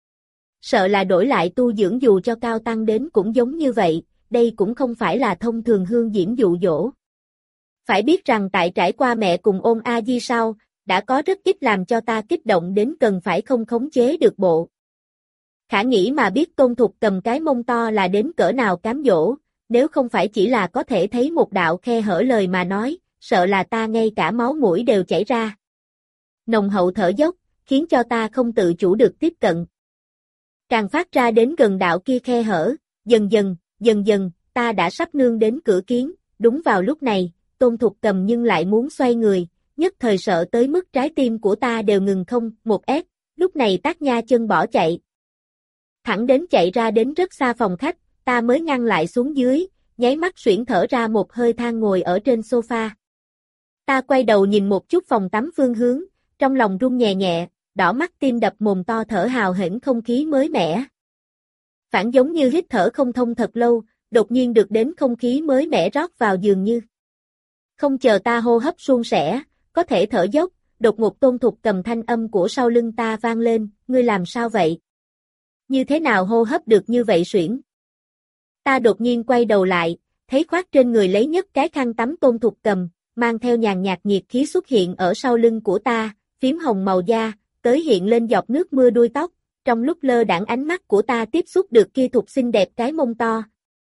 Speaker 1: Sợ là đổi lại tu dưỡng dù cho cao tăng đến cũng giống như vậy, đây cũng không phải là thông thường hương diễm dụ dỗ. Phải biết rằng tại trải qua mẹ cùng ôm A Di sau, đã có rất ít làm cho ta kích động đến cần phải không khống chế được bộ. Khả nghĩ mà biết Tôn Thục cầm cái mông to là đến cỡ nào cám dỗ, nếu không phải chỉ là có thể thấy một đạo khe hở lời mà nói, sợ là ta ngay cả máu mũi đều chảy ra. Nồng hậu thở dốc, khiến cho ta không tự chủ được tiếp cận. Càng phát ra đến gần đạo kia khe hở, dần dần, dần dần, ta đã sắp nương đến cửa kiến, đúng vào lúc này, Tôn Thục cầm nhưng lại muốn xoay người, nhất thời sợ tới mức trái tim của ta đều ngừng không, một ép, lúc này tác nha chân bỏ chạy. Thẳng đến chạy ra đến rất xa phòng khách, ta mới ngăn lại xuống dưới, nháy mắt xuyển thở ra một hơi than ngồi ở trên sofa. Ta quay đầu nhìn một chút phòng tắm phương hướng, trong lòng run nhẹ nhẹ, đỏ mắt tim đập mồm to thở hào hển không khí mới mẻ. Phản giống như hít thở không thông thật lâu, đột nhiên được đến không khí mới mẻ rót vào dường như. Không chờ ta hô hấp suôn sẻ, có thể thở dốc, đột ngột Tôn Thục cầm thanh âm của sau lưng ta vang lên, ngươi làm sao vậy? Như thế nào hô hấp được như vậy xuyển? Ta đột nhiên quay đầu lại, thấy khoác trên người lấy nhất cái khăn tắm Tôn Thục cầm, mang theo nhàn nhạt nhiệt khí xuất hiện ở sau lưng của ta, phím hồng màu da, tới hiện lên giọt nước mưa đuôi tóc, trong lúc lơ đãng ánh mắt của ta tiếp xúc được kia Thục xinh đẹp cái mông to.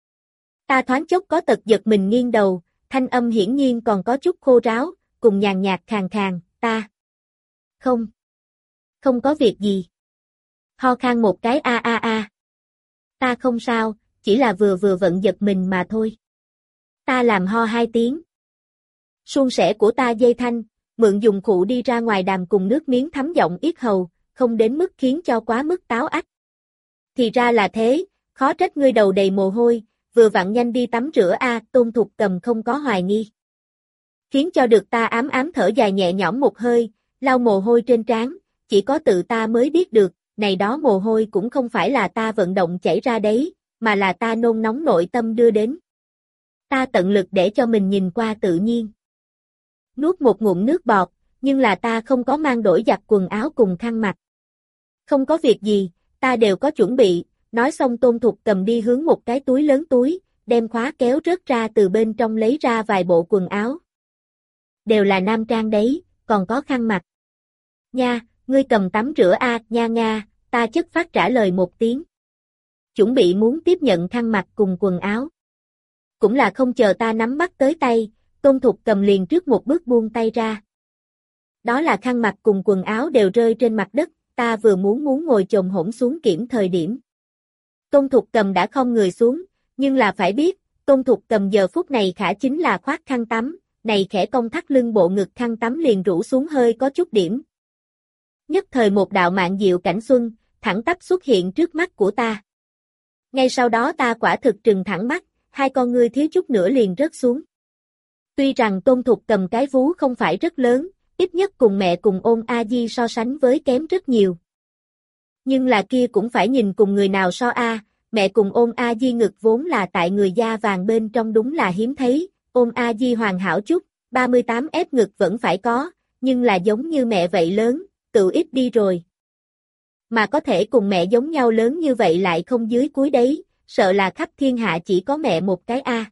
Speaker 1: Ta thoáng chốc có tật giật mình nghiêng đầu, thanh âm hiển nhiên còn có chút khô ráo, cùng nhàn nhạt khàn khàn, ta. Không. Không có việc gì. Ho khan một cái a a a. Ta không sao, chỉ là vừa vừa vận giật mình mà thôi. Ta làm ho hai tiếng. Suôn sẻ của ta dây thanh, mượn dùng cụ đi ra ngoài đàm cùng nước miếng thấm giọng yết hầu, không đến mức khiến cho quá mức táo ách. Thì ra là thế, khó trách ngươi đầu đầy mồ hôi, vừa vặn nhanh đi tắm rửa a, Tôn Thục cầm không có hoài nghi. Khiến cho được ta ám ám thở dài nhẹ nhõm một hơi, lau mồ hôi trên trán, chỉ có tự ta mới biết được, này đó mồ hôi cũng không phải là ta vận động chảy ra đấy, mà là ta nôn nóng nội tâm đưa đến. Ta tận lực để cho mình nhìn qua tự nhiên. Nuốt một ngụm nước bọt, nhưng là ta không có mang đổi giặt quần áo cùng khăn mặt. Không có việc gì, ta đều có chuẩn bị, nói xong Tôn Thục cầm đi hướng một cái túi lớn túi, đem khóa kéo rớt ra từ bên trong lấy ra vài bộ quần áo. đều là nam trang đấy, còn có khăn mặt. Nha, ngươi cầm tắm rửa a, nha nga, ta chất phát trả lời một tiếng. Chuẩn bị muốn tiếp nhận khăn mặt cùng quần áo. Cũng là không chờ ta nắm bắt tới tay, Tôn Thục cầm liền trước một bước buông tay ra. Đó là khăn mặt cùng quần áo đều rơi trên mặt đất, ta vừa muốn muốn ngồi chồm hổm xuống kiểm thời điểm. Tôn Thục cầm đã không người xuống, nhưng là phải biết, Tôn Thục cầm giờ phút này khả chính là khoác khăn tắm, này khẽ cong thắt lưng bộ ngực khăn tắm liền rũ xuống hơi có chút điểm. Nhất thời một đạo mạn diệu cảnh xuân, thẳng tắp xuất hiện trước mắt của ta. Ngay sau đó ta quả thực trừng thẳng mắt, hai con ngươi thiếu chút nữa liền rớt xuống. Tuy rằng Tôn Thục cầm cái vú không phải rất lớn, ít nhất cùng mẹ cùng Ôn A Di so sánh với kém rất nhiều. Nhưng là kia cũng phải nhìn cùng người nào so a, mẹ cùng Ôn A Di ngực vốn là tại người da vàng bên trong đúng là hiếm thấy, Ôn A Di hoàn hảo chút, ba mươi tám ép ngực vẫn phải có, nhưng là giống như mẹ vậy lớn, tự ít đi rồi. Mà có thể cùng mẹ giống nhau lớn như vậy lại không dưới cuối đấy, sợ là khắp thiên hạ chỉ có mẹ một cái a.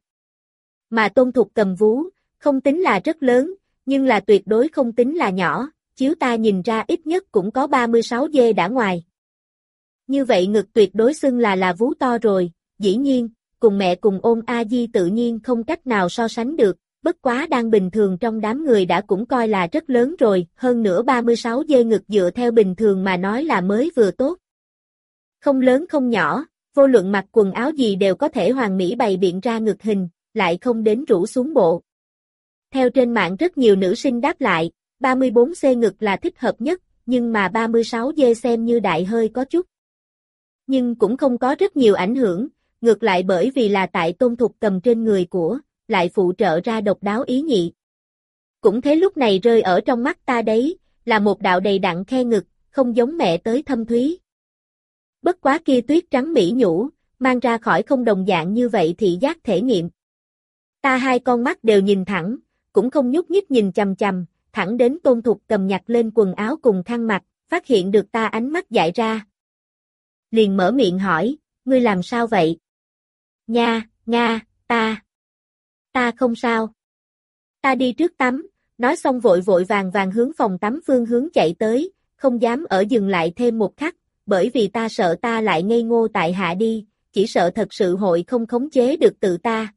Speaker 1: Mà Tôn Thục cầm vú, không tính là rất lớn, nhưng là tuyệt đối không tính là nhỏ, chiếu ta nhìn ra ít nhất cũng có ba mươi sáu dê đã ngoài. Như vậy ngực tuyệt đối xưng là là vú to rồi, dĩ nhiên, cùng mẹ cùng Ôn A Di tự nhiên không cách nào so sánh được, bất quá đang bình thường trong đám người đã cũng coi là rất lớn rồi, hơn nữa ba mươi sáu dê ngực dựa theo bình thường mà nói là mới vừa tốt. Không lớn không nhỏ, vô luận mặc quần áo gì đều có thể hoàn mỹ bày biện ra ngực hình, lại không đến rũ xuống bộ. Theo trên mạng rất nhiều nữ sinh đáp lại, ba mươi bốn xê ngực là thích hợp nhất, nhưng mà ba mươi sáu dê xem như đại hơi có chút. Nhưng cũng không có rất nhiều ảnh hưởng, ngược lại bởi vì là tại Tôn Thục cầm trên người của, lại phụ trợ ra độc đáo ý nhị. Cũng thế lúc này rơi ở trong mắt ta đấy, là một đạo đầy đặn khe ngực, không giống mẹ tới thâm thúy. Bất quá kia tuyết trắng mỹ nhũ, mang ra khỏi không đồng dạng như vậy thị giác thể nghiệm. Ta hai con mắt đều nhìn thẳng, cũng không nhúc nhích nhìn chằm chằm, thẳng đến Tôn Thục cầm nhặt lên quần áo cùng khăn mặt, phát hiện được ta ánh mắt dại ra. Liền mở miệng hỏi, ngươi làm sao vậy? Nha, Nga, ta. Ta không sao. Ta đi trước tắm, nói xong vội vội vàng vàng hướng phòng tắm phương hướng chạy tới, không dám ở dừng lại thêm một khắc, bởi vì ta sợ ta lại ngây ngô tại hạ đi, chỉ sợ thật sự hội không khống chế được tự ta.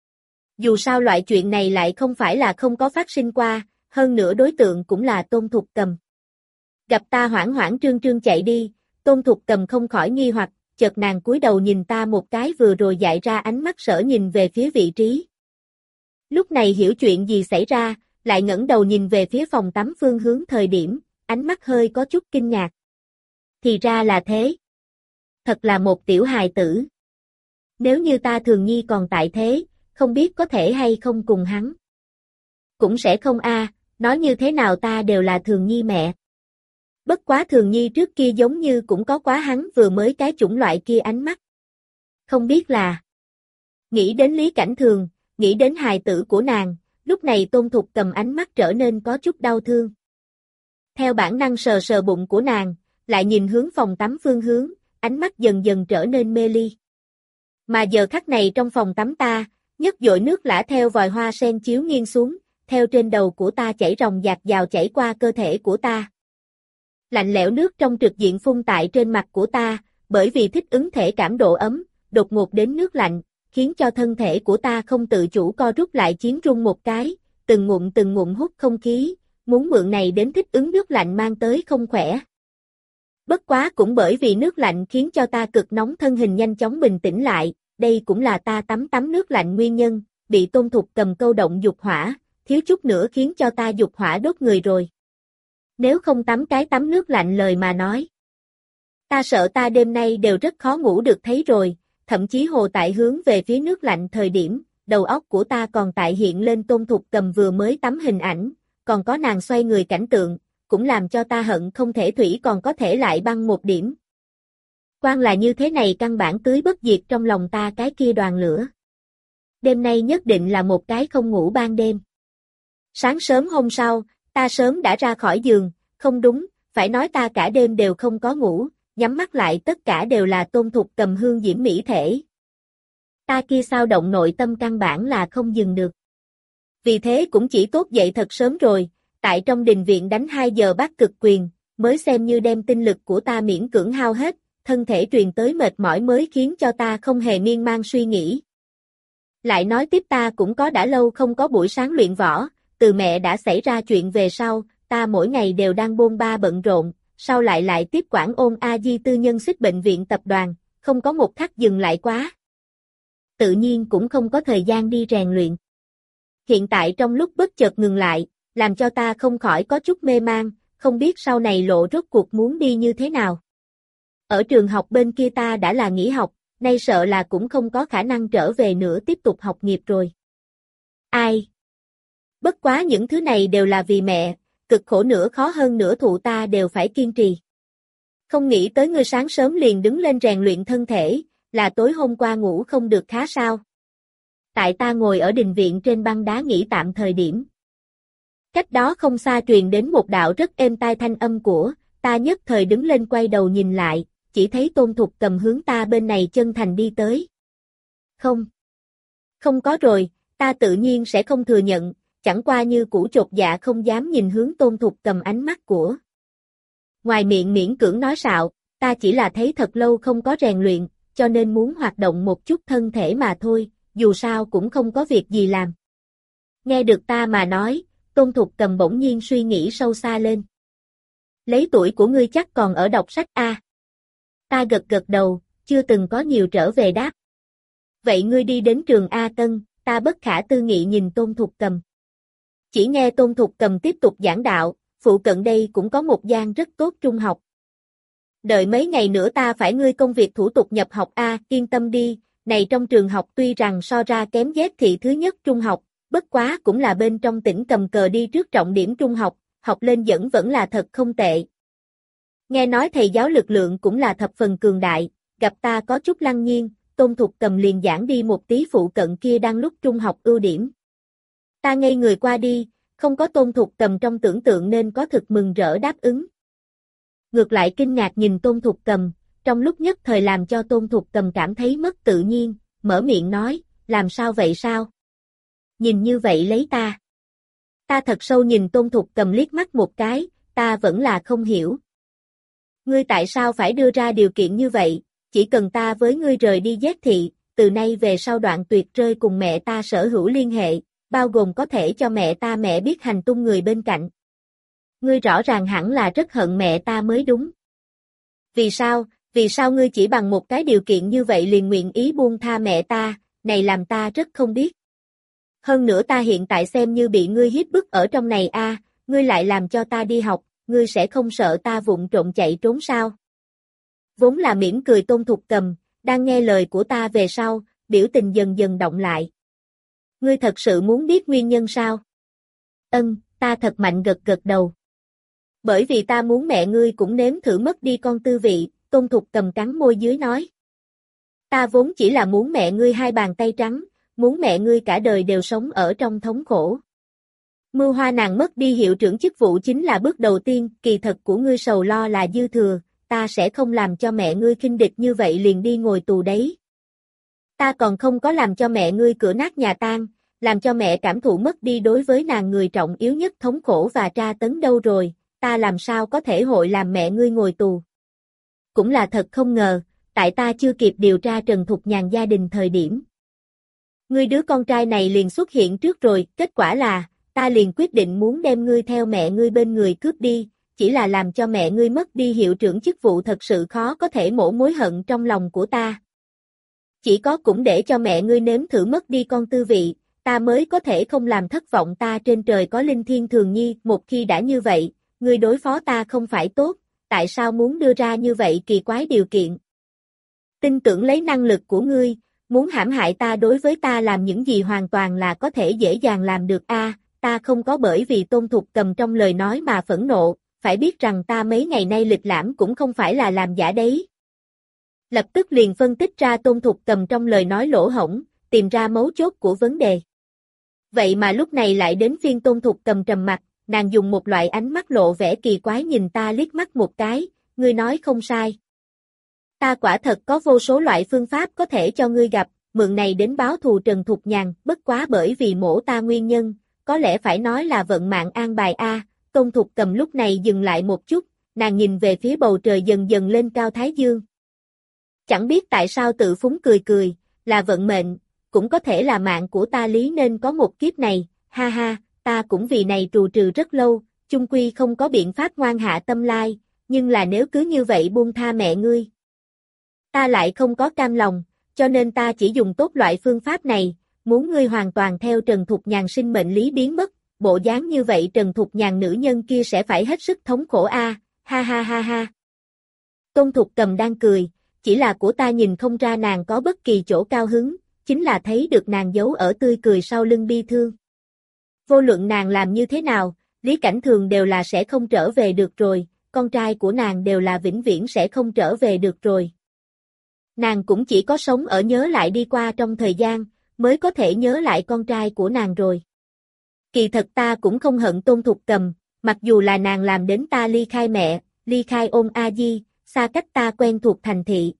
Speaker 1: Dù sao loại chuyện này lại không phải là không có phát sinh qua, hơn nữa đối tượng cũng là Tôn Thục cầm. Gặp ta hoảng hoảng trương trương chạy đi, Tôn Thục cầm không khỏi nghi hoặc, chợt nàng cúi đầu nhìn ta một cái vừa rồi dại ra ánh mắt sợ nhìn về phía vị trí. Lúc này hiểu chuyện gì xảy ra, lại ngẩng đầu nhìn về phía phòng tắm phương hướng thời điểm, ánh mắt hơi có chút kinh ngạc. Thì ra là thế. Thật là một tiểu hài tử. Nếu như ta Thường Nhi còn tại thế, không biết có thể hay không cùng hắn. Cũng sẽ không a, nói như thế nào ta đều là Thường Nhi mẹ. Bất quá Thường Nhi trước kia giống như cũng có quá hắn vừa mới cái chủng loại kia ánh mắt. Không biết là. Nghĩ đến Lý Cảnh Thường, nghĩ đến hài tử của nàng, lúc này Tôn Thục cầm ánh mắt trở nên có chút đau thương. Theo bản năng sờ sờ bụng của nàng, lại nhìn hướng phòng tắm phương hướng, ánh mắt dần dần trở nên mê ly. Mà giờ khắc này trong phòng tắm ta, nhất dội nước lã theo vòi hoa sen chiếu nghiêng xuống, theo trên đầu của ta chảy ròng dạt dào chảy qua cơ thể của ta. Lạnh lẽo nước trong trực diện phun tại trên mặt của ta, bởi vì thích ứng thể cảm độ ấm, đột ngột đến nước lạnh, khiến cho thân thể của ta không tự chủ co rút lại chiến rung một cái, từng ngụm từng ngụm hút không khí, muốn mượn này đến thích ứng nước lạnh mang tới không khỏe. Bất quá cũng bởi vì nước lạnh khiến cho ta cực nóng thân hình nhanh chóng bình tĩnh lại, đây cũng là ta tắm tắm nước lạnh nguyên nhân, bị Tôn Thục cầm câu động dục hỏa, thiếu chút nữa khiến cho ta dục hỏa đốt người rồi. Nếu không tắm cái tắm nước lạnh lời mà nói. Ta sợ ta đêm nay đều rất khó ngủ được thấy rồi, thậm chí hồ tại hướng về phía nước lạnh thời điểm, đầu óc của ta còn tại hiện lên Tôn Thục cầm vừa mới tắm hình ảnh, còn có nàng xoay người cảnh tượng, cũng làm cho ta hận không thể thủy còn có thể lại băng một điểm. Quan là như thế này căn bản tưới bất diệt trong lòng ta cái kia đoàn lửa. Đêm nay nhất định là một cái không ngủ ban đêm. Sáng sớm hôm sau, ta sớm đã ra khỏi giường, không đúng, phải nói ta cả đêm đều không có ngủ, nhắm mắt lại tất cả đều là Tôn Thục cầm hương diễm mỹ thể. Ta kia sao động nội tâm căn bản là không dừng được. Vì thế cũng chỉ tốt dậy thật sớm rồi, tại trong đình viện đánh hai giờ bát cực quyền, mới xem như đem tinh lực của ta miễn cưỡng hao hết, thân thể truyền tới mệt mỏi mới khiến cho ta không hề miên man suy nghĩ. Lại nói tiếp ta cũng có đã lâu không có buổi sáng luyện võ, từ mẹ đã xảy ra chuyện về sau, ta mỗi ngày đều đang bôn ba bận rộn, sau lại lại tiếp quản Ôn A Di tư nhân xích bệnh viện tập đoàn, không có một khắc dừng lại quá. Tự nhiên cũng không có thời gian đi rèn luyện. Hiện tại trong lúc bất chợt ngừng lại, làm cho ta không khỏi có chút mê man, không biết sau này lộ rốt cuộc muốn đi như thế nào. Ở trường học bên kia ta đã là nghỉ học, nay sợ là cũng không có khả năng trở về nữa tiếp tục học nghiệp rồi. Ai? Bất quá những thứ này đều là vì mẹ, cực khổ nữa khó hơn nữa thụ ta đều phải kiên trì. Không nghĩ tới ngươi sáng sớm liền đứng lên rèn luyện thân thể, là tối hôm qua ngủ không được khá sao? Tại ta ngồi ở đình viện trên băng đá nghỉ tạm thời điểm. Cách đó không xa truyền đến một đạo rất êm tai thanh âm của, ta nhất thời đứng lên quay đầu nhìn lại, chỉ thấy Tôn Thục Cầm hướng ta bên này chân thành đi tới. Không. Không có rồi, ta tự nhiên sẽ không thừa nhận, chẳng qua như cũ chột dạ không dám nhìn hướng Tôn Thục Cầm ánh mắt của. Ngoài miệng miễn cưỡng nói xạo, ta chỉ là thấy thật lâu không có rèn luyện, cho nên muốn hoạt động một chút thân thể mà thôi, dù sao cũng không có việc gì làm. Nghe được ta mà nói, Tôn Thục Cầm bỗng nhiên suy nghĩ sâu xa lên. Lấy tuổi của ngươi chắc còn ở đọc sách a. Ta gật gật đầu, chưa từng có nhiều trở về đáp. Vậy ngươi đi đến trường A Tân, ta bất khả tư nghị nhìn Tôn Thục Cầm. Chỉ nghe Tôn Thục Cầm tiếp tục giảng đạo, phụ cận đây cũng có một gian rất tốt trung học. Đợi mấy ngày nữa ta phải ngươi công việc thủ tục nhập học a, yên tâm đi, này trong trường học tuy rằng so ra kém ghét thị thứ nhất trung học, bất quá cũng là bên trong tỉnh cầm cờ đi trước trọng điểm trung học, học lên dẫn vẫn là thật không tệ. Nghe nói thầy giáo lực lượng cũng là thập phần cường đại, gặp ta có chút lăng nhiên, Tôn Thục Cầm liền giảng đi một tí phụ cận kia đang lúc trung học ưu điểm. Ta ngây người qua đi, không có Tôn Thục Cầm trong tưởng tượng nên có thực mừng rỡ đáp ứng. Ngược lại kinh ngạc nhìn Tôn Thục Cầm, trong lúc nhất thời làm cho Tôn Thục Cầm cảm thấy mất tự nhiên, mở miệng nói, làm sao vậy sao? Nhìn như vậy lấy ta. Ta thật sâu nhìn Tôn Thục Cầm liếc mắt một cái, ta vẫn là không hiểu. Ngươi tại sao phải đưa ra điều kiện như vậy, chỉ cần ta với ngươi rời đi Giết thị, từ nay về sau đoạn tuyệt rơi cùng mẹ ta sở hữu liên hệ, bao gồm có thể cho mẹ ta mẹ biết hành tung người bên cạnh. Ngươi rõ ràng hẳn là rất hận mẹ ta mới đúng. Vì sao, vì sao ngươi chỉ bằng một cái điều kiện như vậy liền nguyện ý buông tha mẹ ta, này làm ta rất không biết. Hơn nữa ta hiện tại xem như bị ngươi hiếp bức ở trong này a, ngươi lại làm cho ta đi học, ngươi sẽ không sợ ta vụng trộm chạy trốn sao? Vốn là mỉm cười Tôn Thục Cầm, đang nghe lời của ta về sau, biểu tình dần dần động lại. Ngươi thật sự muốn biết nguyên nhân sao? Ân, ta thật mạnh gật gật đầu. Bởi vì ta muốn mẹ ngươi cũng nếm thử mất đi con tư vị, Tôn Thục Cầm cắn môi dưới nói. Ta vốn chỉ là muốn mẹ ngươi hai bàn tay trắng, muốn mẹ ngươi cả đời đều sống ở trong thống khổ. Mưu hoa nàng mất đi hiệu trưởng chức vụ chính là bước đầu tiên, kỳ thật của ngươi sầu lo là dư thừa, ta sẽ không làm cho mẹ ngươi khinh địch như vậy liền đi ngồi tù đấy. Ta còn không có làm cho mẹ ngươi cửa nát nhà tan, làm cho mẹ cảm thụ mất đi đối với nàng người trọng yếu nhất thống khổ và tra tấn đâu rồi, ta làm sao có thể hội làm mẹ ngươi ngồi tù. Cũng là thật không ngờ, tại ta chưa kịp điều tra Trần Thục Nhàn gia đình thời điểm. Ngươi đứa con trai này liền xuất hiện trước rồi, kết quả là, ta liền quyết định muốn đem ngươi theo mẹ ngươi bên người cướp đi, chỉ là làm cho mẹ ngươi mất đi hiệu trưởng chức vụ thật sự khó có thể mổ mối hận trong lòng của ta. Chỉ có cũng để cho mẹ ngươi nếm thử mất đi con tư vị, ta mới có thể không làm thất vọng ta trên trời có linh thiên thường nhi, một khi đã như vậy, ngươi đối phó ta không phải tốt, tại sao muốn đưa ra như vậy kỳ quái điều kiện? Tin tưởng lấy năng lực của ngươi, muốn hãm hại ta đối với ta làm những gì hoàn toàn là có thể dễ dàng làm được a, ta không có bởi vì Tôn Thục Cầm trong lời nói mà phẫn nộ, phải biết rằng ta mấy ngày nay lịch lãm cũng không phải là làm giả đấy. Lập tức liền phân tích ra Tôn Thục Cầm trong lời nói lỗ hổng, tìm ra mấu chốt của vấn đề. Vậy mà lúc này lại đến phiên Tôn Thục Cầm trầm mặt, nàng dùng một loại ánh mắt lộ vẻ kỳ quái nhìn ta liếc mắt một cái, ngươi nói không sai. Ta quả thật có vô số loại phương pháp có thể cho ngươi gặp, mượn này đến báo thù Trần Thục Nhàn, bất quá bởi vì mổ ta nguyên nhân, có lẽ phải nói là vận mạng an bài a. Tôn Thục Cầm lúc này dừng lại một chút, nàng nhìn về phía bầu trời dần dần lên cao thái dương. Chẳng biết tại sao tự phúng cười cười, là vận mệnh, cũng có thể là mạng của ta lý nên có một kiếp này, ha ha, ta cũng vì này trù trừ rất lâu, chung quy không có biện pháp ngoan hạ tâm lai, nhưng là nếu cứ như vậy buông tha mẹ ngươi. Ta lại không có cam lòng, cho nên ta chỉ dùng tốt loại phương pháp này, muốn ngươi hoàn toàn theo Trần Thục Nhàn sinh mệnh lý biến mất, bộ dáng như vậy Trần Thục Nhàn nữ nhân kia sẽ phải hết sức thống khổ a, ha ha ha ha. Tôn Thục Cầm đang cười, chỉ là của ta nhìn không ra nàng có bất kỳ chỗ cao hứng, chính là thấy được nàng giấu ở tươi cười sau lưng bi thương. Vô luận nàng làm như thế nào, Lý Cảnh Thường đều là sẽ không trở về được rồi, con trai của nàng đều là vĩnh viễn sẽ không trở về được rồi. Nàng cũng chỉ có sống ở nhớ lại đi qua trong thời gian, mới có thể nhớ lại con trai của nàng rồi. Kỳ thật ta cũng không hận Tôn Thục Cầm, mặc dù là nàng làm đến ta ly khai mẹ, ly khai ôn A Di, xa cách ta quen thuộc thành thị.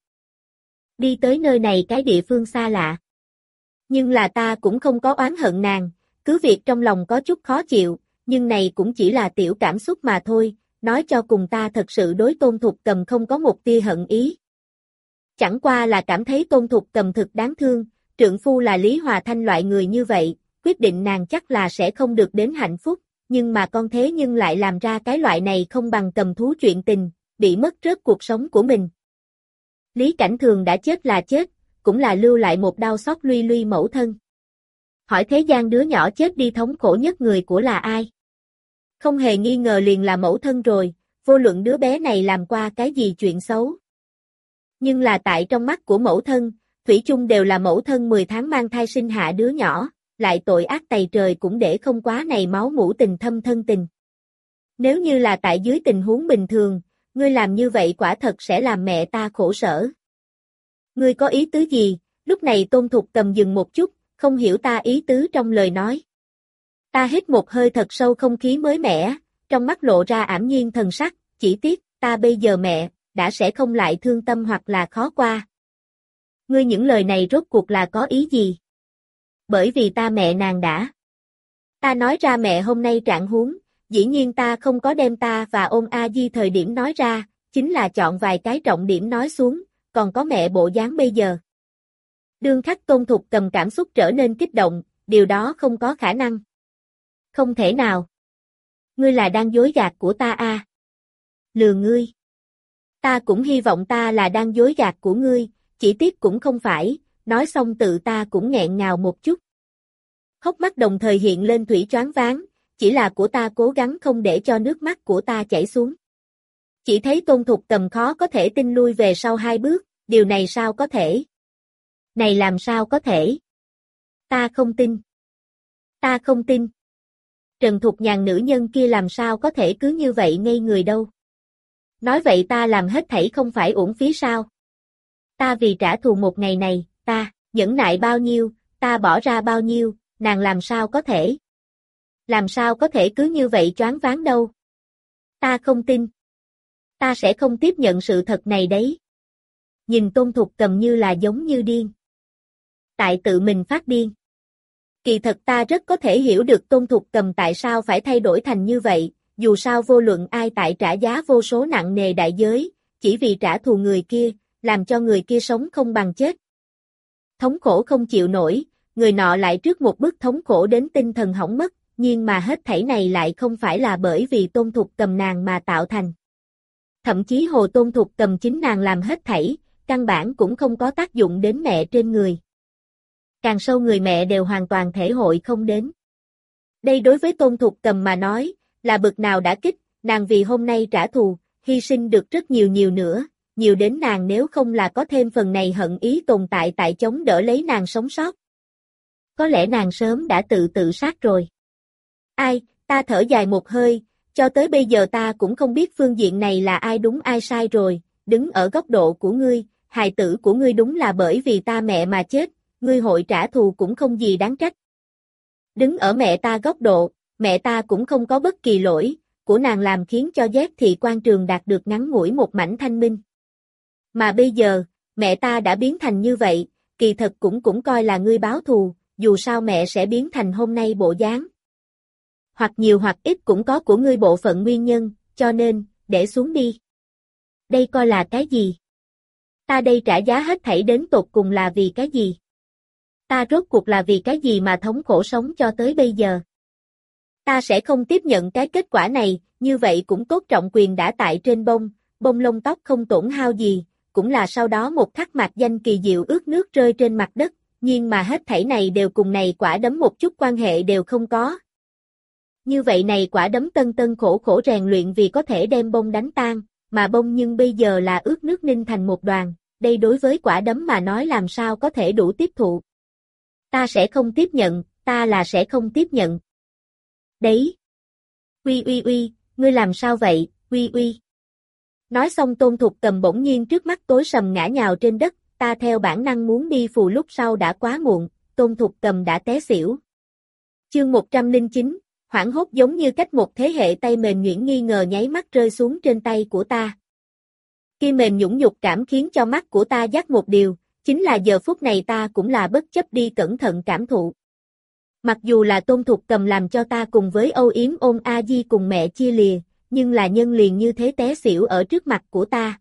Speaker 1: Đi tới nơi này cái địa phương xa lạ. Nhưng là ta cũng không có oán hận nàng, cứ việc trong lòng có chút khó chịu, nhưng này cũng chỉ là tiểu cảm xúc mà thôi, nói cho cùng ta thật sự đối Tôn Thục Cầm không có một tia hận ý. Chẳng qua là cảm thấy Tôn Thục Cầm thực đáng thương, trượng phu là Lý Hòa Thanh loại người như vậy, quyết định nàng chắc là sẽ không được đến hạnh phúc, nhưng mà con thế nhưng lại làm ra cái loại này không bằng cầm thú chuyện tình, bị mất rớt cuộc sống của mình. Lý Cảnh Thường đã chết là chết, cũng là lưu lại một đau xót luy luy mẫu thân. Hỏi thế gian đứa nhỏ chết đi thống khổ nhất người của là ai? Không hề nghi ngờ liền là mẫu thân rồi, vô luận đứa bé này làm qua cái gì chuyện xấu. Nhưng là tại trong mắt của mẫu thân, thủy chung đều là mẫu thân mười tháng mang thai sinh hạ đứa nhỏ, lại tội ác tày trời cũng để không quá này máu mủ tình thâm thân tình. Nếu như là tại dưới tình huống bình thường, ngươi làm như vậy quả thật sẽ làm mẹ ta khổ sở. Ngươi có ý tứ gì? Lúc này Tôn Thục Cầm dừng một chút, không hiểu ta ý tứ trong lời nói. Ta hít một hơi thật sâu không khí mới mẻ, trong mắt lộ ra ảm nhiên thần sắc, chỉ tiếc, ta bây giờ mẹ, đã sẽ không lại thương tâm hoặc là khó qua. Ngươi những lời này rốt cuộc là có ý gì? Bởi vì ta mẹ nàng đã. Ta nói ra mẹ hôm nay trạng huống, dĩ nhiên ta không có đem ta và ôn A Di thời điểm nói ra, chính là chọn vài cái trọng điểm nói xuống, còn có mẹ bộ dáng bây giờ. Đương khắc Tôn Thục Cầm cảm xúc trở nên kích động, điều đó không có khả năng. Không thể nào. Ngươi là đang dối gạt của ta à? Lừa ngươi. Ta cũng hy vọng ta là đang dối gạt của ngươi, chỉ tiếc cũng không phải, nói xong tự ta cũng nghẹn ngào một chút. Hốc mắt đồng thời hiện lên thủy choáng váng, chỉ là của ta cố gắng không để cho nước mắt của ta chảy xuống. Chỉ thấy Tôn Thục Cầm khó có thể tin lui về sau hai bước, điều này sao có thể? Này làm sao có thể? Ta không tin. Ta không tin. Trần Thục Nhàn nữ nhân kia làm sao có thể cứ như vậy ngây người đâu? Nói vậy ta làm hết thảy không phải uổng phí sao? Ta vì trả thù một ngày này, ta, nhẫn nại bao nhiêu, ta bỏ ra bao nhiêu, nàng làm sao có thể? Làm sao có thể cứ như vậy choáng váng đâu? Ta không tin. Ta sẽ không tiếp nhận sự thật này đấy. Nhìn Tôn Thục Cầm như là giống như điên. Tại tự mình phát điên. Kỳ thật ta rất có thể hiểu được Tôn Thục Cầm tại sao phải thay đổi thành như vậy, dù sao vô luận ai tại trả giá vô số nặng nề đại giới, chỉ vì trả thù người kia, làm cho người kia sống không bằng chết. Thống khổ không chịu nổi, người nọ lại trước một bước thống khổ đến tinh thần hỏng mất, nhưng mà hết thảy này lại không phải là bởi vì Tôn Thục Cầm nàng mà tạo thành. Thậm chí Hồ Tôn Thục Cầm chính nàng làm hết thảy, căn bản cũng không có tác dụng đến mẹ trên người. Càng sâu người mẹ đều hoàn toàn thể hội không đến. Đây đối với Tôn Thục Cầm mà nói, là bực nào đã kích, nàng vì hôm nay trả thù, hy sinh được rất nhiều nhiều nữa, nhiều đến nàng nếu không là có thêm phần này hận ý tồn tại tại chống đỡ lấy nàng sống sót. Có lẽ nàng sớm đã tự tự sát rồi. Ai, ta thở dài một hơi, cho tới bây giờ ta cũng không biết phương diện này là ai đúng ai sai rồi, đứng ở góc độ của ngươi, hài tử của ngươi đúng là bởi vì ta mẹ mà chết, ngươi hội trả thù cũng không gì đáng trách. Đứng ở mẹ ta góc độ, mẹ ta cũng không có bất kỳ lỗi, của nàng làm khiến cho Giác Thị Quan Trường đạt được ngắn ngủi một mảnh thanh minh. Mà bây giờ, mẹ ta đã biến thành như vậy, kỳ thật cũng cũng coi là ngươi báo thù, dù sao mẹ sẽ biến thành hôm nay bộ dáng. hoặc nhiều hoặc ít cũng có của ngươi bộ phận nguyên nhân, cho nên, để xuống đi. Đây coi là cái gì? Ta đây trả giá hết thảy đến tột cùng là vì cái gì? Ta rốt cuộc là vì cái gì mà thống khổ sống cho tới bây giờ? Ta sẽ không tiếp nhận cái kết quả này, như vậy cũng tốt, trọng quyền đã tại trên bông, bông lông tóc không tổn hao gì, cũng là sau đó một khắc mạc danh kỳ diệu ướt nước rơi trên mặt đất, nhưng mà hết thảy này đều cùng này quả đấm một chút quan hệ đều không có. Như vậy này quả đấm tân tân khổ khổ rèn luyện vì có thể đem bông đánh tan, mà bông nhưng bây giờ là ướt nước ninh thành một đoàn, đây đối với quả đấm mà nói làm sao có thể đủ tiếp thụ. Ta sẽ không tiếp nhận, ta là sẽ không tiếp nhận. Đấy. Uy uy uy, ngươi làm sao vậy, uy uy. Nói xong Tôn Thục Cầm bỗng nhiên trước mắt tối sầm ngã nhào trên đất, ta theo bản năng muốn đi phù lúc sau đã quá muộn, Tôn Thục Cầm đã té xỉu. Chương một trăm lẻ chín, hoảng hốt giống như cách một thế hệ tay mềm nhuyễn nghi ngờ nháy mắt rơi xuống trên tay của ta. Kia mềm nhũn nhục cảm khiến cho mắt của ta dắt một điều, chính là giờ phút này ta cũng là bất chấp đi cẩn thận cảm thụ. Mặc dù là Tôn Thục Cầm làm cho ta cùng với Âu Yếm ôm A Di cùng mẹ chia lìa, nhưng là nhân liền như thế té xỉu ở trước mặt của ta.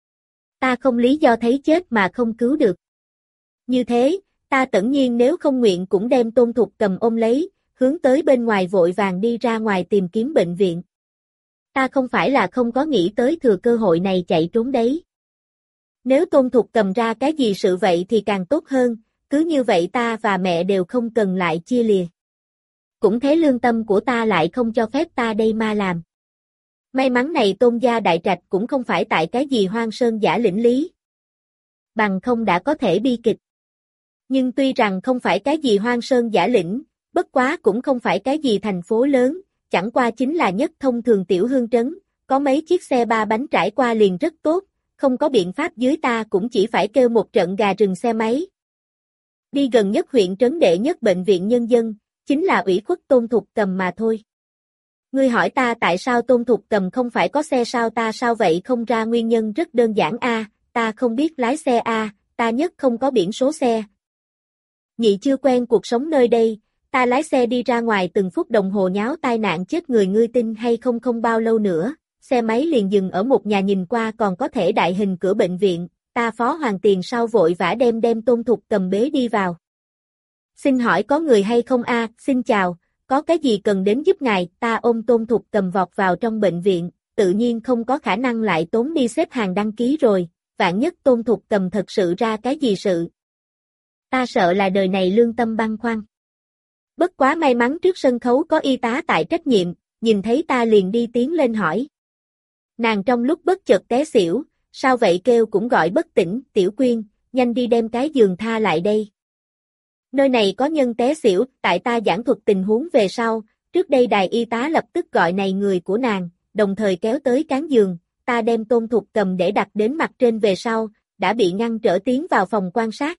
Speaker 1: Ta không lý do thấy chết mà không cứu được. Như thế, ta tất nhiên nếu không nguyện cũng đem Tôn Thục Cầm ôm lấy, hướng tới bên ngoài vội vàng đi ra ngoài tìm kiếm bệnh viện. Ta không phải là không có nghĩ tới thừa cơ hội này chạy trốn đấy. Nếu Tôn Thục Cầm ra cái gì sự vậy thì càng tốt hơn, cứ như vậy ta và mẹ đều không cần lại chia lìa. Cũng thế lương tâm của ta lại không cho phép ta đây ma làm. May mắn này Tôn gia đại trạch cũng không phải tại cái gì hoang sơn giả lĩnh lý. Bằng không đã có thể bi kịch. Nhưng tuy rằng không phải cái gì hoang sơn giả lĩnh, bất quá cũng không phải cái gì thành phố lớn, chẳng qua chính là nhất thông thường tiểu hương trấn, có mấy chiếc xe ba bánh trải qua liền rất tốt, không có biện pháp dưới ta cũng chỉ phải kêu một trận gà rừng xe máy. Đi gần nhất huyện trấn đệ nhất bệnh viện nhân dân, chính là ủy khuất Tôn Thục Cầm mà thôi. Ngươi hỏi ta tại sao Tôn Thục Cầm không phải có xe sao ta sao vậy không ra nguyên nhân rất đơn giản a, ta không biết lái xe a, ta nhất không có biển số xe. Nhị chưa quen cuộc sống nơi đây, ta lái xe đi ra ngoài từng phút đồng hồ nháo tai nạn chết người ngươi tin hay không không bao lâu nữa, xe máy liền dừng ở một nhà nhìn qua còn có thể đại hình cửa bệnh viện, ta phó hoàng tiền sau vội vã đem đem Tôn Thục Cầm bế đi vào. Xin hỏi có người hay không a, xin chào, có cái gì cần đến giúp ngài, ta ôm Tôn Thục Cầm vọt vào trong bệnh viện, tự nhiên không có khả năng lại tốn đi xếp hàng đăng ký rồi, vạn nhất Tôn Thục Cầm thật sự ra cái gì sự. Ta sợ là đời này lương tâm băn khoăn. Bất quá may mắn trước sân khấu có y tá tại trách nhiệm, nhìn thấy ta liền đi tiến lên hỏi. Nàng trong lúc bất chợt té xỉu, sao vậy kêu cũng gọi bất tỉnh, Tiểu Quyên, nhanh đi đem cái giường tha lại đây. Nơi này có nhân té xỉu, tại ta giảng thuật tình huống về sau, trước đây đài y tá lập tức gọi này người của nàng, đồng thời kéo tới cán giường, ta đem Tôn Thục Cầm để đặt đến mặt trên về sau, đã bị ngăn trở tiến vào phòng quan sát.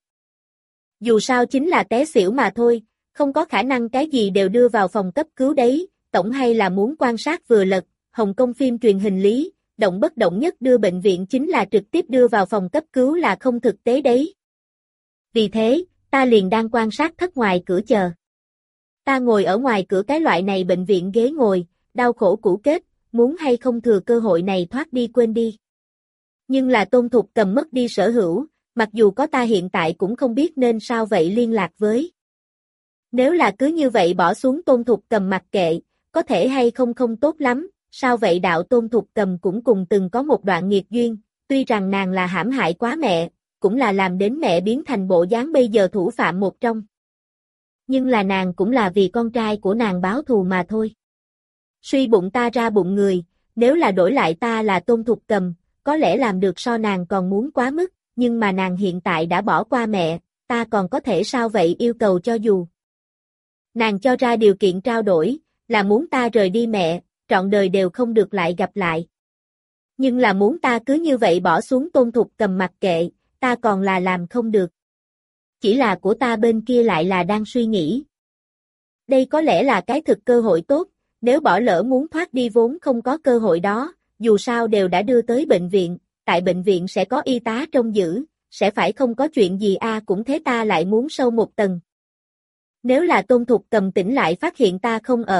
Speaker 1: Dù sao chính là té xỉu mà thôi, không có khả năng cái gì đều đưa vào phòng cấp cứu đấy, tổng hay là muốn quan sát vừa lật, Hồng Kông phim truyền hình lý, động bất động nhất đưa bệnh viện chính là trực tiếp đưa vào phòng cấp cứu là không thực tế đấy. Vì thế, ta liền đang quan sát thất ngoài cửa chờ. Ta ngồi ở ngoài cửa cái loại này bệnh viện ghế ngồi, đau khổ cũ kết, muốn hay không thừa cơ hội này thoát đi quên đi. Nhưng là Tôn Thục Cầm mất đi sở hữu, mặc dù có ta hiện tại cũng không biết nên sao vậy liên lạc với. Nếu là cứ như vậy bỏ xuống Tôn Thục Cầm mặc kệ, có thể hay không không tốt lắm, sao vậy đạo Tôn Thục Cầm cũng cùng từng có một đoạn nghiệt duyên, tuy rằng nàng là hãm hại quá mẹ, cũng là làm đến mẹ biến thành bộ dáng bây giờ thủ phạm một trong. Nhưng là nàng cũng là vì con trai của nàng báo thù mà thôi. Suy bụng ta ra bụng người, nếu là đổi lại ta là Tôn Thục Cầm, có lẽ làm được so nàng còn muốn quá mức, nhưng mà nàng hiện tại đã bỏ qua mẹ, ta còn có thể sao vậy yêu cầu cho dù. Nàng cho ra điều kiện trao đổi, là muốn ta rời đi mẹ, trọn đời đều không được lại gặp lại. Nhưng là muốn ta cứ như vậy bỏ xuống Tôn Thục Cầm mặc kệ, ta còn là làm không được. Chỉ là của ta bên kia lại là đang suy nghĩ. Đây có lẽ là cái thực cơ hội tốt, nếu bỏ lỡ muốn thoát đi vốn không có cơ hội đó, dù sao đều đã đưa tới bệnh viện, tại bệnh viện sẽ có y tá trông giữ, sẽ phải không có chuyện gì a à, cũng thế ta lại muốn sâu một tầng. Nếu là Tôn Thục Cầm tỉnh lại phát hiện ta không ở,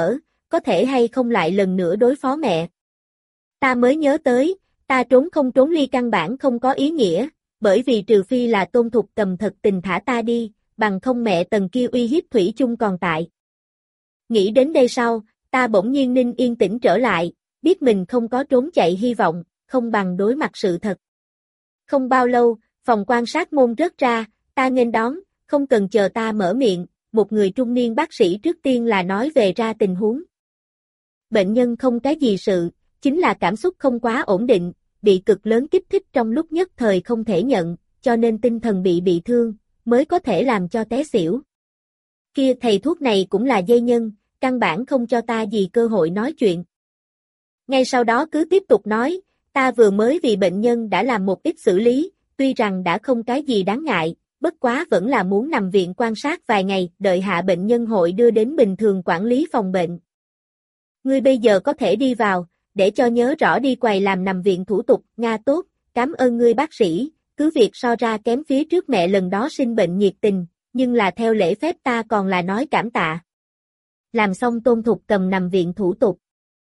Speaker 1: có thể hay không lại lần nữa đối phó mẹ. Ta mới nhớ tới, ta trốn không trốn ly căn bản không có ý nghĩa, bởi vì trừ phi là Tôn Thục Cầm thật tình thả ta đi, bằng không mẹ tầng kia uy hiếp thủy chung còn tại. Nghĩ đến đây sau, ta bỗng nhiên ninh yên tĩnh trở lại, biết mình không có trốn chạy hy vọng, không bằng đối mặt sự thật. Không bao lâu, phòng quan sát môn rớt ra, ta nghênh đón, không cần chờ ta mở miệng, một người trung niên bác sĩ trước tiên là nói về ra tình huống. Bệnh nhân không cái gì sự, chính là cảm xúc không quá ổn định, bị cực lớn kích thích trong lúc nhất thời không thể nhận, cho nên tinh thần bị bị thương, mới có thể làm cho té xỉu. Kia thầy thuốc này cũng là dây nhân, căn bản không cho ta gì cơ hội nói chuyện. Ngay sau đó cứ tiếp tục nói, ta vừa mới vì bệnh nhân đã làm một ít xử lý, tuy rằng đã không cái gì đáng ngại, bất quá vẫn là muốn nằm viện quan sát vài ngày, đợi hạ bệnh nhân hội đưa đến bình thường quản lý phòng bệnh. Ngươi bây giờ có thể đi vào, để cho nhớ rõ đi quầy làm nằm viện thủ tục, Nga tốt, cảm ơn ngươi bác sĩ, cứ việc so ra kém phía trước mẹ lần đó sinh bệnh nhiệt tình, nhưng là theo lễ phép ta còn là nói cảm tạ. Làm xong Tôn Thục Cầm nằm viện thủ tục.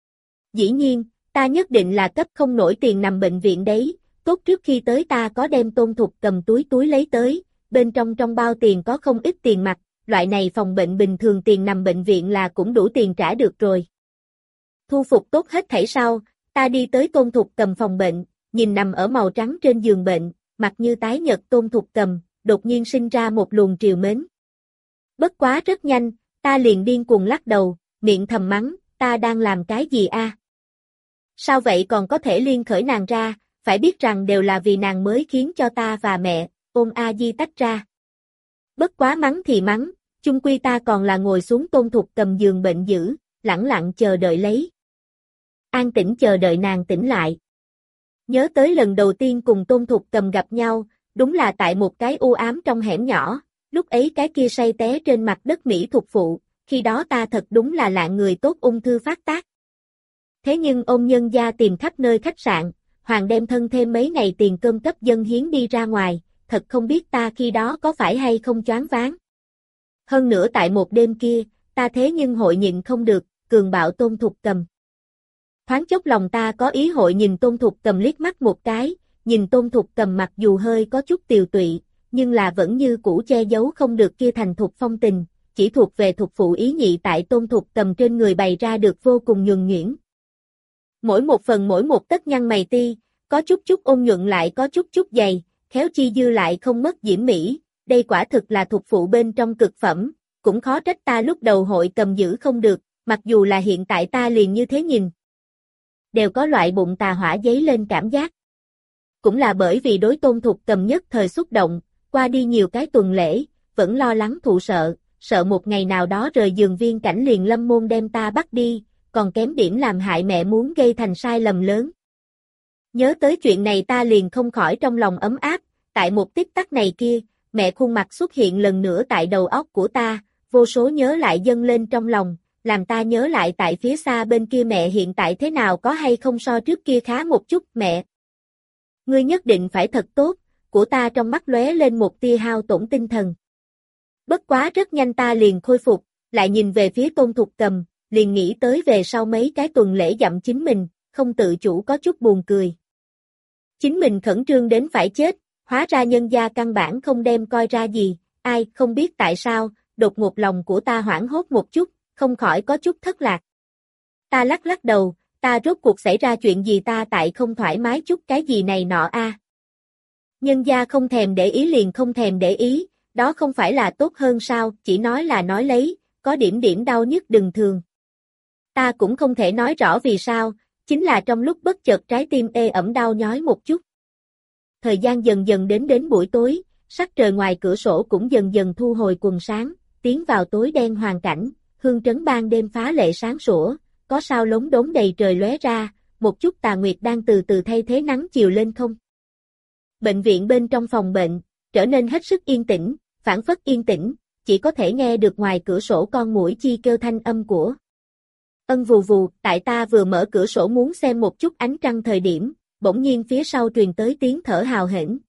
Speaker 1: Dĩ nhiên, ta nhất định là cấp không nổi tiền nằm bệnh viện đấy, tốt trước khi tới ta có đem Tôn Thục Cầm túi túi lấy tới, bên trong trong bao tiền có không ít tiền mặt, loại này phòng bệnh bình thường tiền nằm bệnh viện là cũng đủ tiền trả được rồi. Thu phục tốt hết thảy sau, ta đi tới Tôn Thục Cầm phòng bệnh, nhìn nằm ở màu trắng trên giường bệnh, mặt như tái nhợt Tôn Thục Cầm, đột nhiên sinh ra một luồng triều mến. Bất quá rất nhanh, ta liền điên cuồng lắc đầu, miệng thầm mắng, ta đang làm cái gì a? Sao vậy còn có thể liên khởi nàng ra, phải biết rằng đều là vì nàng mới khiến cho ta và mẹ, ôn A Di tách ra. Bất quá mắng thì mắng, chung quy ta còn là ngồi xuống Tôn Thục Cầm giường bệnh giữ, lẳng lặng chờ đợi lấy. An tĩnh chờ đợi nàng tỉnh lại. Nhớ tới lần đầu tiên cùng Tôn Thục Cầm gặp nhau, đúng là tại một cái u ám trong hẻm nhỏ, lúc ấy cái kia say té trên mặt đất Mỹ thuộc phụ, khi đó ta thật đúng là lạng người tốt ung thư phát tác. Thế nhưng ôn nhân gia tìm khắp nơi khách sạn, Hoàng đem thân thêm mấy ngày tiền cơm cấp dân hiến đi ra ngoài, thật không biết ta khi đó có phải hay không choáng váng. Hơn nữa tại một đêm kia, ta thế nhưng hội nhịn không được, cường bạo Tôn Thục Cầm. Thoáng chốc lòng ta có ý hội nhìn Tôn Thục Cầm liếc mắt một cái, nhìn Tôn Thục Cầm mặc dù hơi có chút tiều tụy, nhưng là vẫn như cũ che giấu không được kia thành thục phong tình, chỉ thuộc về thục phụ ý nhị tại Tôn Thục Cầm trên người bày ra được vô cùng nhuần nhuyễn. Mỗi một phần mỗi một tấc nhăn mày ti, có chút chút ôn nhuận lại có chút chút dày, khéo chi dư lại không mất diễm mỹ, đây quả thực là thục phụ bên trong cực phẩm, cũng khó trách ta lúc đầu hội cầm giữ không được, mặc dù là hiện tại ta liền như thế nhìn. Đều có loại bụng tà hỏa giấy lên cảm giác. Cũng là bởi vì đối Tôn Thục Cầm nhất thời xúc động, qua đi nhiều cái tuần lễ, vẫn lo lắng thụ sợ, sợ một ngày nào đó rời giường viên cảnh liền lâm môn đem ta bắt đi, còn kém điểm làm hại mẹ muốn gây thành sai lầm lớn. Nhớ tới chuyện này ta liền không khỏi trong lòng ấm áp, tại một tích tắc này kia, mẹ khuôn mặt xuất hiện lần nữa tại đầu óc của ta, vô số nhớ lại dâng lên trong lòng, làm ta nhớ lại tại phía xa bên kia mẹ hiện tại thế nào có hay không so trước kia khá một chút, mẹ. Ngươi nhất định phải thật tốt, của ta trong mắt lóe lên một tia hao tổn tinh thần. Bất quá rất nhanh ta liền khôi phục, lại nhìn về phía Tôn Thục Cầm, liền nghĩ tới về sau mấy cái tuần lễ dặm chính mình, không tự chủ có chút buồn cười. Chính mình khẩn trương đến phải chết, hóa ra nhân gia căn bản không đem coi ra gì, ai không biết tại sao, đột ngột lòng của ta hoảng hốt một chút, không khỏi có chút thất lạc. Ta lắc lắc đầu, ta rốt cuộc xảy ra chuyện gì ta tại không thoải mái chút cái gì này nọ a. À. Nhân gia không thèm để ý liền không thèm để ý, đó không phải là tốt hơn sao, chỉ nói là nói lấy, có điểm điểm đau nhức đừng thường. Ta cũng không thể nói rõ vì sao, chính là trong lúc bất chợt trái tim ê ẩm đau nhói một chút. Thời gian dần dần đến đến buổi tối, sắc trời ngoài cửa sổ cũng dần dần thu hồi quần sáng, tiến vào tối đen hoàn cảnh, hương trấn ban đêm phá lệ sáng sủa, có sao lống đống đầy trời lóe ra, một chút tà nguyệt đang từ từ thay thế nắng chiều lên không. Bệnh viện bên trong phòng bệnh, trở nên hết sức yên tĩnh, phảng phất yên tĩnh, chỉ có thể nghe được ngoài cửa sổ con muỗi chi kêu thanh âm của. Ân vù vù, tại ta vừa mở cửa sổ muốn xem một chút ánh trăng thời điểm, bỗng nhiên phía sau truyền tới tiếng thở hào hển.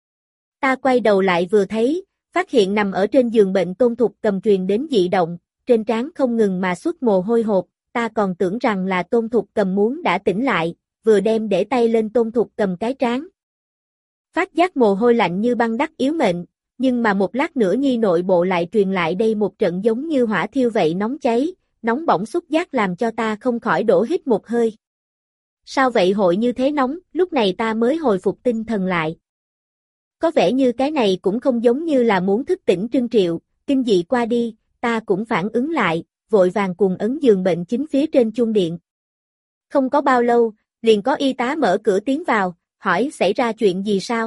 Speaker 1: Ta quay đầu lại vừa thấy, phát hiện nằm ở trên giường bệnh Tôn Thục Cầm truyền đến dị động, trên trán không ngừng mà xuất mồ hôi hột, ta còn tưởng rằng là Tôn Thục Cầm muốn đã tỉnh lại, vừa đem để tay lên Tôn Thục Cầm cái trán. Phát giác mồ hôi lạnh như băng đắc yếu mệnh, nhưng mà một lát nữa nhi nội bộ lại truyền lại đây một trận giống như hỏa thiêu vậy nóng cháy, nóng bỏng xúc giác làm cho ta không khỏi đổ hít một hơi. Sao vậy hội như thế nóng, lúc này ta mới hồi phục tinh thần lại. Có vẻ như cái này cũng không giống như là muốn thức tỉnh Trương Triệu, kinh dị qua đi, ta cũng phản ứng lại, vội vàng cuồng ấn giường bệnh chính phía trên chuông điện. Không có bao lâu, liền có y tá mở cửa tiến vào, hỏi xảy ra chuyện gì sao?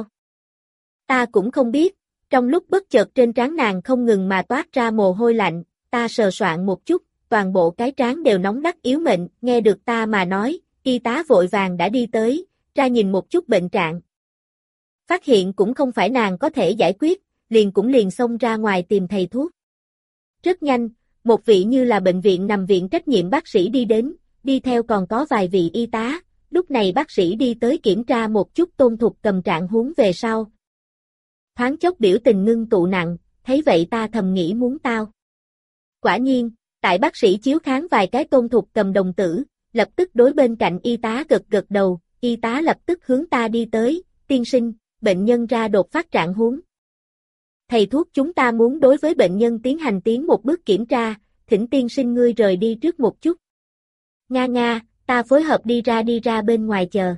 Speaker 1: Ta cũng không biết, trong lúc bất chợt trên trán nàng không ngừng mà toát ra mồ hôi lạnh, ta sờ soạn một chút, toàn bộ cái trán đều nóng đắc yếu mệnh, nghe được ta mà nói, y tá vội vàng đã đi tới, ra nhìn một chút bệnh trạng. Phát hiện cũng không phải nàng có thể giải quyết, liền cũng liền xông ra ngoài tìm thầy thuốc. Rất nhanh, một vị như là bệnh viện nằm viện trách nhiệm bác sĩ đi đến, đi theo còn có vài vị y tá, lúc này bác sĩ đi tới kiểm tra một chút Tôn Thục Cầm trạng huống về sau. Thoáng chốc biểu tình ngưng tụ nặng, thấy vậy ta thầm nghĩ muốn tao. Quả nhiên, tại bác sĩ chiếu kháng vài cái Tôn Thục Cầm đồng tử, lập tức đối bên cạnh y tá gật gật đầu, y tá lập tức hướng ta đi tới, tiên sinh, bệnh nhân ra đột phát trạng huống. Thầy thuốc chúng ta muốn đối với bệnh nhân tiến hành tiến một bước kiểm tra, thỉnh tiên sinh ngươi rời đi trước một chút. Nga nga, ta phối hợp đi ra đi ra bên ngoài chờ.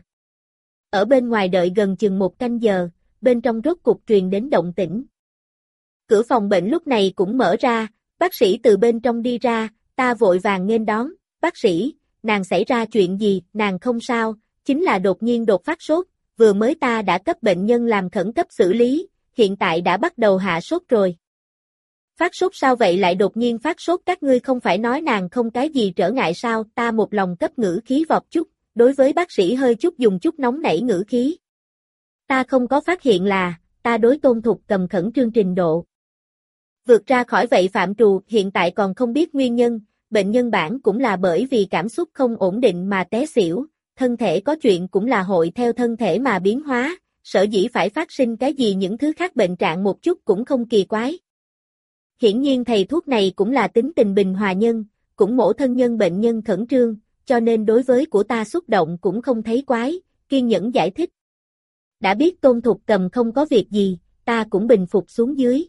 Speaker 1: Ở bên ngoài đợi gần chừng một canh giờ, bên trong rốt cục truyền đến động tĩnh. Cửa phòng bệnh lúc này cũng mở ra, bác sĩ từ bên trong đi ra, ta vội vàng nghênh đón, bác sĩ, nàng xảy ra chuyện gì, nàng không sao, chính là đột nhiên đột phát sốt, vừa mới ta đã cấp bệnh nhân làm khẩn cấp xử lý, hiện tại đã bắt đầu hạ sốt rồi. Phát sốt sao vậy lại đột nhiên phát sốt các ngươi không phải nói nàng không cái gì trở ngại sao, ta một lòng cấp ngữ khí vọt chút, đối với bác sĩ hơi chút dùng chút nóng nảy ngữ khí. Ta không có phát hiện là, ta đối Tôn Thục Cầm khẩn trương trình độ. Vượt ra khỏi vậy phạm trù, hiện tại còn không biết nguyên nhân, bệnh nhân bản cũng là bởi vì cảm xúc không ổn định mà té xỉu, thân thể có chuyện cũng là hội theo thân thể mà biến hóa, sở dĩ phải phát sinh cái gì những thứ khác bệnh trạng một chút cũng không kỳ quái. Hiển nhiên thầy thuốc này cũng là tính tình bình hòa nhân, cũng mổ thân nhân bệnh nhân khẩn trương, cho nên đối với của ta xúc động cũng không thấy quái, kiên nhẫn giải thích. Đã biết Tôn Thục Cầm không có việc gì, ta cũng bình phục xuống dưới.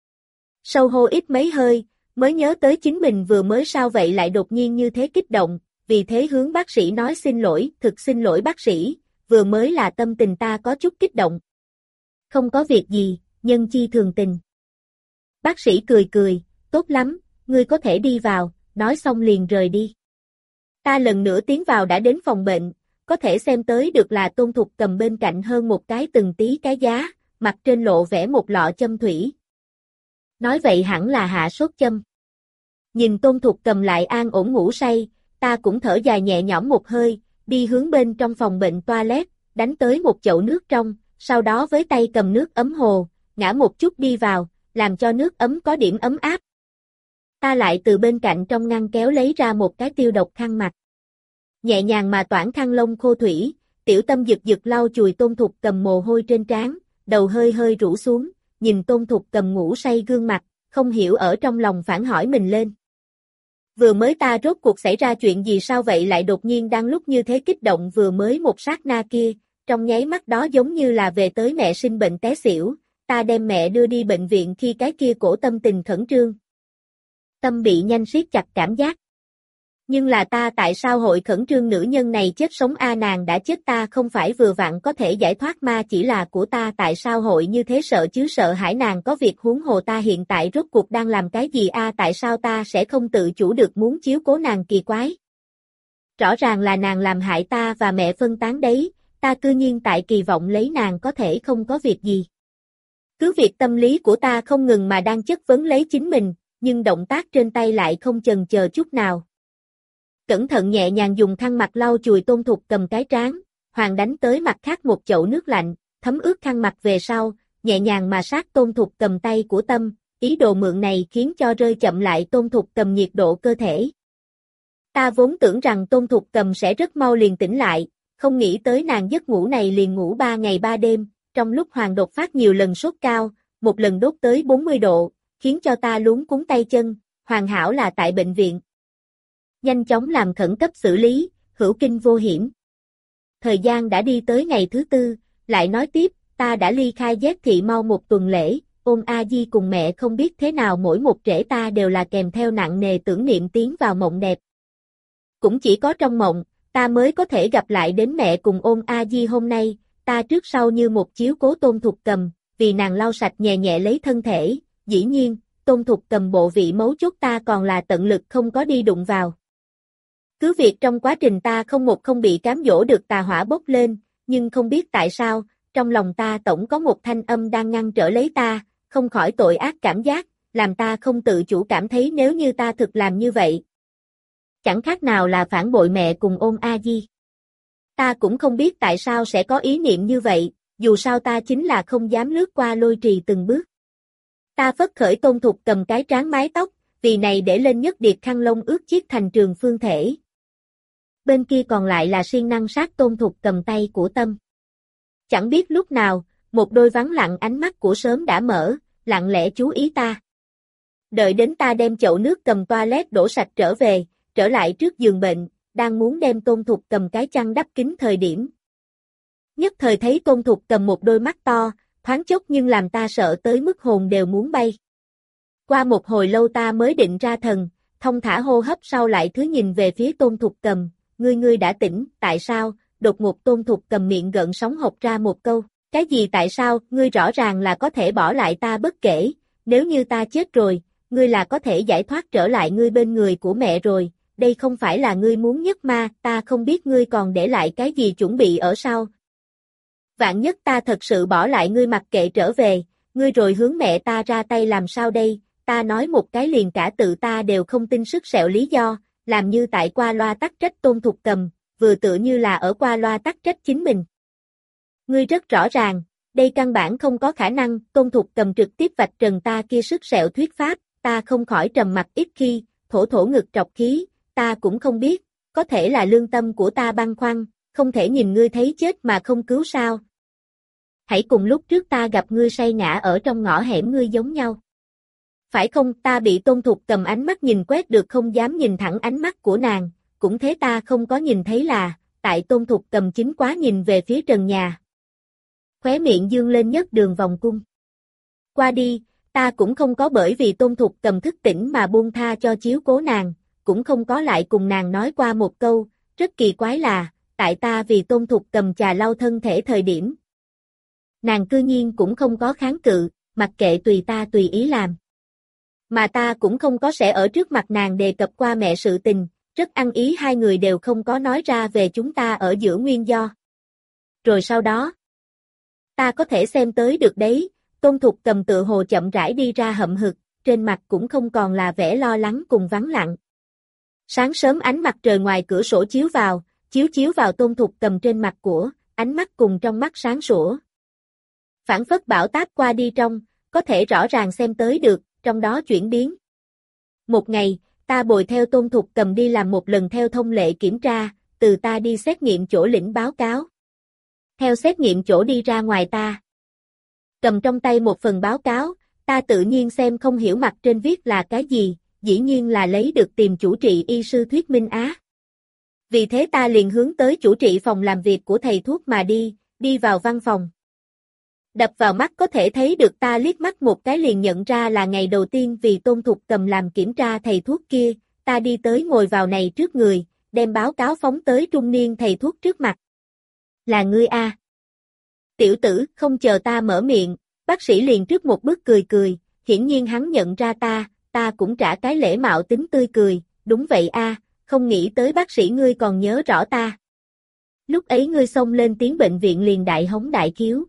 Speaker 1: Sâu hô ít mấy hơi, mới nhớ tới chính mình vừa mới sao vậy lại đột nhiên như thế kích động, vì thế hướng bác sĩ nói xin lỗi, thực xin lỗi bác sĩ, vừa mới là tâm tình ta có chút kích động. Không có việc gì, nhân chi thường tình. Bác sĩ cười cười, tốt lắm, ngươi có thể đi vào, nói xong liền rời đi. Ta lần nữa tiến vào đã đến phòng bệnh, có thể xem tới được là Tôn Thục Cầm bên cạnh hơn một cái từng tí cái giá, mặt trên lộ vẽ một lọ châm thủy. Nói vậy hẳn là hạ sốt châm. Nhìn Tôn Thục Cầm lại an ổn ngủ say, ta cũng thở dài nhẹ nhõm một hơi, đi hướng bên trong phòng bệnh toilet, đánh tới một chậu nước trong, sau đó với tay cầm nước ấm hồ, ngã một chút đi vào, làm cho nước ấm có điểm ấm áp. Ta lại từ bên cạnh trong ngăn kéo lấy ra một cái tiêu độc khăn mặt. Nhẹ nhàng mà toản khăn lông khô thủy, tiểu tâm giật giật lau chùi Tôn Thục Cầm mồ hôi trên trán, đầu hơi hơi rũ xuống, nhìn Tôn Thục Cầm ngủ say gương mặt, không hiểu ở trong lòng phản hỏi mình lên. Vừa mới ta rốt cuộc xảy ra chuyện gì sao vậy lại đột nhiên đang lúc như thế kích động vừa mới một sát na kia, trong nháy mắt đó giống như là về tới mẹ sinh bệnh té xỉu, ta đem mẹ đưa đi bệnh viện khi cái kia cổ tâm tình khẩn trương. Tâm bị nhanh siết chặt cảm giác. Nhưng là ta tại sao hội khẩn trương nữ nhân này chết sống a nàng đã chết ta không phải vừa vặn có thể giải thoát ma chỉ là của ta tại sao hội như thế sợ chứ sợ hãi nàng có việc huống hồ ta hiện tại rốt cuộc đang làm cái gì a tại sao ta sẽ không tự chủ được muốn chiếu cố nàng kỳ quái. Rõ ràng là nàng làm hại ta và mẹ phân tán đấy, ta cư nhiên tại kỳ vọng lấy nàng có thể không có việc gì. Cứ việc tâm lý của ta không ngừng mà đang chất vấn lấy chính mình, nhưng động tác trên tay lại không chần chờ chút nào. Cẩn thận nhẹ nhàng dùng khăn mặt lau chùi Tôn Thục Cầm cái trán, hoàng đánh tới mặt khác một chậu nước lạnh, thấm ướt khăn mặt về sau, nhẹ nhàng mà sát Tôn Thục Cầm tay của tâm, ý đồ mượn này khiến cho rơi chậm lại Tôn Thục Cầm nhiệt độ cơ thể. Ta vốn tưởng rằng Tôn Thục Cầm sẽ rất mau liền tỉnh lại, không nghĩ tới nàng giấc ngủ này liền ngủ ba ngày ba đêm, trong lúc hoàng đột phát nhiều lần sốt cao, một lần đốt tới bốn mươi độ, khiến cho ta luống cuống tay chân, hoàn hảo là tại bệnh viện. Nhanh chóng làm khẩn cấp xử lý, hữu kinh vô hiểm. Thời gian đã đi tới ngày thứ tư, lại nói tiếp, ta đã ly khai Giác Thị mau một tuần lễ, Ôn A Di cùng mẹ không biết thế nào mỗi một trễ ta đều là kèm theo nặng nề tưởng niệm tiến vào mộng đẹp. Cũng chỉ có trong mộng, ta mới có thể gặp lại đến mẹ cùng Ôn A Di hôm nay, ta trước sau như một chiếu cố Tôn Thục Cầm, vì nàng lau sạch nhẹ nhẹ lấy thân thể, dĩ nhiên, Tôn Thục Cầm bộ vị mấu chốt ta còn là tận lực không có đi đụng vào. Cứ việc trong quá trình ta không một không bị cám dỗ được tà hỏa bốc lên, nhưng không biết tại sao, trong lòng ta tổng có một thanh âm đang ngăn trở lấy ta, không khỏi tội ác cảm giác, làm ta không tự chủ cảm thấy nếu như ta thực làm như vậy. Chẳng khác nào là phản bội mẹ cùng Ôn A Di. Ta cũng không biết tại sao sẽ có ý niệm như vậy, dù sao ta chính là không dám lướt qua Lôi Trì từng bước. Ta phất khởi Tôn Thục Cầm cái trán mái tóc, vì này để lên nhất điệp khăn lông ướt chiết thành trường phương thể. Bên kia còn lại là siêng năng sát Tôn Thục Cầm tay của Tâm. Chẳng biết lúc nào, một đôi vắng lặng ánh mắt của sớm đã mở, lặng lẽ chú ý ta. Đợi đến ta đem chậu nước cầm toilet đổ sạch trở về, trở lại trước giường bệnh, đang muốn đem Tôn Thục Cầm cái chăn đắp kín thời điểm. Nhất thời thấy Tôn Thục Cầm một đôi mắt to, thoáng chốc nhưng làm ta sợ tới mức hồn đều muốn bay. Qua một hồi lâu ta mới định ra thần, thông thả hô hấp sau lại thứ nhìn về phía Tôn Thục Cầm, ngươi ngươi đã tỉnh, tại sao? Đột ngột Tôn Thục Cầm miệng gợn sóng hộc ra một câu, cái gì tại sao, ngươi rõ ràng là có thể bỏ lại ta bất kể, nếu như ta chết rồi, ngươi là có thể giải thoát trở lại ngươi bên người của mẹ rồi, đây không phải là ngươi muốn nhất mà, ta không biết ngươi còn để lại cái gì chuẩn bị ở sau. Vạn nhất ta thật sự bỏ lại ngươi mặc kệ trở về, ngươi rồi hướng mẹ ta ra tay làm sao đây, ta nói một cái liền cả tự ta đều không tin sức sẹo lý do, làm như tại qua loa tắc trách Tôn Thục Cầm, vừa tựa như là ở qua loa tắc trách chính mình. Ngươi rất rõ ràng, đây căn bản không có khả năng, Tôn Thục Cầm trực tiếp vạch trần ta kia sức sẹo thuyết pháp, ta không khỏi trầm mặt ít khi, thổ thổ ngực trọc khí, ta cũng không biết, có thể là lương tâm của ta băn khoăn, không thể nhìn ngươi thấy chết mà không cứu sao. Hãy cùng lúc trước ta gặp ngươi say ngã ở trong ngõ hẻm ngươi giống nhau. Phải không, ta bị Tôn Thục Cầm ánh mắt nhìn quét được không dám nhìn thẳng ánh mắt của nàng, cũng thế ta không có nhìn thấy là, tại Tôn Thục Cầm chính quá nhìn về phía trần nhà. Khóe miệng dương lên nhất đường vòng cung. Qua đi, ta cũng không có bởi vì Tôn Thục Cầm thức tỉnh mà buông tha cho chiếu cố nàng, cũng không có lại cùng nàng nói qua một câu, rất kỳ quái là, tại ta vì Tôn Thục Cầm chà lau thân thể thời điểm. Nàng cư nhiên cũng không có kháng cự, mặc kệ tùy ta tùy ý làm. Mà ta cũng không có sẽ ở trước mặt nàng đề cập qua mẹ sự tình, rất ăn ý hai người đều không có nói ra về chúng ta ở giữa nguyên do. Rồi sau đó, ta có thể xem tới được đấy, Tôn Thục Cầm tự hồ chậm rãi đi ra hậm hực, trên mặt cũng không còn là vẻ lo lắng cùng vắng lặng. Sáng sớm ánh mặt trời ngoài cửa sổ chiếu vào, chiếu chiếu vào Tôn Thục Cầm trên mặt của, ánh mắt cùng trong mắt sáng sủa. Phản phất bão táp qua đi trong, có thể rõ ràng xem tới được, trong đó chuyển biến. Một ngày, ta bồi theo Tôn Thục Cầm đi làm một lần theo thông lệ kiểm tra, từ ta đi xét nghiệm chỗ lĩnh báo cáo. Theo xét nghiệm chỗ đi ra ngoài ta. Cầm trong tay một phần báo cáo, ta tự nhiên xem không hiểu mặt trên viết là cái gì, dĩ nhiên là lấy được tìm chủ trị y sư thuyết minh á. Vì thế ta liền hướng tới chủ trị phòng làm việc của thầy thuốc mà đi, đi vào văn phòng. Đập vào mắt có thể thấy được ta liếc mắt một cái liền nhận ra là ngày đầu tiên vì Tôn Thục Cầm làm kiểm tra thầy thuốc kia, ta đi tới ngồi vào này trước người, đem báo cáo phóng tới trung niên thầy thuốc trước mặt. Là ngươi a? Tiểu tử, không chờ ta mở miệng, bác sĩ liền trước một bước cười cười, hiển nhiên hắn nhận ra ta, ta cũng trả cái lễ mạo tính tươi cười, đúng vậy a, không nghĩ tới bác sĩ ngươi còn nhớ rõ ta. Lúc ấy ngươi xông lên tiếng bệnh viện liền đại hống đại khiếu.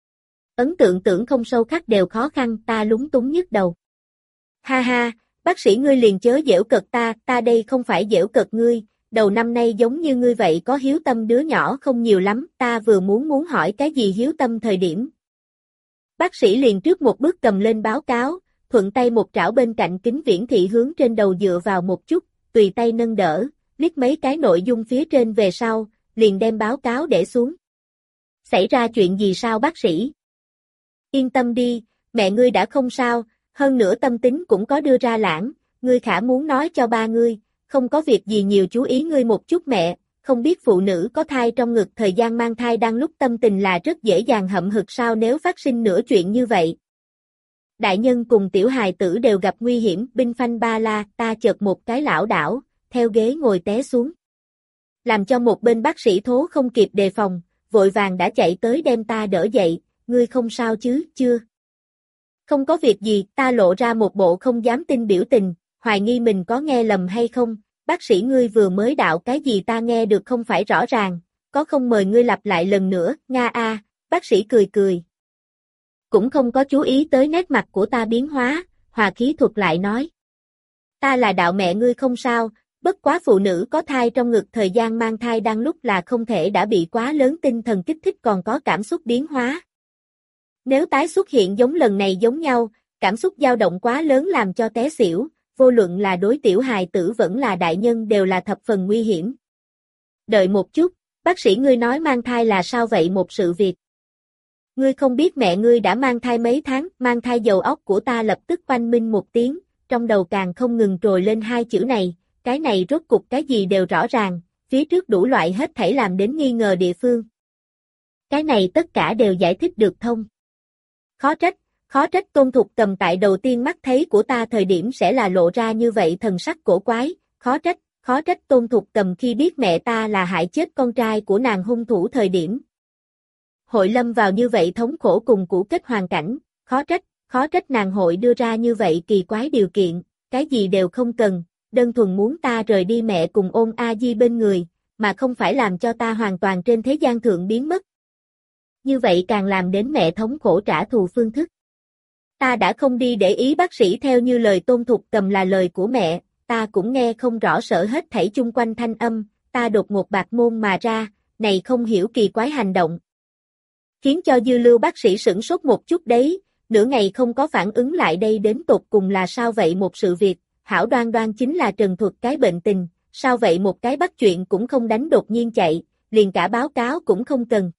Speaker 1: Ấn tượng tưởng không sâu khắc đều khó khăn, ta lúng túng nhức đầu. Ha ha, bác sĩ ngươi liền chớ giễu cợt ta, ta đây không phải giễu cợt ngươi, đầu năm nay giống như ngươi vậy có hiếu tâm đứa nhỏ không nhiều lắm, ta vừa muốn muốn hỏi cái gì hiếu tâm thời điểm. Bác sĩ liền trước một bước cầm lên báo cáo, thuận tay một trảo bên cạnh kính viễn thị hướng trên đầu dựa vào một chút, tùy tay nâng đỡ, liếc mấy cái nội dung phía trên về sau, liền đem báo cáo để xuống. Xảy ra chuyện gì sao bác sĩ? Yên tâm đi, mẹ ngươi đã không sao, hơn nữa tâm tính cũng có đưa ra lãng, ngươi khả muốn nói cho ba ngươi, không có việc gì nhiều chú ý ngươi một chút mẹ, không biết phụ nữ có thai trong ngực thời gian mang thai đang lúc tâm tình là rất dễ dàng hậm hực sao nếu phát sinh nửa chuyện như vậy. Đại nhân cùng tiểu hài tử đều gặp nguy hiểm, binh phanh ba la, ta chợt một cái lảo đảo, theo ghế ngồi té xuống. Làm cho một bên bác sĩ thố không kịp đề phòng, vội vàng đã chạy tới đem ta đỡ dậy, ngươi không sao chứ, chưa? Không có việc gì, ta lộ ra một bộ không dám tin biểu tình, hoài nghi mình có nghe lầm hay không, bác sĩ ngươi vừa mới đạo cái gì ta nghe được không phải rõ ràng, có không mời ngươi lặp lại lần nữa, Nga a, bác sĩ cười cười. Cũng không có chú ý tới nét mặt của ta biến hóa, hòa khí thuật lại nói. Ta là đạo mẹ ngươi không sao, bất quá phụ nữ có thai trong ngực thời gian mang thai đang lúc là không thể đã bị quá lớn tinh thần kích thích còn có cảm xúc biến hóa. Nếu tái xuất hiện giống lần này giống nhau, cảm xúc dao động quá lớn làm cho té xỉu, vô luận là đối tiểu hài tử vẫn là đại nhân đều là thập phần nguy hiểm. Đợi một chút, bác sĩ ngươi nói mang thai là sao vậy một sự việc. Ngươi không biết mẹ ngươi đã mang thai mấy tháng, mang thai dầu óc của ta lập tức oanh minh một tiếng, trong đầu càng không ngừng trồi lên hai chữ này, cái này rốt cục cái gì đều rõ ràng, phía trước đủ loại hết thảy làm đến nghi ngờ địa phương. Cái này tất cả đều giải thích được thông. Khó trách, khó trách Tôn Thục Cầm tại đầu tiên mắt thấy của ta thời điểm sẽ là lộ ra như vậy thần sắc cổ quái, khó trách, khó trách Tôn Thục Cầm khi biết mẹ ta là hại chết con trai của nàng hung thủ thời điểm. Hội lâm vào như vậy thống khổ cùng cũ kết hoàn cảnh, khó trách, khó trách nàng hội đưa ra như vậy kỳ quái điều kiện, cái gì đều không cần, đơn thuần muốn ta rời đi mẹ cùng ôn A Di bên người, mà không phải làm cho ta hoàn toàn trên thế gian thượng biến mất. Như vậy càng làm đến mẹ thống khổ trả thù phương thức. Ta đã không đi để ý bác sĩ theo như lời Tôn Thục Cầm là lời của mẹ, ta cũng nghe không rõ sở hết thảy chung quanh thanh âm, ta đột ngột bạc môn mà ra, này không hiểu kỳ quái hành động. Khiến cho dư lưu bác sĩ sửng sốt một chút đấy, nửa ngày không có phản ứng lại đây đến tột cùng là sao vậy một sự việc, hảo đoan đoan chính là trần thuật cái bệnh tình, sao vậy một cái bắt chuyện cũng không đánh đột nhiên chạy, liền cả báo cáo cũng không cần.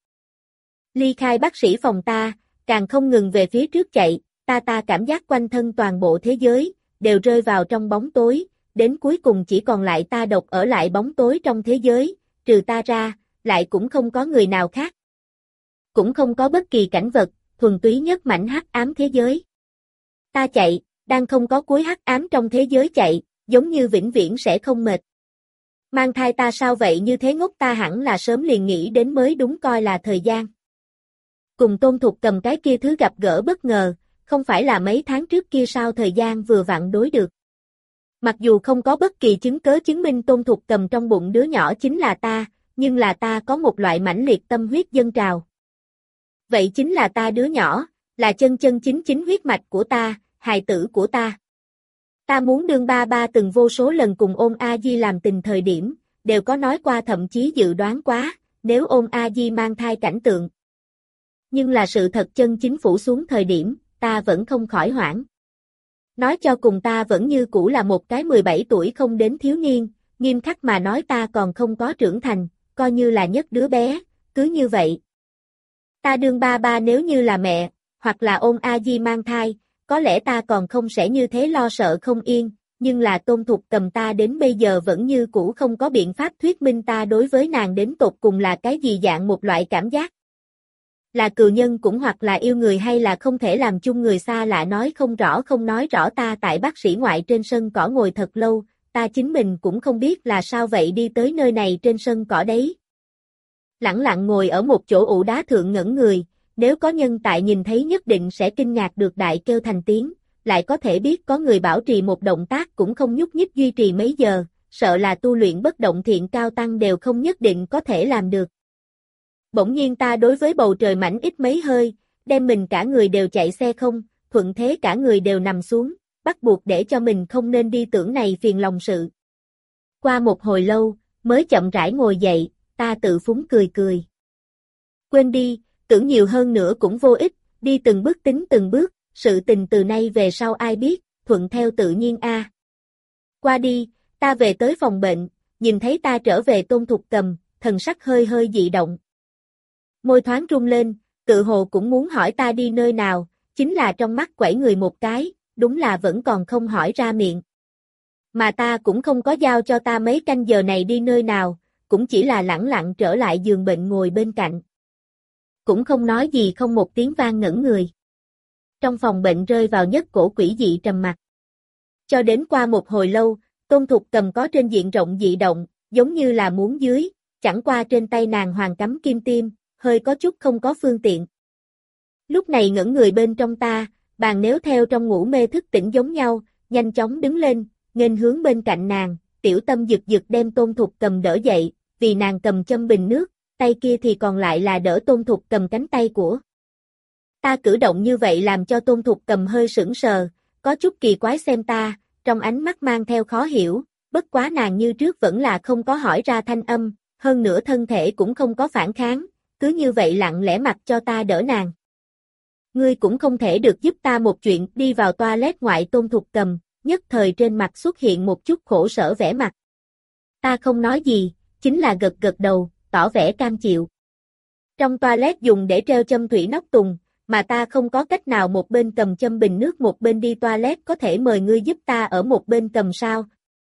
Speaker 1: Ly khai bác sĩ phòng ta, càng không ngừng về phía trước chạy, ta ta cảm giác quanh thân toàn bộ thế giới, đều rơi vào trong bóng tối, đến cuối cùng chỉ còn lại ta độc ở lại bóng tối trong thế giới, trừ ta ra, lại cũng không có người nào khác. Cũng không có bất kỳ cảnh vật, thuần túy nhất mảnh hắc ám thế giới. Ta chạy, đang không có cuối hắc ám trong thế giới chạy, giống như vĩnh viễn sẽ không mệt. Mang thai ta sao vậy như thế ngốc ta hẳn là sớm liền nghĩ đến mới đúng coi là thời gian. Cùng Tôn Thục Cầm cái kia thứ gặp gỡ bất ngờ, không phải là mấy tháng trước kia sao thời gian vừa vặn đối được. Mặc dù không có bất kỳ chứng cớ chứng minh Tôn Thục Cầm trong bụng đứa nhỏ chính là ta, nhưng là ta có một loại mãnh liệt tâm huyết dâng trào. Vậy chính là ta đứa nhỏ, là chân chân chính chính huyết mạch của ta, hài tử của ta. Ta muốn đương ba ba từng vô số lần cùng Ôn A Di làm tình thời điểm, đều có nói qua thậm chí dự đoán quá, nếu Ôn A Di mang thai cảnh tượng. Nhưng là sự thật chân chính phủ xuống thời điểm, ta vẫn không khỏi hoảng. Nói cho cùng ta vẫn như cũ là một cái mười bảy tuổi không đến thiếu niên, nghiêm khắc mà nói ta còn không có trưởng thành, coi như là nhất đứa bé, cứ như vậy. Ta đương ba ba nếu như là mẹ, hoặc là Ôn A Di mang thai, có lẽ ta còn không sẽ như thế lo sợ không yên, nhưng là Tôn Thục Cầm ta đến bây giờ vẫn như cũ không có biện pháp thuyết minh ta đối với nàng đến tột cùng là cái gì dạng một loại cảm giác. Là cừu nhân cũng hoặc là yêu người hay là không thể làm chung người xa lạ nói không rõ không nói rõ ta tại bác sĩ ngoại trên sân cỏ ngồi thật lâu, ta chính mình cũng không biết là sao vậy đi tới nơi này trên sân cỏ đấy. Lẳng lặng ngồi ở một chỗ ụ đá thượng ngẩn người, nếu có nhân tại nhìn thấy nhất định sẽ kinh ngạc được đại kêu thành tiếng, lại có thể biết có người bảo trì một động tác cũng không nhúc nhích duy trì mấy giờ, sợ là tu luyện bất động thiện cao tăng đều không nhất định có thể làm được. Bỗng nhiên ta đối với bầu trời mảnh ít mấy hơi, đem mình cả người đều chạy xe không, thuận thế cả người đều nằm xuống, bắt buộc để cho mình không nên đi tưởng này phiền lòng sự. Qua một hồi lâu, mới chậm rãi ngồi dậy, ta tự phúng cười cười. Quên đi, tưởng nhiều hơn nữa cũng vô ích, đi từng bước tính từng bước, sự tình từ nay về sau ai biết, thuận theo tự nhiên a. Qua đi, ta về tới phòng bệnh, nhìn thấy ta trở về Tôn Thục Cầm, thần sắc hơi hơi dị động. Môi thoáng rung lên, tự hồ cũng muốn hỏi ta đi nơi nào, chính là trong mắt quẩy người một cái, đúng là vẫn còn không hỏi ra miệng. Mà ta cũng không có giao cho ta mấy canh giờ này đi nơi nào, cũng chỉ là lẳng lặng trở lại giường bệnh ngồi bên cạnh. Cũng không nói gì, không một tiếng vang, ngẩn người. Trong phòng bệnh rơi vào nhất cổ quỷ dị trầm mặc. Cho đến qua một hồi lâu, Tôn Thục Cầm có trên diện rộng dị động, giống như là muốn dưới, chẳng qua trên tay nàng hoàng cắm kim tiêm, hơi có chút không có phương tiện. Lúc này ngẩn người bên trong ta, bàn nếu theo trong ngủ mê thức tỉnh giống nhau, nhanh chóng đứng lên, nghênh hướng bên cạnh nàng, tiểu tâm giật giật đem Tôn Thục Cầm đỡ dậy, vì nàng cầm châm bình nước, tay kia thì còn lại là đỡ Tôn Thục Cầm cánh tay của. Ta cử động như vậy làm cho Tôn Thục Cầm hơi sững sờ, có chút kỳ quái xem ta, trong ánh mắt mang theo khó hiểu, bất quá nàng như trước vẫn là không có hỏi ra thanh âm, hơn nữa thân thể cũng không có phản kháng, cứ như vậy lặng lẽ mặc cho ta đỡ nàng. Ngươi cũng không thể được giúp ta một chuyện, đi vào toilet ngoại. Tôn Thục Cầm, nhất thời trên mặt xuất hiện một chút khổ sở vẻ mặt. Ta không nói gì, chính là gật gật đầu, tỏ vẻ cam chịu. Trong toilet dùng để treo châm thủy nóc tùng, mà ta không có cách nào một bên cầm châm bình nước một bên đi toilet, có thể mời ngươi giúp ta ở một bên cầm sao?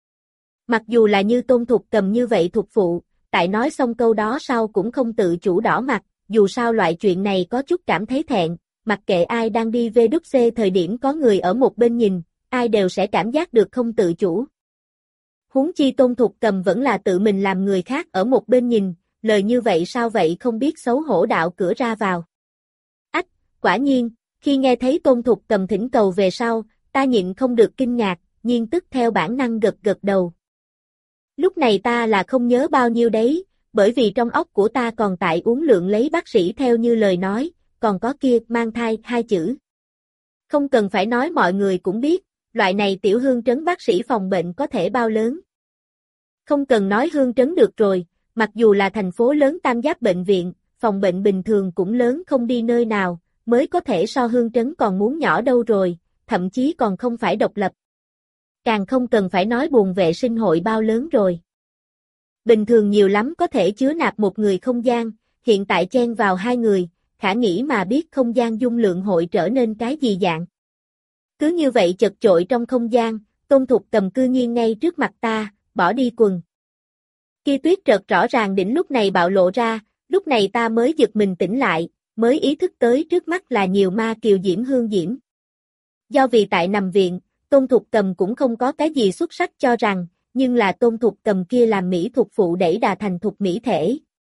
Speaker 1: Mặc dù là như Tôn Thục Cầm như vậy thuộc phụ, tại nói xong câu đó sau cũng không tự chủ đỏ mặt, dù sao loại chuyện này có chút cảm thấy thẹn, mặc kệ ai đang đi vê đút xê thời điểm có người ở một bên nhìn, ai đều sẽ cảm giác được không tự chủ. Huống chi Tôn Thục Cầm vẫn là tự mình làm người khác ở một bên nhìn, lời như vậy sao vậy không biết xấu hổ đạo cửa ra vào. Ách, quả nhiên, khi nghe thấy Tôn Thục Cầm thỉnh cầu về sau, ta nhịn không được kinh ngạc, nhiên tức theo bản năng gật gật đầu. Lúc này ta là không nhớ bao nhiêu đấy, bởi vì trong óc của ta còn tại uống lượng lấy bác sĩ theo như lời nói, còn có kia mang thai hai chữ. Không cần phải nói mọi người cũng biết, loại này tiểu hương trấn bác sĩ phòng bệnh có thể bao lớn. Không cần nói hương trấn được rồi, mặc dù là thành phố lớn tam giác bệnh viện, phòng bệnh bình thường cũng lớn không đi nơi nào, mới có thể so hương trấn còn muốn nhỏ đâu rồi, thậm chí còn không phải độc lập. Càng không cần phải nói buồng vệ sinh hội bao lớn rồi. Bình thường nhiều lắm có thể chứa nạp một người không gian, hiện tại chen vào hai người, khả nghĩ mà biết không gian dung lượng hội trở nên cái gì dạng. Cứ như vậy chật chội trong không gian, Tôn Thục Cầm cư nhiên ngay trước mặt ta, bỏ đi quần. Kia tuyết trợt rõ ràng đỉnh lúc này bạo lộ ra, lúc này ta mới giật mình tỉnh lại, mới ý thức tới trước mắt là nhiều ma kiều diễm hương diễm. Do vì tại nằm viện, Tôn Thục Cầm cũng không có cái gì xuất sắc cho rằng, nhưng là Tôn Thục Cầm kia làm mỹ thuật phụ đẩy đà thành thục mỹ thể.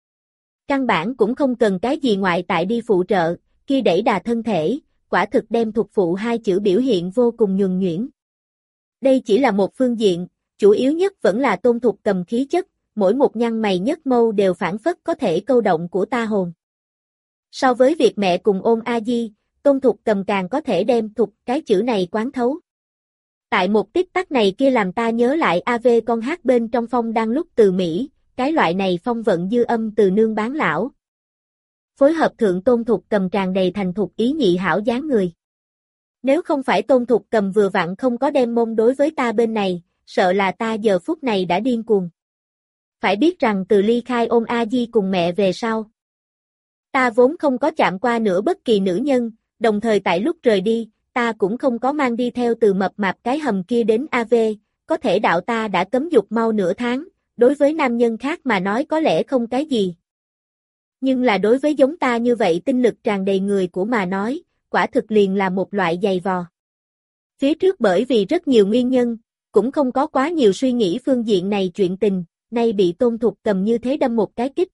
Speaker 1: Căn bản cũng không cần cái gì ngoại tại đi phụ trợ, kia đẩy đà thân thể, quả thực đem thuộc phụ hai chữ biểu hiện vô cùng nhuần nhuyễn. Đây chỉ là một phương diện, chủ yếu nhất vẫn là Tôn Thục Cầm khí chất, mỗi một nhăn mày nhất mâu đều phản phất có thể câu động của ta hồn. So với việc mẹ cùng ôm A Di, Tôn Thục Cầm càng có thể đem thục cái chữ này quán thấu. Tại một tích tắc này kia làm ta nhớ lại a vê con hát bên trong phong đang lúc từ Mỹ, cái loại này phong vận dư âm từ nương bán lão. Phối hợp thượng Tôn Thục Cầm tràn đầy thành thục ý nhị hảo dáng người. Nếu không phải Tôn Thục Cầm vừa vặn không có đem môn đối với ta bên này, sợ là ta giờ phút này đã điên cuồng. Phải biết rằng từ ly khai ôm A Di cùng mẹ về sau, ta vốn không có chạm qua nữa bất kỳ nữ nhân, đồng thời tại lúc rời đi, ta cũng không có mang đi theo từ mập mạp cái hầm kia đến a vê, có thể đạo ta đã cấm dục mau nửa tháng, đối với nam nhân khác mà nói có lẽ không cái gì. Nhưng là đối với giống ta như vậy tinh lực tràn đầy người của mà nói, quả thực liền là một loại giày vò. Phía trước bởi vì rất nhiều nguyên nhân, cũng không có quá nhiều suy nghĩ phương diện này chuyện tình, nay bị Tôn Thục Cầm như thế đâm một cái kích.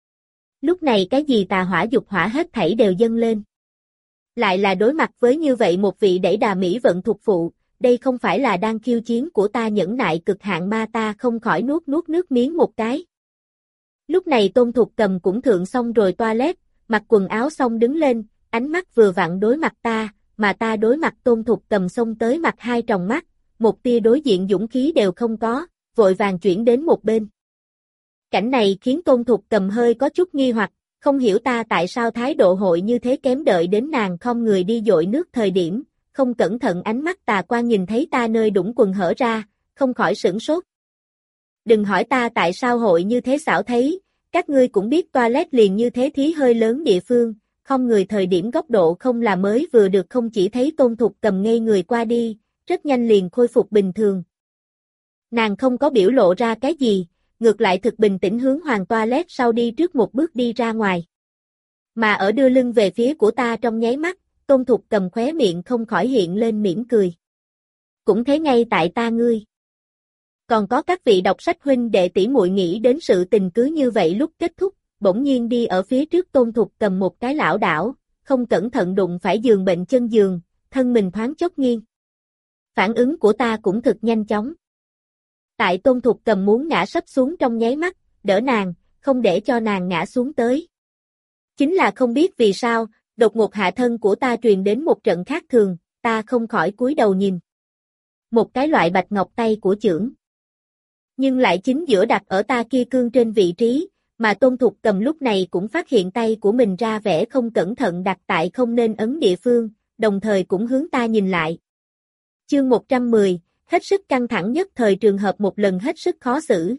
Speaker 1: Lúc này cái gì tà hỏa dục hỏa hết thảy đều dâng lên. Lại là đối mặt với như vậy một vị đẩy đà mỹ vận thuộc phụ, đây không phải là đang khiêu chiến của ta nhẫn nại cực hạn ma ta không khỏi nuốt nuốt nước miếng một cái. Lúc này Tôn Thục Cầm cũng thượng xong rồi toilet, mặc quần áo xong đứng lên, ánh mắt vừa vặn đối mặt ta, mà ta đối mặt Tôn Thục Cầm xông tới mặt hai tròng mắt, một tia đối diện dũng khí đều không có, vội vàng chuyển đến một bên. Cảnh này khiến Tôn Thục Cầm hơi có chút nghi hoặc, không hiểu ta tại sao thái độ hội như thế kém, đợi đến nàng không người đi dội nước thời điểm, không cẩn thận ánh mắt tà quan nhìn thấy ta nơi đũng quần hở ra, không khỏi sửng sốt. Đừng hỏi ta tại sao hội như thế xảo thấy, các ngươi cũng biết toilet liền như thế thí hơi lớn địa phương, không người thời điểm góc độ không là mới vừa được, không chỉ thấy Tôn Thục Cầm ngây người qua đi, rất nhanh liền khôi phục bình thường. Nàng không có biểu lộ ra cái gì, ngược lại thực bình tĩnh hướng hoàng toilet sau đi trước một bước đi ra ngoài. Mà ở đưa lưng về phía của ta trong nháy mắt, Tôn Thục Cầm khóe miệng không khỏi hiện lên mỉm cười. Cũng thế ngay tại ta ngươi. Còn có các vị đọc sách huynh đệ tỷ muội nghĩ đến sự tình cứ như vậy lúc kết thúc, bỗng nhiên đi ở phía trước Tôn Thục Cầm một cái lảo đảo, không cẩn thận đụng phải giường bệnh chân giường, thân mình thoáng chốc nghiêng. Phản ứng của ta cũng thực nhanh chóng. Tại Tôn Thục Cầm muốn ngã sấp xuống trong nháy mắt, đỡ nàng, không để cho nàng ngã xuống tới. Chính là không biết vì sao, đột ngột hạ thân của ta truyền đến một trận khác thường, ta không khỏi cúi đầu nhìn. Một cái loại bạch ngọc tay của chưởng. Nhưng lại chính giữa đặt ở ta kia cương trên vị trí, mà Tôn Thục Cầm lúc này cũng phát hiện tay của mình ra vẻ không cẩn thận đặt tại không nên ấn địa phương, đồng thời cũng hướng ta nhìn lại. Chương một trăm mười, hết sức căng thẳng nhất thời trường hợp một lần hết sức khó xử.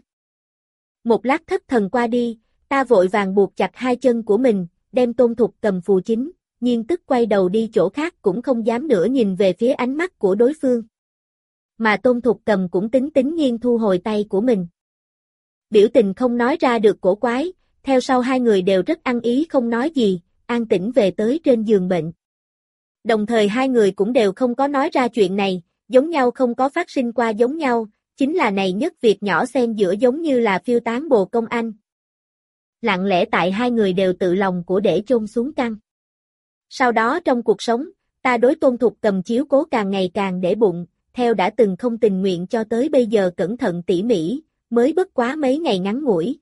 Speaker 1: Một lát thất thần qua đi, ta vội vàng buộc chặt hai chân của mình, đem Tôn Thục Cầm phù chính, nhiên tức quay đầu đi chỗ khác cũng không dám nữa nhìn về phía ánh mắt của đối phương. Mà Tôn Thục Cầm cũng tính tính nhiên thu hồi tay của mình. Biểu tình không nói ra được cổ quái, theo sau hai người đều rất ăn ý không nói gì, an tĩnh về tới trên giường bệnh. Đồng thời hai người cũng đều không có nói ra chuyện này, giống nhau không có phát sinh qua giống nhau, chính là này nhất việc nhỏ xen giữa giống như là phiêu tán bồ công anh. Lặng lẽ tại hai người đều tự lòng của để chôn xuống căng. Sau đó trong cuộc sống, ta đối Tôn Thục Cầm chiếu cố càng ngày càng để bụng, theo đã từng không tình nguyện cho tới bây giờ cẩn thận tỉ mỉ, mới bất quá mấy ngày ngắn ngủi.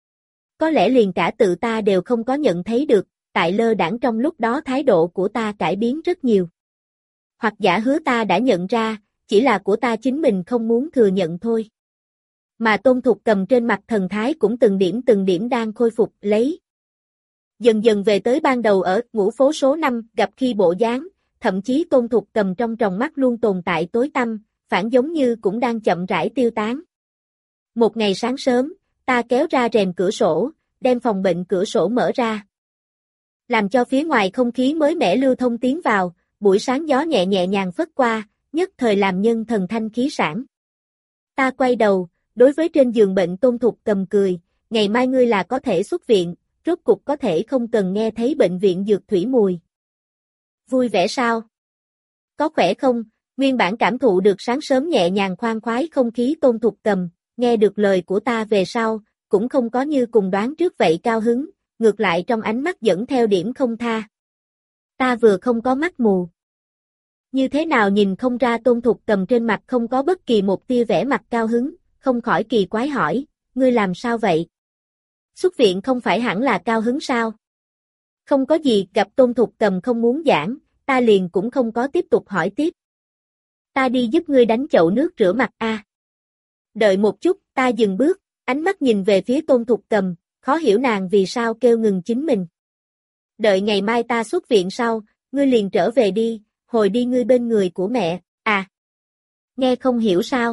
Speaker 1: Có lẽ liền cả tự ta đều không có nhận thấy được, tại lơ đãng trong lúc đó thái độ của ta cải biến rất nhiều. Hoặc giả hứa ta đã nhận ra, chỉ là của ta chính mình không muốn thừa nhận thôi. Mà Tôn Thục Cầm trên mặt thần thái cũng từng điểm từng điểm đang khôi phục lấy. Dần dần về tới ban đầu ở ngũ phố số năm gặp khi bộ dáng, thậm chí Tôn Thục Cầm trong tròng mắt luôn tồn tại tối tăm, phản giống như cũng đang chậm rãi tiêu tán. Một ngày sáng sớm, ta kéo ra rèm cửa sổ, đem phòng bệnh cửa sổ mở ra. Làm cho phía ngoài không khí mới mẻ lưu thông tiến vào, buổi sáng gió nhẹ nhẹ nhàng phất qua, nhất thời làm nhân thần thanh khí sảng. Ta quay đầu, đối với trên giường bệnh Tôn Thục Cầm cười, ngày mai ngươi là có thể xuất viện, rốt cục có thể không cần nghe thấy bệnh viện dược thủy mùi. Vui vẻ sao? Có khỏe không? Nguyên bản cảm thụ được sáng sớm nhẹ nhàng khoan khoái không khí Tôn Thục Cầm, nghe được lời của ta về sau, cũng không có như cùng đoán trước vậy cao hứng, ngược lại trong ánh mắt dẫn theo điểm không tha. Ta vừa không có mắt mù. Như thế nào nhìn không ra Tôn Thục Cầm trên mặt không có bất kỳ một tia vẻ mặt cao hứng, không khỏi kỳ quái hỏi, ngươi làm sao vậy? Xuất viện không phải hẳn là cao hứng sao? Không có gì, gặp Tôn Thục Cầm không muốn giảng, ta liền cũng không có tiếp tục hỏi tiếp. Ta đi giúp ngươi đánh chậu nước rửa mặt a. À. Đợi một chút, ta dừng bước, ánh mắt nhìn về phía Tôn Thục Cầm, khó hiểu nàng vì sao kêu ngừng chính mình. Đợi ngày mai ta xuất viện sau, ngươi liền trở về đi, hồi đi ngươi bên người của mẹ, à. Nghe không hiểu sao?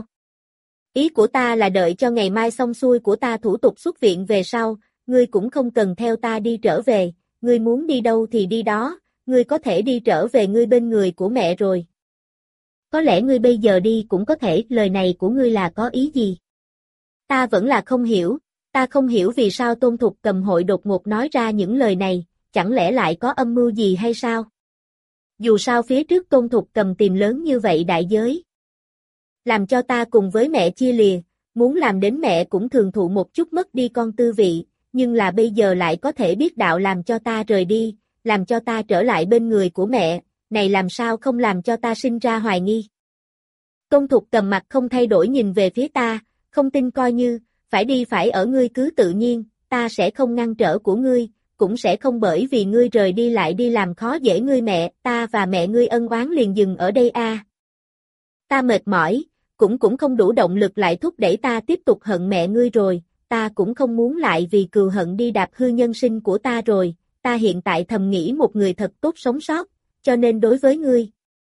Speaker 1: Ý của ta là đợi cho ngày mai xong xuôi của ta thủ tục xuất viện về sau, ngươi cũng không cần theo ta đi trở về, ngươi muốn đi đâu thì đi đó, ngươi có thể đi trở về ngươi bên người của mẹ rồi. Có lẽ ngươi bây giờ đi cũng có thể, lời này của ngươi là có ý gì? Ta vẫn là không hiểu, ta không hiểu vì sao Tôn Thục Cầm hội đột ngột nói ra những lời này, chẳng lẽ lại có âm mưu gì hay sao? Dù sao phía trước Tôn Thục Cầm tìm lớn như vậy đại giới. Làm cho ta cùng với mẹ chia lìa, muốn làm đến mẹ cũng thường thụ một chút mất đi con tư vị, nhưng là bây giờ lại có thể biết đạo làm cho ta rời đi, làm cho ta trở lại bên người của mẹ, này làm sao không làm cho ta sinh ra hoài nghi. Tôn Thục Cầm mặt không thay đổi nhìn về phía ta, không tin coi như, phải đi phải ở ngươi cứ tự nhiên, ta sẽ không ngăn trở của ngươi, cũng sẽ không bởi vì ngươi rời đi lại đi làm khó dễ ngươi mẹ, ta và mẹ ngươi ân oán liền dừng ở đây a. À. Ta mệt mỏi, cũng cũng không đủ động lực lại thúc đẩy ta tiếp tục hận mẹ ngươi rồi, ta cũng không muốn lại vì cừu hận đi đạp hư nhân sinh của ta rồi, ta hiện tại thầm nghĩ một người thật tốt sống sót, cho nên đối với ngươi.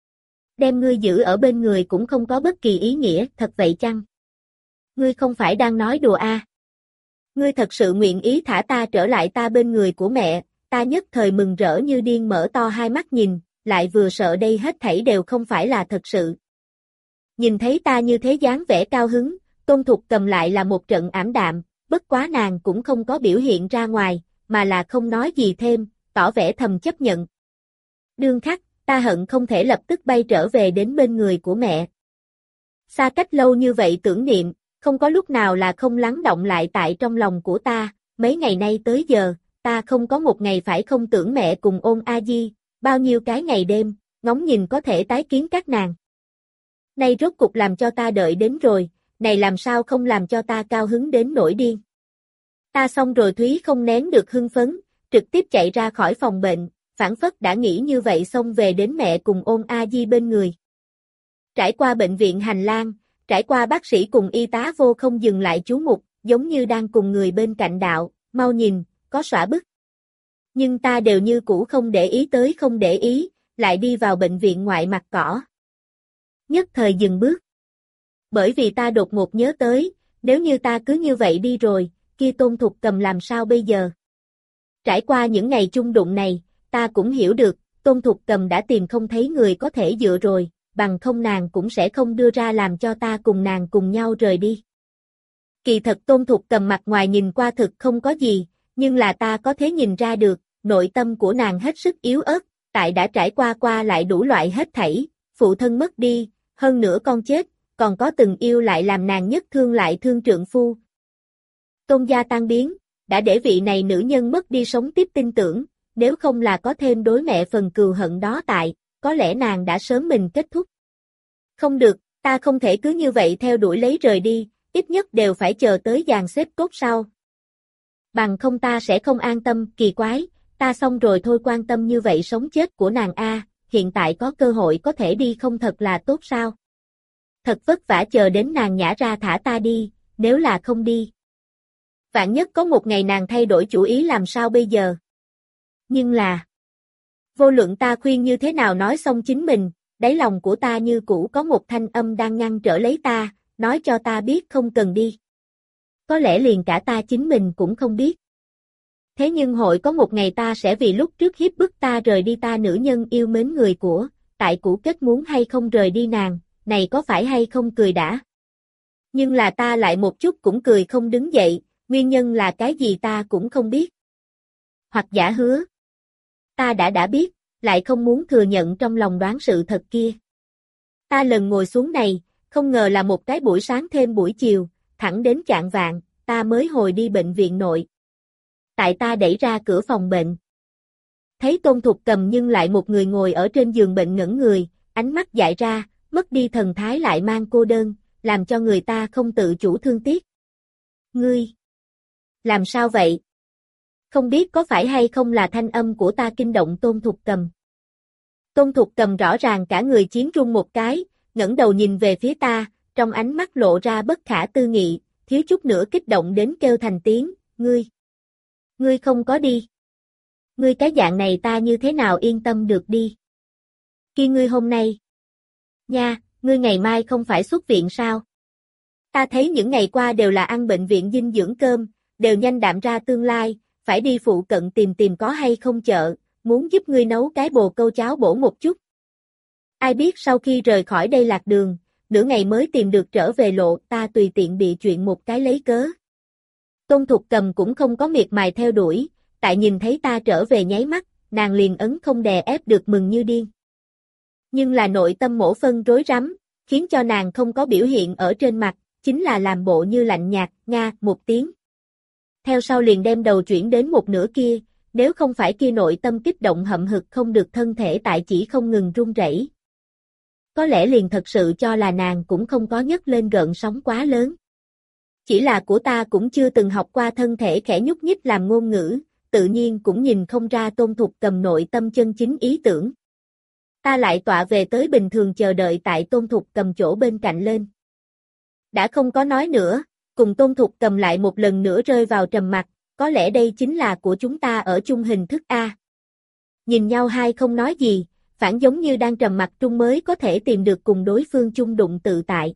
Speaker 1: Đem ngươi giữ ở bên người cũng không có bất kỳ ý nghĩa, thật vậy chăng? Ngươi không phải đang nói đùa a? À? Ngươi thật sự nguyện ý thả ta trở lại ta bên người của mẹ, ta nhất thời mừng rỡ như điên mở to hai mắt nhìn, lại vừa sợ đây hết thảy đều không phải là thật sự. Nhìn thấy ta như thế dáng vẻ cao hứng, Tôn Thục Cầm lại là một trận ảm đạm, bất quá nàng cũng không có biểu hiện ra ngoài, mà là không nói gì thêm, tỏ vẻ thầm chấp nhận. Đương khắc, ta hận không thể lập tức bay trở về đến bên người của mẹ. Xa cách lâu như vậy tưởng niệm, không có lúc nào là không lắng động lại tại trong lòng của ta, mấy ngày nay tới giờ, ta không có một ngày phải không tưởng mẹ cùng Ôn A Di, bao nhiêu cái ngày đêm, ngóng nhìn có thể tái kiến các nàng. Nay rốt cục làm cho ta đợi đến rồi, này làm sao không làm cho ta cao hứng đến nỗi điên. Ta xong rồi Thúy không nén được hưng phấn, trực tiếp chạy ra khỏi phòng bệnh, phản phất đã nghĩ như vậy xông về đến mẹ cùng Ôn A Di bên người. Trải qua bệnh viện hành lang, trải qua bác sĩ cùng y tá vô không dừng lại chú mục, giống như đang cùng người bên cạnh đạo, mau nhìn, có xõa bức. Nhưng ta đều như cũ không để ý tới không để ý, lại đi vào bệnh viện ngoại mặt cỏ. Nhất thời dừng bước. Bởi vì ta đột ngột nhớ tới, nếu như ta cứ như vậy đi rồi, kia Tôn Thục Cầm làm sao bây giờ? Trải qua những ngày chung đụng này, ta cũng hiểu được, Tôn Thục Cầm đã tìm không thấy người có thể dựa rồi, bằng không nàng cũng sẽ không đưa ra làm cho ta cùng nàng cùng nhau rời đi. Kỳ thật Tôn Thục Cầm mặt ngoài nhìn qua thực không có gì, nhưng là ta có thể nhìn ra được, nội tâm của nàng hết sức yếu ớt, tại đã trải qua qua lại đủ loại hết thảy, phụ thân mất đi, hơn nữa con chết, còn có từng yêu lại làm nàng nhất thương lại thương trượng phu. Tôn gia tan biến, đã để vị này nữ nhân mất đi sống tiếp tin tưởng, nếu không là có thêm đối mẹ phần cừu hận đó tại, có lẽ nàng đã sớm mình kết thúc. Không được, ta không thể cứ như vậy theo đuổi lấy rời đi, ít nhất đều phải chờ tới dàn xếp cốt sau. Bằng không ta sẽ không an tâm, kỳ quái, ta xong rồi thôi quan tâm như vậy sống chết của nàng a, hiện tại có cơ hội có thể đi không thật là tốt sao? Thật vất vả chờ đến nàng nhả ra thả ta đi, nếu là không đi. Vạn nhất có một ngày nàng thay đổi chủ ý làm sao bây giờ? Nhưng là, vô luận ta khuyên như thế nào nói xong chính mình, đáy lòng của ta như cũ có một thanh âm đang ngăn trở lấy ta, nói cho ta biết không cần đi. Có lẽ liền cả ta chính mình cũng không biết. Thế nhưng hội có một ngày ta sẽ vì lúc trước hiếp bức ta rời đi ta nữ nhân yêu mến người của, tại cũ kết muốn hay không rời đi nàng, này có phải hay không cười đã. Nhưng là ta lại một chút cũng cười không đứng dậy, nguyên nhân là cái gì ta cũng không biết. Hoặc giả hứa. Ta đã đã biết, lại không muốn thừa nhận trong lòng đoán sự thật kia. Ta lần ngồi xuống này, không ngờ là một cái buổi sáng thêm buổi chiều, thẳng đến chạng vạng, ta mới hồi đi bệnh viện nội. Tại ta đẩy ra cửa phòng bệnh. Thấy Tôn Thục Cầm nhưng lại một người ngồi ở trên giường bệnh ngẩn người, ánh mắt dại ra, mất đi thần thái lại mang cô đơn, làm cho người ta không tự chủ thương tiếc. Ngươi! Làm sao vậy? Không biết có phải hay không là thanh âm của ta kinh động Tôn Thục Cầm. Tôn Thục Cầm rõ ràng cả người chiến run một cái, ngẩng đầu nhìn về phía ta, trong ánh mắt lộ ra bất khả tư nghị, thiếu chút nữa kích động đến kêu thành tiếng, ngươi. Ngươi không có đi. Ngươi cái dạng này ta như thế nào yên tâm được đi. Kia ngươi hôm nay. Nha, ngươi ngày mai không phải xuất viện sao? Ta thấy những ngày qua đều là ăn bệnh viện dinh dưỡng cơm, đều nhanh đạm ra tương lai, phải đi phụ cận tìm tìm có hay không chợ, muốn giúp ngươi nấu cái bồ câu cháo bổ một chút. Ai biết sau khi rời khỏi đây lạc đường, nửa ngày mới tìm được trở về lộ, ta tùy tiện bị chuyện một cái lấy cớ. Tôn Thục Cầm cũng không có miệt mài theo đuổi, tại nhìn thấy ta trở về nháy mắt, nàng liền ấn không đè ép được mừng như điên. Nhưng là nội tâm mổ phân rối rắm, khiến cho nàng không có biểu hiện ở trên mặt, chính là làm bộ như lạnh nhạt, nga, một tiếng. Theo sau liền đem đầu chuyển đến một nửa kia, nếu không phải kia nội tâm kích động hậm hực không được thân thể tại chỉ không ngừng run rẩy. Có lẽ liền thật sự cho là nàng cũng không có nhấc lên gợn sóng quá lớn. Chỉ là của ta cũng chưa từng học qua thân thể khẽ nhúc nhích làm ngôn ngữ, tự nhiên cũng nhìn không ra Tôn Thục Cầm nội tâm chân chính ý tưởng. Ta lại tọa về tới bình thường chờ đợi tại Tôn Thục Cầm chỗ bên cạnh lên. Đã không có nói nữa, cùng Tôn Thục Cầm lại một lần nữa rơi vào trầm mặc, có lẽ đây chính là của chúng ta ở chung hình thức A. Nhìn nhau hai không nói gì, phản giống như đang trầm mặc trung mới có thể tìm được cùng đối phương chung đụng tự tại.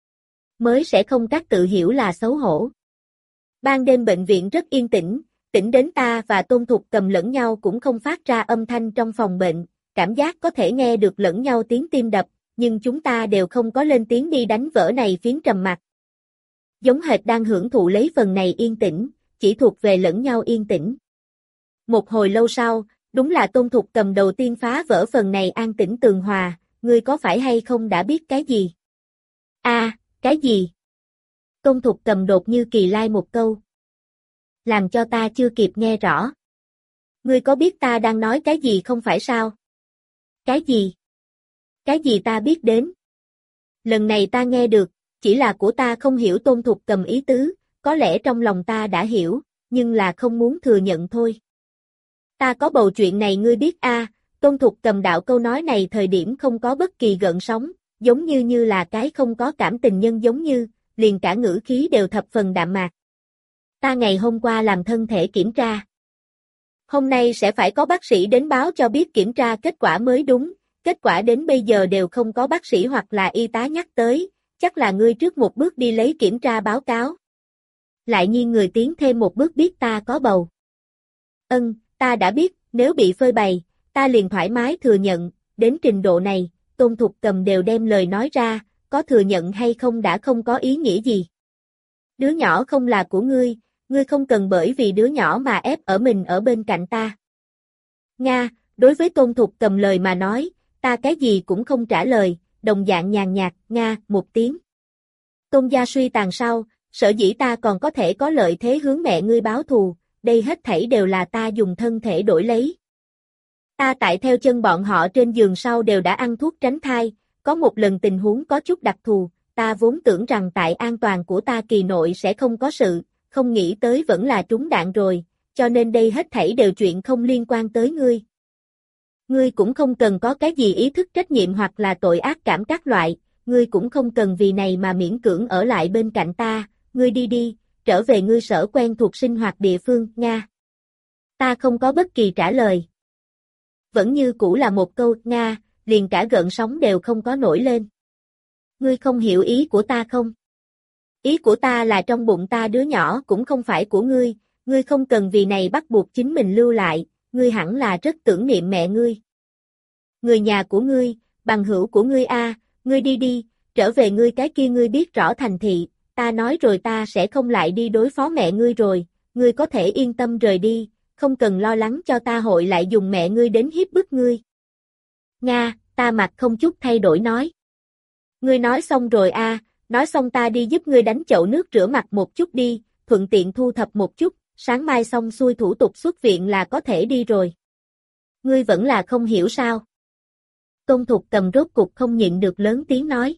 Speaker 1: Mới sẽ không các tự hiểu là xấu hổ. Ban đêm bệnh viện rất yên tĩnh, tĩnh đến ta và Tôn Thục Cầm lẫn nhau cũng không phát ra âm thanh trong phòng bệnh, cảm giác có thể nghe được lẫn nhau tiếng tim đập, nhưng chúng ta đều không có lên tiếng đi đánh vỡ này phiến trầm mặc. Giống hệt đang hưởng thụ lấy phần này yên tĩnh, chỉ thuộc về lẫn nhau yên tĩnh. Một hồi lâu sau, đúng là Tôn Thục Cầm đầu tiên phá vỡ phần này an tĩnh tường hòa, ngươi có phải hay không đã biết cái gì? A, à, cái gì? Tôn Thục Cầm đột như kỳ lai một câu. Làm cho ta chưa kịp nghe rõ. Ngươi có biết ta đang nói cái gì không phải sao? Cái gì? Cái gì ta biết đến? Lần này ta nghe được, chỉ là của ta không hiểu Tôn Thục Cầm ý tứ, có lẽ trong lòng ta đã hiểu, nhưng là không muốn thừa nhận thôi. Ta có bầu chuyện này ngươi biết a, à, Tôn Thục Cầm đạo câu nói này thời điểm không có bất kỳ gợn sóng, giống như như là cái không có cảm tình nhân giống như, liền cả ngữ khí đều thập phần đạm mạc. Ta ngày hôm qua làm thân thể kiểm tra. Hôm nay sẽ phải có bác sĩ đến báo cho biết kiểm tra kết quả mới đúng, kết quả đến bây giờ đều không có bác sĩ hoặc là y tá nhắc tới, chắc là ngươi trước một bước đi lấy kiểm tra báo cáo. Lại nhiên người tiến thêm một bước biết ta có bầu. Ân, ta đã biết, nếu bị phơi bày, ta liền thoải mái thừa nhận, đến trình độ này, Tôn Thục Cầm đều đem lời nói ra, có thừa nhận hay không đã không có ý nghĩa gì. Đứa nhỏ không là của ngươi, ngươi không cần bởi vì đứa nhỏ mà ép ở mình ở bên cạnh ta. Nga, đối với Tôn Thục Cầm lời mà nói, ta cái gì cũng không trả lời, đồng dạng nhàn nhạt, Nga, một tiếng. Tôn gia suy tàn sau, sở dĩ ta còn có thể có lợi thế hướng mẹ ngươi báo thù, đây hết thảy đều là ta dùng thân thể đổi lấy. Ta tại theo chân bọn họ trên giường sau đều đã ăn thuốc tránh thai, có một lần tình huống có chút đặc thù, ta vốn tưởng rằng tại an toàn của ta kỳ nội sẽ không có sự, không nghĩ tới vẫn là trúng đạn rồi, cho nên đây hết thảy đều chuyện không liên quan tới ngươi. Ngươi cũng không cần có cái gì ý thức trách nhiệm hoặc là tội ác cảm các loại, ngươi cũng không cần vì này mà miễn cưỡng ở lại bên cạnh ta, ngươi đi đi, trở về ngươi sở quen thuộc sinh hoạt địa phương, Nga. Ta không có bất kỳ trả lời. Vẫn như cũ là một câu, Nga, liền cả gợn sóng đều không có nổi lên. Ngươi không hiểu ý của ta không? Ý của ta là trong bụng ta đứa nhỏ cũng không phải của ngươi, ngươi không cần vì này bắt buộc chính mình lưu lại, ngươi hẳn là rất tưởng niệm mẹ ngươi. Người nhà của ngươi, bằng hữu của ngươi a, ngươi đi đi, trở về ngươi cái kia ngươi biết rõ thành thị, ta nói rồi ta sẽ không lại đi đối phó mẹ ngươi rồi, ngươi có thể yên tâm rời đi, không cần lo lắng cho ta hội lại dùng mẹ ngươi đến hiếp bức ngươi. Nga, ta mặt không chút thay đổi nói. Ngươi nói xong rồi a, à, nói xong ta đi giúp ngươi đánh chậu nước rửa mặt một chút đi, thuận tiện thu thập một chút, sáng mai xong xuôi thủ tục xuất viện là có thể đi rồi. Ngươi vẫn là không hiểu sao? Tôn Thục Cầm rốt cục không nhịn được lớn tiếng nói.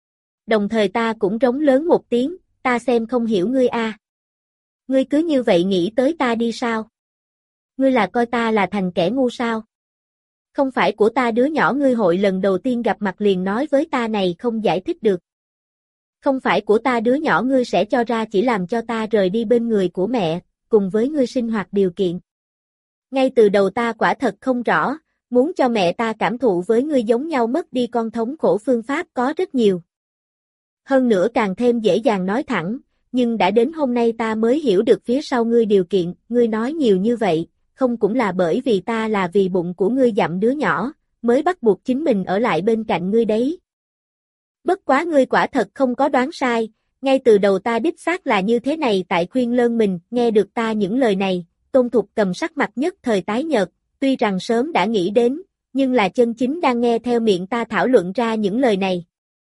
Speaker 1: Đồng thời ta cũng trống lớn một tiếng, ta xem không hiểu ngươi a. À. Ngươi cứ như vậy nghĩ tới ta đi sao? Ngươi là coi ta là thành kẻ ngu sao? Không phải của ta đứa nhỏ ngươi hội lần đầu tiên gặp mặt liền nói với ta này không giải thích được. Không phải của ta đứa nhỏ ngươi sẽ cho ra chỉ làm cho ta rời đi bên người của mẹ, cùng với ngươi sinh hoạt điều kiện. Ngay từ đầu ta quả thật không rõ, muốn cho mẹ ta cảm thụ với ngươi giống nhau mất đi con thống khổ phương pháp có rất nhiều. Hơn nữa càng thêm dễ dàng nói thẳng, nhưng đã đến hôm nay ta mới hiểu được phía sau ngươi điều kiện, ngươi nói nhiều như vậy, không cũng là bởi vì ta là vì bụng của ngươi dặm đứa nhỏ, mới bắt buộc chính mình ở lại bên cạnh ngươi đấy. Bất quá ngươi quả thật không có đoán sai, ngay từ đầu ta đích xác là như thế này tại khuyên lơn mình, nghe được ta những lời này, Tôn Thục Cầm sắc mặt nhất thời tái nhợt, tuy rằng sớm đã nghĩ đến, nhưng là chân chính đang nghe theo miệng ta thảo luận ra những lời này.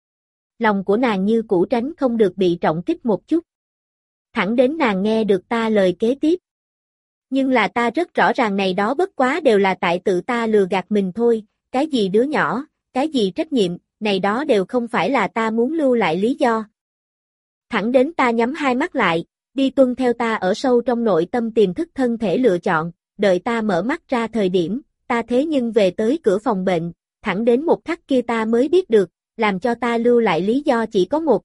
Speaker 1: Lòng của nàng như cũ tránh không được bị trọng kích một chút. Thẳng đến nàng nghe được ta lời kế tiếp. Nhưng là ta rất rõ ràng này đó bất quá đều là tại tự ta lừa gạt mình thôi, cái gì đứa nhỏ, cái gì trách nhiệm, này đó đều không phải là ta muốn lưu lại lý do. Thẳng đến ta nhắm hai mắt lại, đi tuân theo ta ở sâu trong nội tâm tiềm thức thân thể lựa chọn, đợi ta mở mắt ra thời điểm, ta thế nhưng về tới cửa phòng bệnh, thẳng đến một khắc kia ta mới biết được, làm cho ta lưu lại lý do chỉ có một.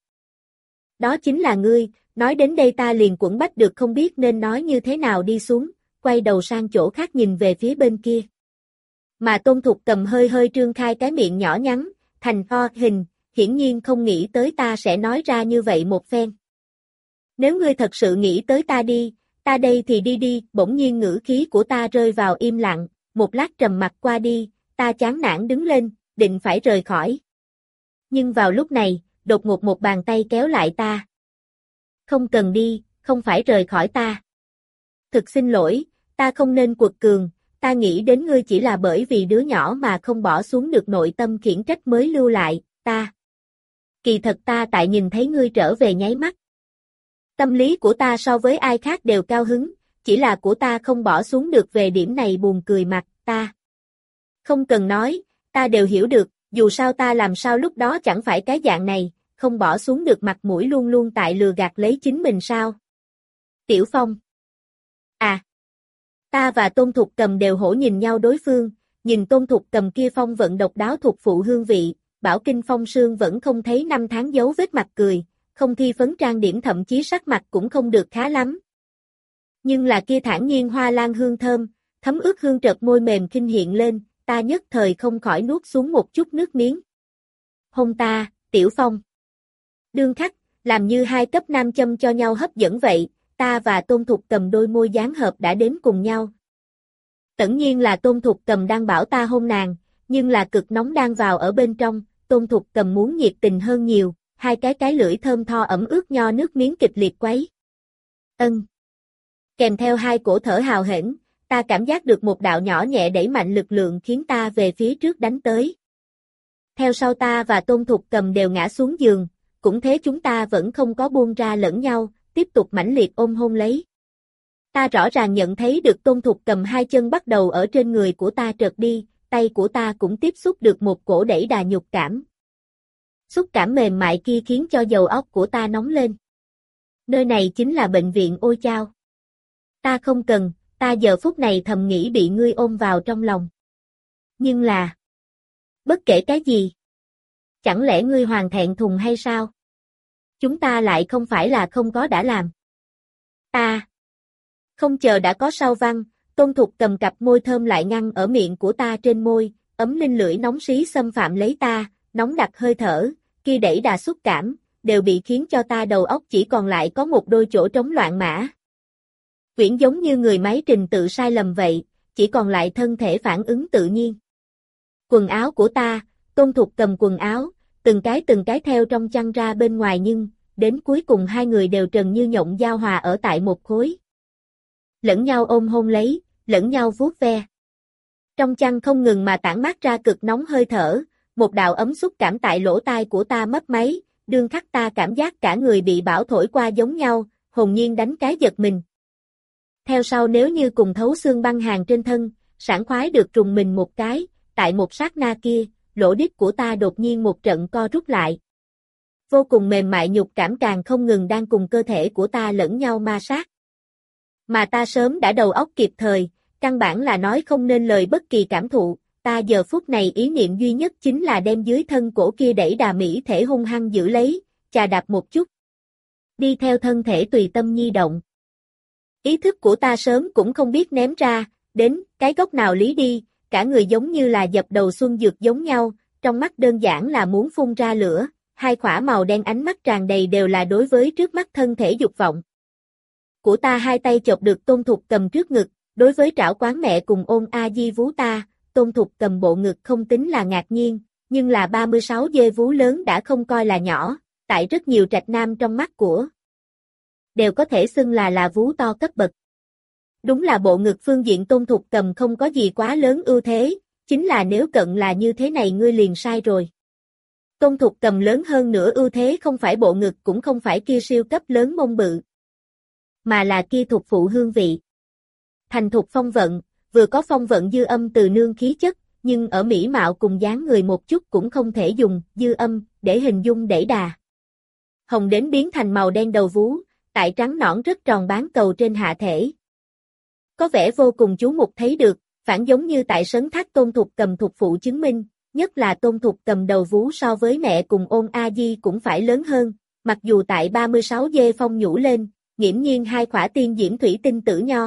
Speaker 1: Đó chính là ngươi, nói đến đây ta liền quẫn bách được không biết nên nói như thế nào đi xuống, quay đầu sang chỗ khác nhìn về phía bên kia. Mà Tôn Thục Cầm hơi hơi trương khai cái miệng nhỏ nhắn, thành o hình, hiển nhiên không nghĩ tới ta sẽ nói ra như vậy một phen. Nếu ngươi thật sự nghĩ tới ta đi, ta đây thì đi đi, bỗng nhiên ngữ khí của ta rơi vào im lặng, một lát trầm mặc qua đi, ta chán nản đứng lên, định phải rời khỏi. Nhưng vào lúc này, đột ngột một bàn tay kéo lại ta. Không cần đi, không phải rời khỏi ta. Thực xin lỗi, ta không nên quật cường, ta nghĩ đến ngươi chỉ là bởi vì đứa nhỏ mà không bỏ xuống được nội tâm khiển trách mới lưu lại, ta. Kỳ thật ta tại nhìn thấy ngươi trở về nháy mắt. Tâm lý của ta so với ai khác đều cao hứng, chỉ là của ta không bỏ xuống được về điểm này buồn cười mặt, ta. Không cần nói, ta đều hiểu được, dù sao ta làm sao lúc đó chẳng phải cái dạng này, không bỏ xuống được mặt mũi luôn luôn tại lừa gạt lấy chính mình sao. Tiểu Phong. À. Ta và Tôn Thục Cầm đều hổ nhìn nhau đối phương, nhìn Tôn Thục Cầm kia phong vận độc đáo thuộc phụ hương vị, Bảo Kinh Phong Sương vẫn không thấy năm tháng dấu vết mặt cười, không thi phấn trang điểm thậm chí sắc mặt cũng không được khá lắm. Nhưng là kia thản nhiên hoa lan hương thơm, thấm ướt hương trợt môi mềm kinh hiện lên, ta nhất thời không khỏi nuốt xuống một chút nước miếng. Hôn ta, Tiểu Phong. Đương khắc, làm như hai cấp nam châm cho nhau hấp dẫn vậy, ta và Tôn Thục Cầm đôi môi dán hợp đã đến cùng nhau. Tất nhiên là Tôn Thục Cầm đang bảo ta hôn nàng, nhưng là cực nóng đang vào ở bên trong, Tôn Thục Cầm muốn nhiệt tình hơn nhiều, hai cái cái lưỡi thơm tho ẩm ướt nho nước miếng kịch liệt quấy. Ân. Kèm theo hai cổ thở hào hển, ta cảm giác được một đạo nhỏ nhẹ đẩy mạnh lực lượng khiến ta về phía trước đánh tới. Theo sau ta và Tôn Thục Cầm đều ngã xuống giường, cũng thế chúng ta vẫn không có buông ra lẫn nhau, tiếp tục mãnh liệt ôm hôn lấy. Ta rõ ràng nhận thấy được Tôn Thục Cầm hai chân bắt đầu ở trên người của ta trượt đi, tay của ta cũng tiếp xúc được một cổ đẩy đà nhục cảm. Xúc cảm mềm mại kia khiến cho đầu óc của ta nóng lên. Nơi này chính là bệnh viện ôi chao. Ta không cần, ta giờ phút này thầm nghĩ bị ngươi ôm vào trong lòng. Nhưng là... Bất kể cái gì. Chẳng lẽ ngươi hoàn thẹn thùng hay sao? Chúng ta lại không phải là không có đã làm. Ta. Không chờ đã có sau văn, Tôn Thục Cầm cặp môi thơm lại ngăn ở miệng của ta trên môi, ấm linh lưỡi nóng xí xâm phạm lấy ta, nóng đặc hơi thở, kia đẩy đà xúc cảm, đều bị khiến cho ta đầu óc chỉ còn lại có một đôi chỗ trống loạn mã. Quyển giống như người máy trình tự sai lầm vậy, chỉ còn lại thân thể phản ứng tự nhiên. Quần áo của ta, Tôn Thục Cầm quần áo, từng cái từng cái theo trong chăn ra bên ngoài nhưng, đến cuối cùng hai người đều trần như nhộng giao hòa ở tại một khối. Lẫn nhau ôm hôn lấy, lẫn nhau vuốt ve. Trong chăn không ngừng mà tản mát ra cực nóng hơi thở, một đạo ấm xúc cảm tại lỗ tai của ta mất máy, đương khắc ta cảm giác cả người bị bão thổi qua giống nhau, hồn nhiên đánh cái giật mình. Theo sau nếu như cùng thấu xương băng hàng trên thân, sảng khoái được trùng mình một cái, tại một sát na kia, lỗ đít của ta đột nhiên một trận co rút lại. Vô cùng mềm mại nhục cảm càng không ngừng đang cùng cơ thể của ta lẫn nhau ma sát. Mà ta sớm đã đầu óc kịp thời, căn bản là nói không nên lời bất kỳ cảm thụ, ta giờ phút này ý niệm duy nhất chính là đem dưới thân cổ kia đẩy đà mỹ thể hung hăng giữ lấy, chà đạp một chút. Đi theo thân thể tùy tâm nhi động. Ý thức của ta sớm cũng không biết ném ra, đến cái góc nào lý đi, cả người giống như là dập đầu xuân dược giống nhau, trong mắt đơn giản là muốn phun ra lửa, hai khỏa màu đen ánh mắt tràn đầy đều là đối với trước mắt thân thể dục vọng. Của ta hai tay chộp được Tôn Thục Cầm trước ngực, đối với trảo quán mẹ cùng ôm a di vú ta, Tôn Thục Cầm bộ ngực không tính là ngạc nhiên, nhưng là ba mươi sáu dê vú lớn đã không coi là nhỏ, tại rất nhiều trạch nam trong mắt của đều có thể xưng là là vú to cấp bậc. Đúng là bộ ngực phương diện Tôn Thục Cầm không có gì quá lớn ưu thế, chính là nếu cận là như thế này ngươi liền sai rồi. Tôn Thục Cầm lớn hơn nữa ưu thế không phải bộ ngực cũng không phải kia siêu cấp lớn mông bự, mà là kia thuộc phụ hương vị. Thành thục phong vận, vừa có phong vận dư âm từ nương khí chất, nhưng ở mỹ mạo cùng dáng người một chút cũng không thể dùng dư âm để hình dung đẩy đà. Hồng đến biến thành màu đen đầu vú, tại trắng nõn rất tròn bán cầu trên hạ thể. Có vẻ vô cùng chú mục thấy được, phản giống như tại sấn thác Tôn Thục Cầm thuộc phụ chứng minh, nhất là Tôn Thục Cầm đầu vú so với mẹ cùng ôn a di cũng phải lớn hơn, mặc dù tại ba mươi sáu dê phong nhũ lên, nghiễm nhiên hai khỏa tiên diễm thủy tinh tử nho.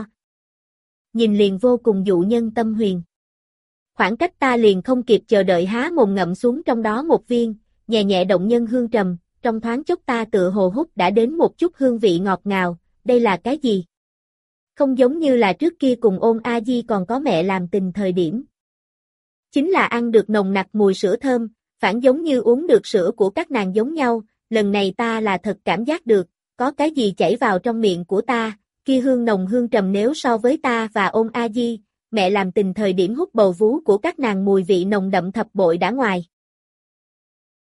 Speaker 1: Nhìn liền vô cùng dụ nhân tâm huyền. Khoảng cách ta liền không kịp chờ đợi há mồm ngậm xuống trong đó một viên, nhẹ nhẹ động nhân hương trầm, trong thoáng chốc ta tựa hồ hút đã đến một chút hương vị ngọt ngào, đây là cái gì? Không giống như là trước kia cùng ôn a di còn có mẹ làm tình thời điểm. Chính là ăn được nồng nặc mùi sữa thơm, phản giống như uống được sữa của các nàng giống nhau, lần này ta là thật cảm giác được, có cái gì chảy vào trong miệng của ta, kia hương nồng hương trầm nếu so với ta và ôn A Di, mẹ làm tình thời điểm hút bầu vú của các nàng mùi vị nồng đậm thập bội đã ngoài.